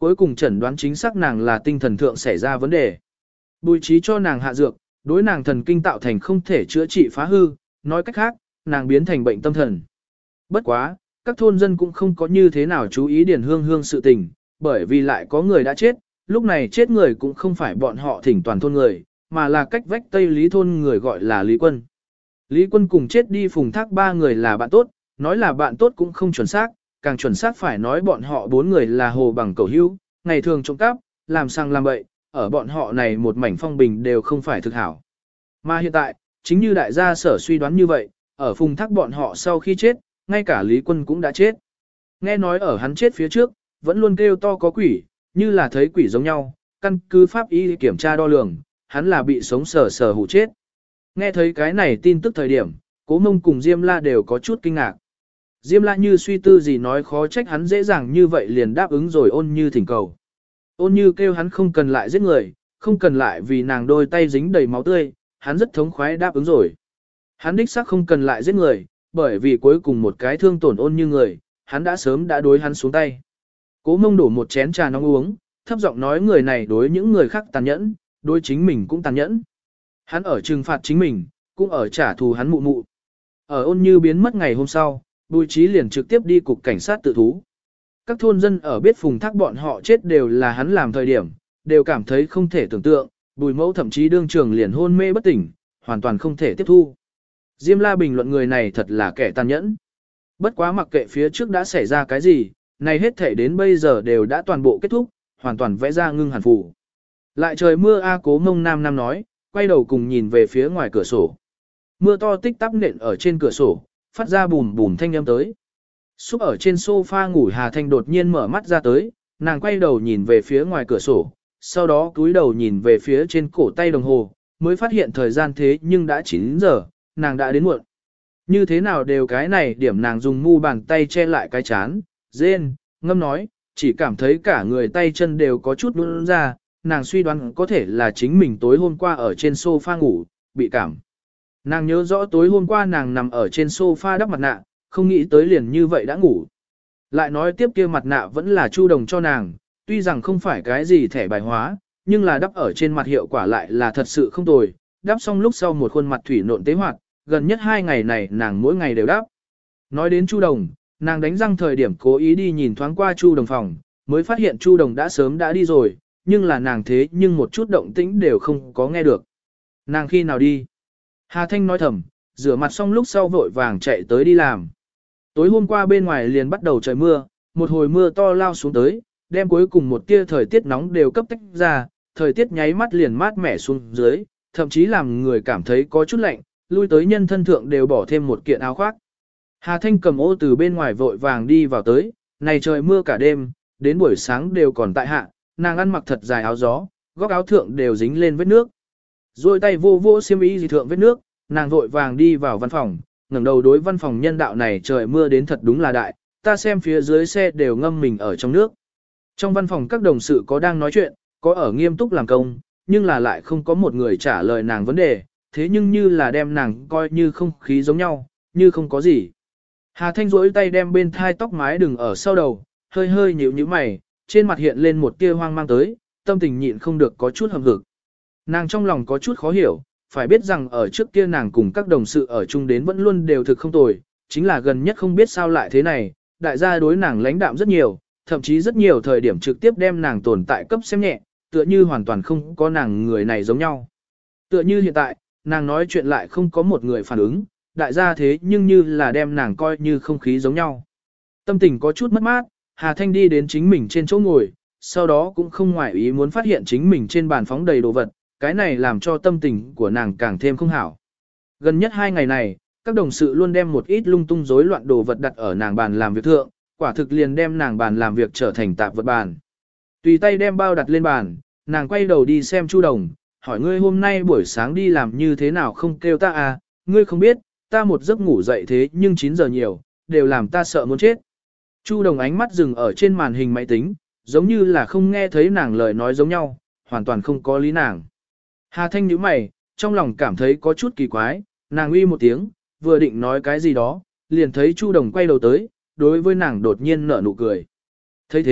cuối cùng chẩn đoán chính xác nàng là tinh thần thượng xảy ra vấn đề. Bùi trí cho nàng hạ dược, đối nàng thần kinh tạo thành không thể chữa trị phá hư, nói cách khác, nàng biến thành bệnh tâm thần. Bất quá, các thôn dân cũng không có như thế nào chú ý Điền Hương Hương sự tình, bởi vì lại có người đã chết, lúc này chết người cũng không phải bọn họ thỉnh toàn thôn người, mà là cách vách Tây Lý thôn người gọi là Lý Quân. Lý Quân cùng chết đi Phùng Thác ba người là bạn tốt, nói là bạn tốt cũng không chuẩn xác, càng chuẩn xác phải nói bọn họ bốn người là hồ bằng cầu hữu, ngày thường trộm cắp, làm sang làm bậy, ở bọn họ này một mảnh phong bình đều không phải thực hảo. Mà hiện tại, chính như đại gia sở suy đoán như vậy, ở Phùng Thác bọn họ sau khi chết, ngay cả Lý Quân cũng đã chết. Nghe nói ở hắn chết phía trước, vẫn luôn kêu to có quỷ, như là thấy quỷ giống nhau, căn cứ pháp y kiểm tra đo lường, hắn là bị sống sờ sờ hụ chết. Nghe thấy cái này tin tức thời điểm, Cố Mông cùng Diêm La đều có chút kinh ngạc. Diêm La như suy tư gì nói khó trách hắn dễ dàng như vậy liền đáp ứng rồi Ôn Như thỉnh cầu. Ôn Như kêu hắn không cần lại giết người, không cần lại vì nàng đôi tay dính đầy máu tươi, hắn rất thống khoái đáp ứng rồi. Hắn đích xác không cần lại giết người, bởi vì cuối cùng một cái thương tổn Ôn Như người, hắn đã sớm đã đối hắn xuống tay. Cố Mông đổ một chén trà nóng uống, thấp giọng nói người này đối những người khác tàn nhẫn, đối chính mình cũng tàn nhẫn. Hắn ở trừng phạt chính mình, cũng ở trả thù hắn mụ mụ. Ở Ôn Như biến mất ngày hôm sau, Bùi Trí liền trực tiếp đi cục cảnh sát tự thú. Các thôn dân ở biết Phùng Thác bọn họ chết đều là hắn làm thời điểm, đều cảm thấy không thể tưởng tượng, Bùi Mẫu thậm chí đương trường liền hôn mê bất tỉnh, hoàn toàn không thể tiếp thu. Diêm La bình luận người này thật là kẻ tàn nhẫn. Bất quá mặc kệ phía trước đã xảy ra cái gì, này hết thể đến bây giờ đều đã toàn bộ kết thúc, hoàn toàn vẽ ra ngưng hàn phủ. Lại trời mưa A Cố Mông Nam Nam nói, quay đầu cùng nhìn về phía ngoài cửa sổ. Mưa to tích tắp nện ở trên cửa sổ, phát ra bùm bùm thanh âm tới. Xúc ở trên sofa ngủ Hà Thanh đột nhiên mở mắt ra tới, nàng quay đầu nhìn về phía ngoài cửa sổ, sau đó cúi đầu nhìn về phía trên cổ tay đồng hồ, mới phát hiện thời gian thế nhưng đã chín giờ, nàng đã đến muộn. Như thế nào đều cái này điểm nàng dùng mu bàn tay che lại cái chán, rên, ngâm nói, chỉ cảm thấy cả người tay chân đều có chút run ra, nàng suy đoán có thể là chính mình tối hôm qua ở trên sofa ngủ, bị cảm. Nàng nhớ rõ tối hôm qua nàng nằm ở trên sofa đắp mặt nạ, không nghĩ tới liền như vậy đã ngủ. Lại nói tiếp kia mặt nạ vẫn là Chu Đồng cho nàng, tuy rằng không phải cái gì thẻ bài hóa, nhưng là đắp ở trên mặt hiệu quả lại là thật sự không tồi. Đắp xong lúc sau một khuôn mặt thủy nộn tế hoạt, gần nhất hai ngày này nàng mỗi ngày đều đắp. Nói đến Chu Đồng, nàng đánh răng thời điểm cố ý đi nhìn thoáng qua Chu Đồng phòng, mới phát hiện Chu Đồng đã sớm đã đi rồi, nhưng là nàng thế nhưng một chút động tĩnh đều không có nghe được. Nàng khi nào đi? Hà Thanh nói thầm, rửa mặt xong lúc sau vội vàng chạy tới đi làm. Tối hôm qua bên ngoài liền bắt đầu trời mưa, một hồi mưa to lao xuống tới, đem cuối cùng một tia thời tiết nóng đều cấp tách ra, thời tiết nháy mắt liền mát mẻ xuống dưới, thậm chí làm người cảm thấy có chút lạnh, lui tới nhân thân thượng đều bỏ thêm một kiện áo khoác. Hà Thanh cầm ô từ bên ngoài vội vàng đi vào tới, này trời mưa cả đêm, đến buổi sáng đều còn tại hạ, nàng ăn mặc thật dài áo gió, góc áo thượng đều dính lên vết nước. Rồi tay vô vô xiêm y gì thượng vết nước, nàng vội vàng đi vào văn phòng, ngẩng đầu đối văn phòng nhân đạo này trời mưa đến thật đúng là đại, ta xem phía dưới xe đều ngâm mình ở trong nước. Trong văn phòng các đồng sự có đang nói chuyện, có ở nghiêm túc làm công, nhưng là lại không có một người trả lời nàng vấn đề, thế nhưng như là đem nàng coi như không khí giống nhau, như không có gì. Hà Thanh duỗi tay đem bên thai tóc mái đừng ở sau đầu, hơi hơi nhíu nhíu mày, trên mặt hiện lên một tia hoang mang tới, tâm tình nhịn không được có chút hầm hực. Nàng trong lòng có chút khó hiểu, phải biết rằng ở trước kia nàng cùng các đồng sự ở chung đến vẫn luôn đều thực không tồi, chính là gần nhất không biết sao lại thế này, đại gia đối nàng lãnh đạm rất nhiều, thậm chí rất nhiều thời điểm trực tiếp đem nàng tồn tại cấp xem nhẹ, tựa như hoàn toàn không có nàng người này giống nhau. Tựa như hiện tại, nàng nói chuyện lại không có một người phản ứng, đại gia thế nhưng như là đem nàng coi như không khí giống nhau. Tâm tình có chút mất mát, Hà Thanh đi đến chính mình trên chỗ ngồi, sau đó cũng không ngoại ý muốn phát hiện chính mình trên bàn phóng đầy đồ vật, cái này làm cho tâm tình của nàng càng thêm không hảo. Gần nhất hai ngày này, các đồng sự luôn đem một ít lung tung rối loạn đồ vật đặt ở nàng bàn làm việc thượng, quả thực liền đem nàng bàn làm việc trở thành tạp vật bàn. Tùy tay đem bao đặt lên bàn, nàng quay đầu đi xem Chu Đồng, hỏi ngươi hôm nay buổi sáng đi làm như thế nào không kêu ta à, ngươi không biết, ta một giấc ngủ dậy thế nhưng chín giờ nhiều, đều làm ta sợ muốn chết. Chu Đồng ánh mắt dừng ở trên màn hình máy tính, giống như là không nghe thấy nàng lời nói giống nhau, hoàn toàn không có lý nàng. Hà Thanh nhíu mày, trong lòng cảm thấy có chút kỳ quái, nàng uy một tiếng, vừa định nói cái gì đó, liền thấy Chu Đồng quay đầu tới, đối với nàng đột nhiên nở nụ cười. Thấy thế,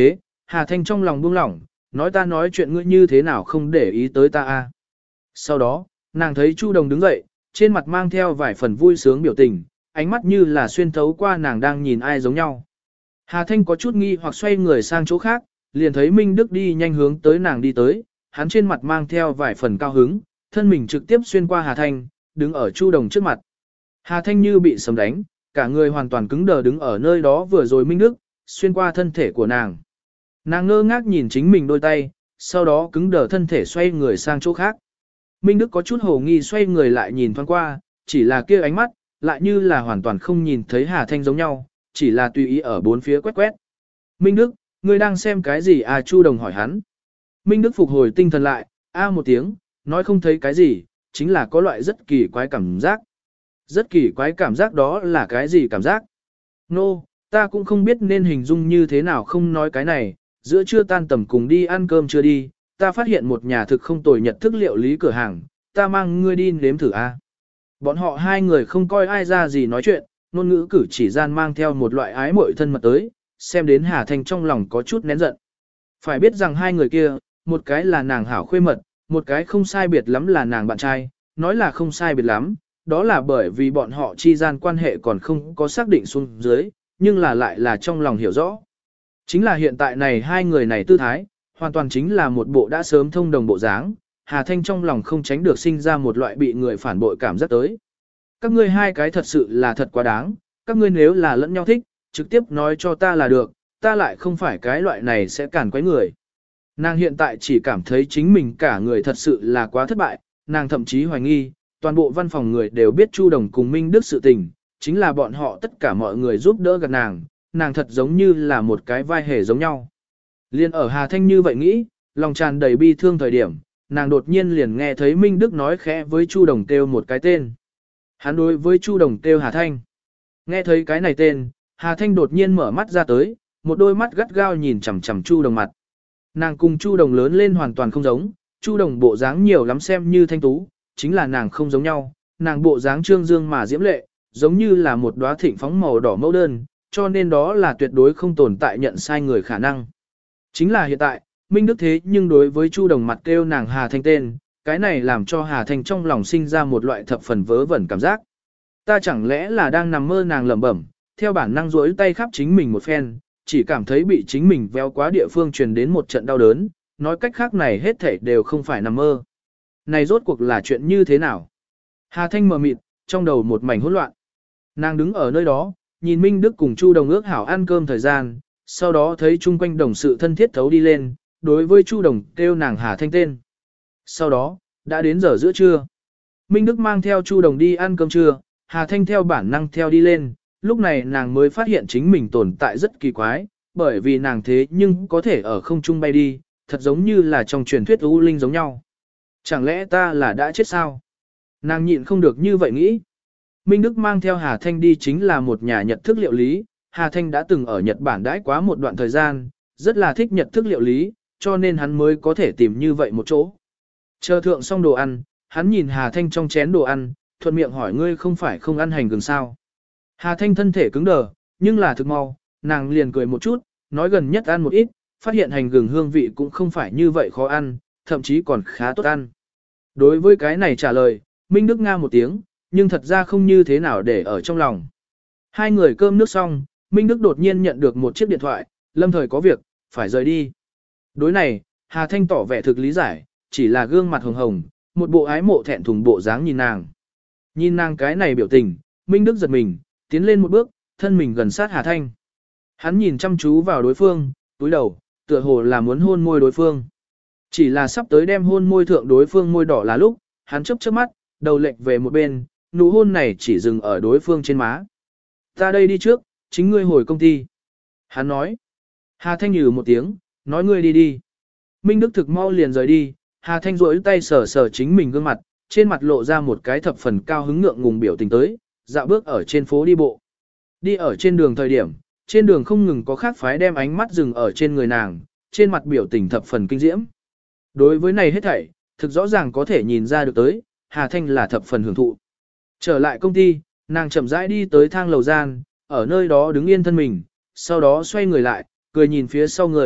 Hà Thanh trong lòng buông lỏng, nói ta nói chuyện ngươi như thế nào không để ý tới ta a. Sau đó, nàng thấy Chu Đồng đứng dậy, trên mặt mang theo vài phần vui sướng biểu tình, ánh mắt như là xuyên thấu qua nàng đang nhìn ai giống nhau. Hà Thanh có chút nghi hoặc xoay người sang chỗ khác, liền thấy Minh Đức đi nhanh hướng tới nàng đi tới, hắn trên mặt mang theo vài phần cao hứng, thân mình trực tiếp xuyên qua Hà Thanh, đứng ở Chu Đồng trước mặt. Hà Thanh như bị sấm đánh, cả người hoàn toàn cứng đờ đứng ở nơi đó vừa rồi Minh Đức, xuyên qua thân thể của nàng. Nàng ngơ ngác nhìn chính mình đôi tay, sau đó cứng đờ thân thể xoay người sang chỗ khác. Minh Đức có chút hồ nghi xoay người lại nhìn thoáng qua, chỉ là kia ánh mắt, lại như là hoàn toàn không nhìn thấy Hà Thanh giống nhau, chỉ là tùy ý ở bốn phía quét quét. Minh Đức, ngươi đang xem cái gì à? Chu Đồng hỏi hắn. Minh Đức phục hồi tinh thần lại, a một tiếng, nói không thấy cái gì, chính là có loại rất kỳ quái cảm giác. Rất kỳ quái cảm giác đó là cái gì cảm giác? Nô, no, ta cũng không biết nên hình dung như thế nào không nói cái này, giữa trưa tan tầm cùng đi ăn cơm chưa đi, ta phát hiện một nhà thực không tồi nhật thức liệu lý cửa hàng, ta mang ngươi đi nếm thử a. Bọn họ hai người không coi ai ra gì nói chuyện, ngôn ngữ cử chỉ gian mang theo một loại ái muội thân mật tới, xem đến Hà Thanh trong lòng có chút nén giận. Phải biết rằng hai người kia, một cái là nàng hảo khuê mật, một cái không sai biệt lắm là nàng bạn trai, nói là không sai biệt lắm, đó là bởi vì bọn họ chi gian quan hệ còn không có xác định xuống dưới, nhưng là lại là trong lòng hiểu rõ. Chính là hiện tại này hai người này tư thái, hoàn toàn chính là một bộ đã sớm thông đồng bộ dáng, Hà Thanh trong lòng không tránh được sinh ra một loại bị người phản bội cảm giác tới. Các ngươi hai cái thật sự là thật quá đáng, các ngươi nếu là lẫn nhau thích, trực tiếp nói cho ta là được, ta lại không phải cái loại này sẽ cản quấy người. Nàng hiện tại chỉ cảm thấy chính mình cả người thật sự là quá thất bại, nàng thậm chí hoài nghi, toàn bộ văn phòng người đều biết Chu Đồng cùng Minh Đức sự tình, chính là bọn họ tất cả mọi người giúp đỡ gạt nàng, nàng thật giống như là một cái vai hề giống nhau. Liên ở Hà Thanh như vậy nghĩ, lòng tràn đầy bi thương thời điểm, nàng đột nhiên liền nghe thấy Minh Đức nói khẽ với Chu Đồng kêu một cái tên. Hắn đối với Chu Đồng kêu Hà Thanh. Nghe thấy cái này tên, Hà Thanh đột nhiên mở mắt ra tới, một đôi mắt gắt gao nhìn chằm chằm Chu Đồng mặt. Nàng cùng Chu Đồng lớn lên hoàn toàn không giống, Chu Đồng bộ dáng nhiều lắm xem như thanh tú, chính là nàng không giống nhau, nàng bộ dáng trương dương mà diễm lệ, giống như là một đóa thịnh phóng màu đỏ mẫu đơn, cho nên đó là tuyệt đối không tồn tại nhận sai người khả năng. Chính là hiện tại, Minh Đức thế nhưng đối với Chu Đồng mặt kêu nàng Hà Thanh tên, cái này làm cho Hà Thanh trong lòng sinh ra một loại thập phần vớ vẩn cảm giác. Ta chẳng lẽ là đang nằm mơ? Nàng lẩm bẩm, theo bản năng duỗi tay khắp chính mình một phen, chỉ cảm thấy bị chính mình véo quá địa phương truyền đến một trận đau đớn, nói cách khác này hết thảy đều không phải nằm mơ. Này rốt cuộc là chuyện như thế nào? Hà Thanh mờ mịt, trong đầu một mảnh hỗn loạn. Nàng đứng ở nơi đó, nhìn Minh Đức cùng Chu Đồng ước hảo ăn cơm thời gian, sau đó thấy chung quanh đồng sự thân thiết thấu đi lên, đối với Chu Đồng kêu nàng Hà Thanh tên. Sau đó, đã đến giờ giữa trưa. Minh Đức mang theo Chu Đồng đi ăn cơm trưa, Hà Thanh theo bản năng theo đi lên, lúc này nàng mới phát hiện chính mình tồn tại rất kỳ quái, bởi vì nàng thế nhưng có thể ở không trung bay đi, thật giống như là trong truyền thuyết U Linh giống nhau. Chẳng lẽ ta là đã chết sao? Nàng nhịn không được như vậy nghĩ. Minh Đức mang theo Hà Thanh đi chính là một nhà Nhật thức liệu lý, Hà Thanh đã từng ở Nhật Bản đãi quá một đoạn thời gian, rất là thích Nhật thức liệu lý, cho nên hắn mới có thể tìm như vậy một chỗ. Chờ thượng xong đồ ăn, hắn nhìn Hà Thanh trong chén đồ ăn, thuận miệng hỏi ngươi không phải không ăn hành gừng sao. Hà Thanh thân thể cứng đờ, nhưng là thực mau, nàng liền cười một chút, nói gần nhất ăn một ít, phát hiện hành gừng hương vị cũng không phải như vậy khó ăn, thậm chí còn khá tốt ăn. Đối với cái này trả lời, Minh Đức nga một tiếng, nhưng thật ra không như thế nào để ở trong lòng. Hai người cơm nước xong, Minh Đức đột nhiên nhận được một chiếc điện thoại, lâm thời có việc, phải rời đi. Đối này, Hà Thanh tỏ vẻ thực lý giải, chỉ là gương mặt hồng hồng, một bộ ái mộ thẹn thùng bộ dáng nhìn nàng. Nhìn nàng cái này biểu tình, Minh Đức giật mình, tiến lên một bước, thân mình gần sát Hà Thanh. Hắn nhìn chăm chú vào đối phương, túi đầu, tựa hồ là muốn hôn môi đối phương. Chỉ là sắp tới đem hôn môi thượng đối phương môi đỏ là lúc, hắn chớp chớp mắt, đầu lệch về một bên, nụ hôn này chỉ dừng ở đối phương trên má. Ta đây đi trước, chính ngươi hồi công ty. Hắn nói. Hà Thanh nhừ một tiếng, nói ngươi đi đi. Minh Đức thực mau liền rời đi, Hà Thanh duỗi tay sờ sờ chính mình gương mặt, trên mặt lộ ra một cái thập phần cao hứng ngượng ngùng biểu tình tới, dạo bước ở trên phố đi bộ. Đi ở trên đường thời điểm, trên đường không ngừng có khác phái đem ánh mắt dừng ở trên người nàng, trên mặt biểu tình thập phần kinh diễm. Đối với này hết thảy, thực rõ ràng có thể nhìn ra được tới, Hà Thanh là thập phần hưởng thụ. Trở lại công ty, nàng chậm rãi đi tới thang lầu gian, ở nơi đó đứng yên thân mình, sau đó xoay người lại, cười nhìn phía sau người,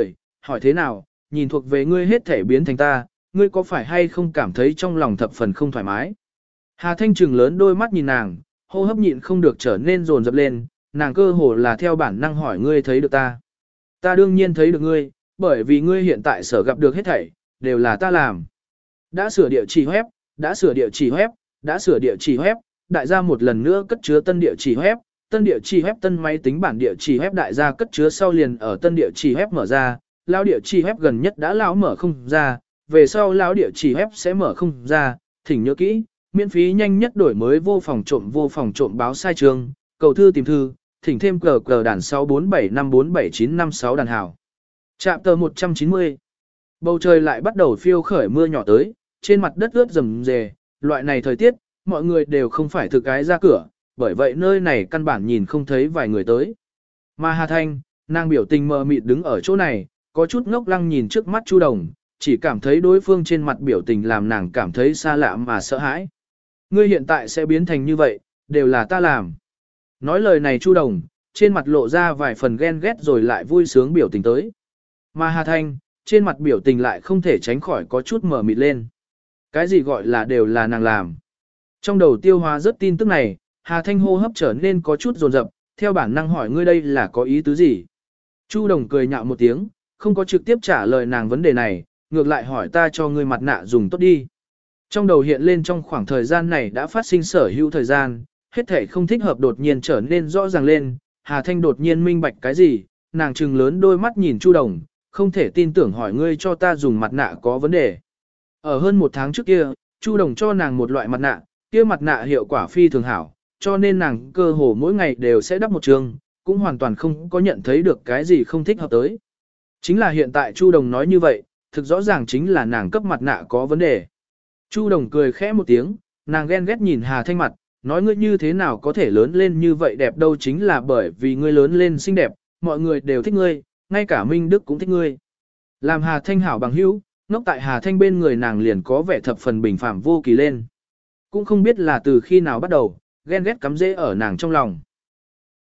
hỏi thế nào, nhìn thuộc về ngươi hết thể biến thành ta, ngươi có phải hay không cảm thấy trong lòng thập phần không thoải mái. Hà Thanh trừng lớn đôi mắt nhìn nàng, hô hấp nhịn không được trở nên dồn dập lên, nàng cơ hồ là theo bản năng hỏi ngươi thấy được ta. Ta đương nhiên thấy được ngươi, bởi vì ngươi hiện tại sở gặp được hết thảy, đều là ta làm. Đã sửa địa chỉ web, đã sửa địa chỉ web, đã sửa địa chỉ web, đại gia một lần nữa cất chứa tân địa chỉ web, tân địa chỉ web tân máy tính bản địa chỉ web đại gia cất chứa sau liền ở tân địa chỉ web mở ra, lão địa chỉ web gần nhất đã lão mở không ra, về sau lão địa chỉ web sẽ mở không ra, thỉnh nhớ kỹ, miễn phí nhanh nhất đổi mới vô phòng trộm vô phòng trộm báo sai trường, cầu thư tìm thư, thỉnh thêm cờ cờ đàn sáu bốn bảy năm bốn bảy chín năm sáu đàn hảo. Trạm tờ một trăm chín mươi. Bầu trời lại bắt đầu phiêu khởi mưa nhỏ tới, trên mặt đất ướt rầm rề, loại này thời tiết, mọi người đều không phải thực cái ra cửa, bởi vậy nơi này căn bản nhìn không thấy vài người tới. Mà Hà Thanh, nàng biểu tình mờ mịt đứng ở chỗ này, có chút ngốc lăng nhìn trước mắt Chu Đồng, chỉ cảm thấy đối phương trên mặt biểu tình làm nàng cảm thấy xa lạ mà sợ hãi. Ngươi hiện tại sẽ biến thành như vậy, đều là ta làm. Nói lời này Chu Đồng, trên mặt lộ ra vài phần ghen ghét rồi lại vui sướng biểu tình tới. Mà Hà Thanh, trên mặt biểu tình lại không thể tránh khỏi có chút mờ mịt lên. Cái gì gọi là đều là nàng làm. Trong đầu tiêu hóa rất tin tức này, Hà Thanh hô hấp trở nên có chút dồn dập, theo bản năng hỏi ngươi đây là có ý tứ gì. Chu Đồng cười nhạo một tiếng, không có trực tiếp trả lời nàng vấn đề này, ngược lại hỏi ta cho ngươi mặt nạ dùng tốt đi. Trong đầu hiện lên trong khoảng thời gian này đã phát sinh sở hữu thời gian, hết thể không thích hợp đột nhiên trở nên rõ ràng lên, Hà Thanh đột nhiên minh bạch cái gì, nàng trừng lớn đôi mắt nhìn Chu Đồng, không thể tin tưởng hỏi ngươi cho ta dùng mặt nạ có vấn đề. Ở hơn một tháng trước kia, Chu Đồng cho nàng một loại mặt nạ, kia mặt nạ hiệu quả phi thường hảo, cho nên nàng cơ hồ mỗi ngày đều sẽ đắp một trường, cũng hoàn toàn không có nhận thấy được cái gì không thích hợp tới. Chính là hiện tại Chu Đồng nói như vậy, thực rõ ràng chính là nàng cấp mặt nạ có vấn đề. Chu Đồng cười khẽ một tiếng, nàng ghen ghét nhìn Hà Thanh mặt, nói ngươi như thế nào có thể lớn lên như vậy đẹp đâu chính là bởi vì ngươi lớn lên xinh đẹp, mọi người đều thích ngươi, ngay cả Minh Đức cũng thích ngươi. Làm Hà Thanh hảo bằng hữu, ngốc tại Hà Thanh bên người nàng liền có vẻ thập phần bình phạm vô kỳ lên. Cũng không biết là từ khi nào bắt đầu, ghen ghét cắm rễ ở nàng trong lòng.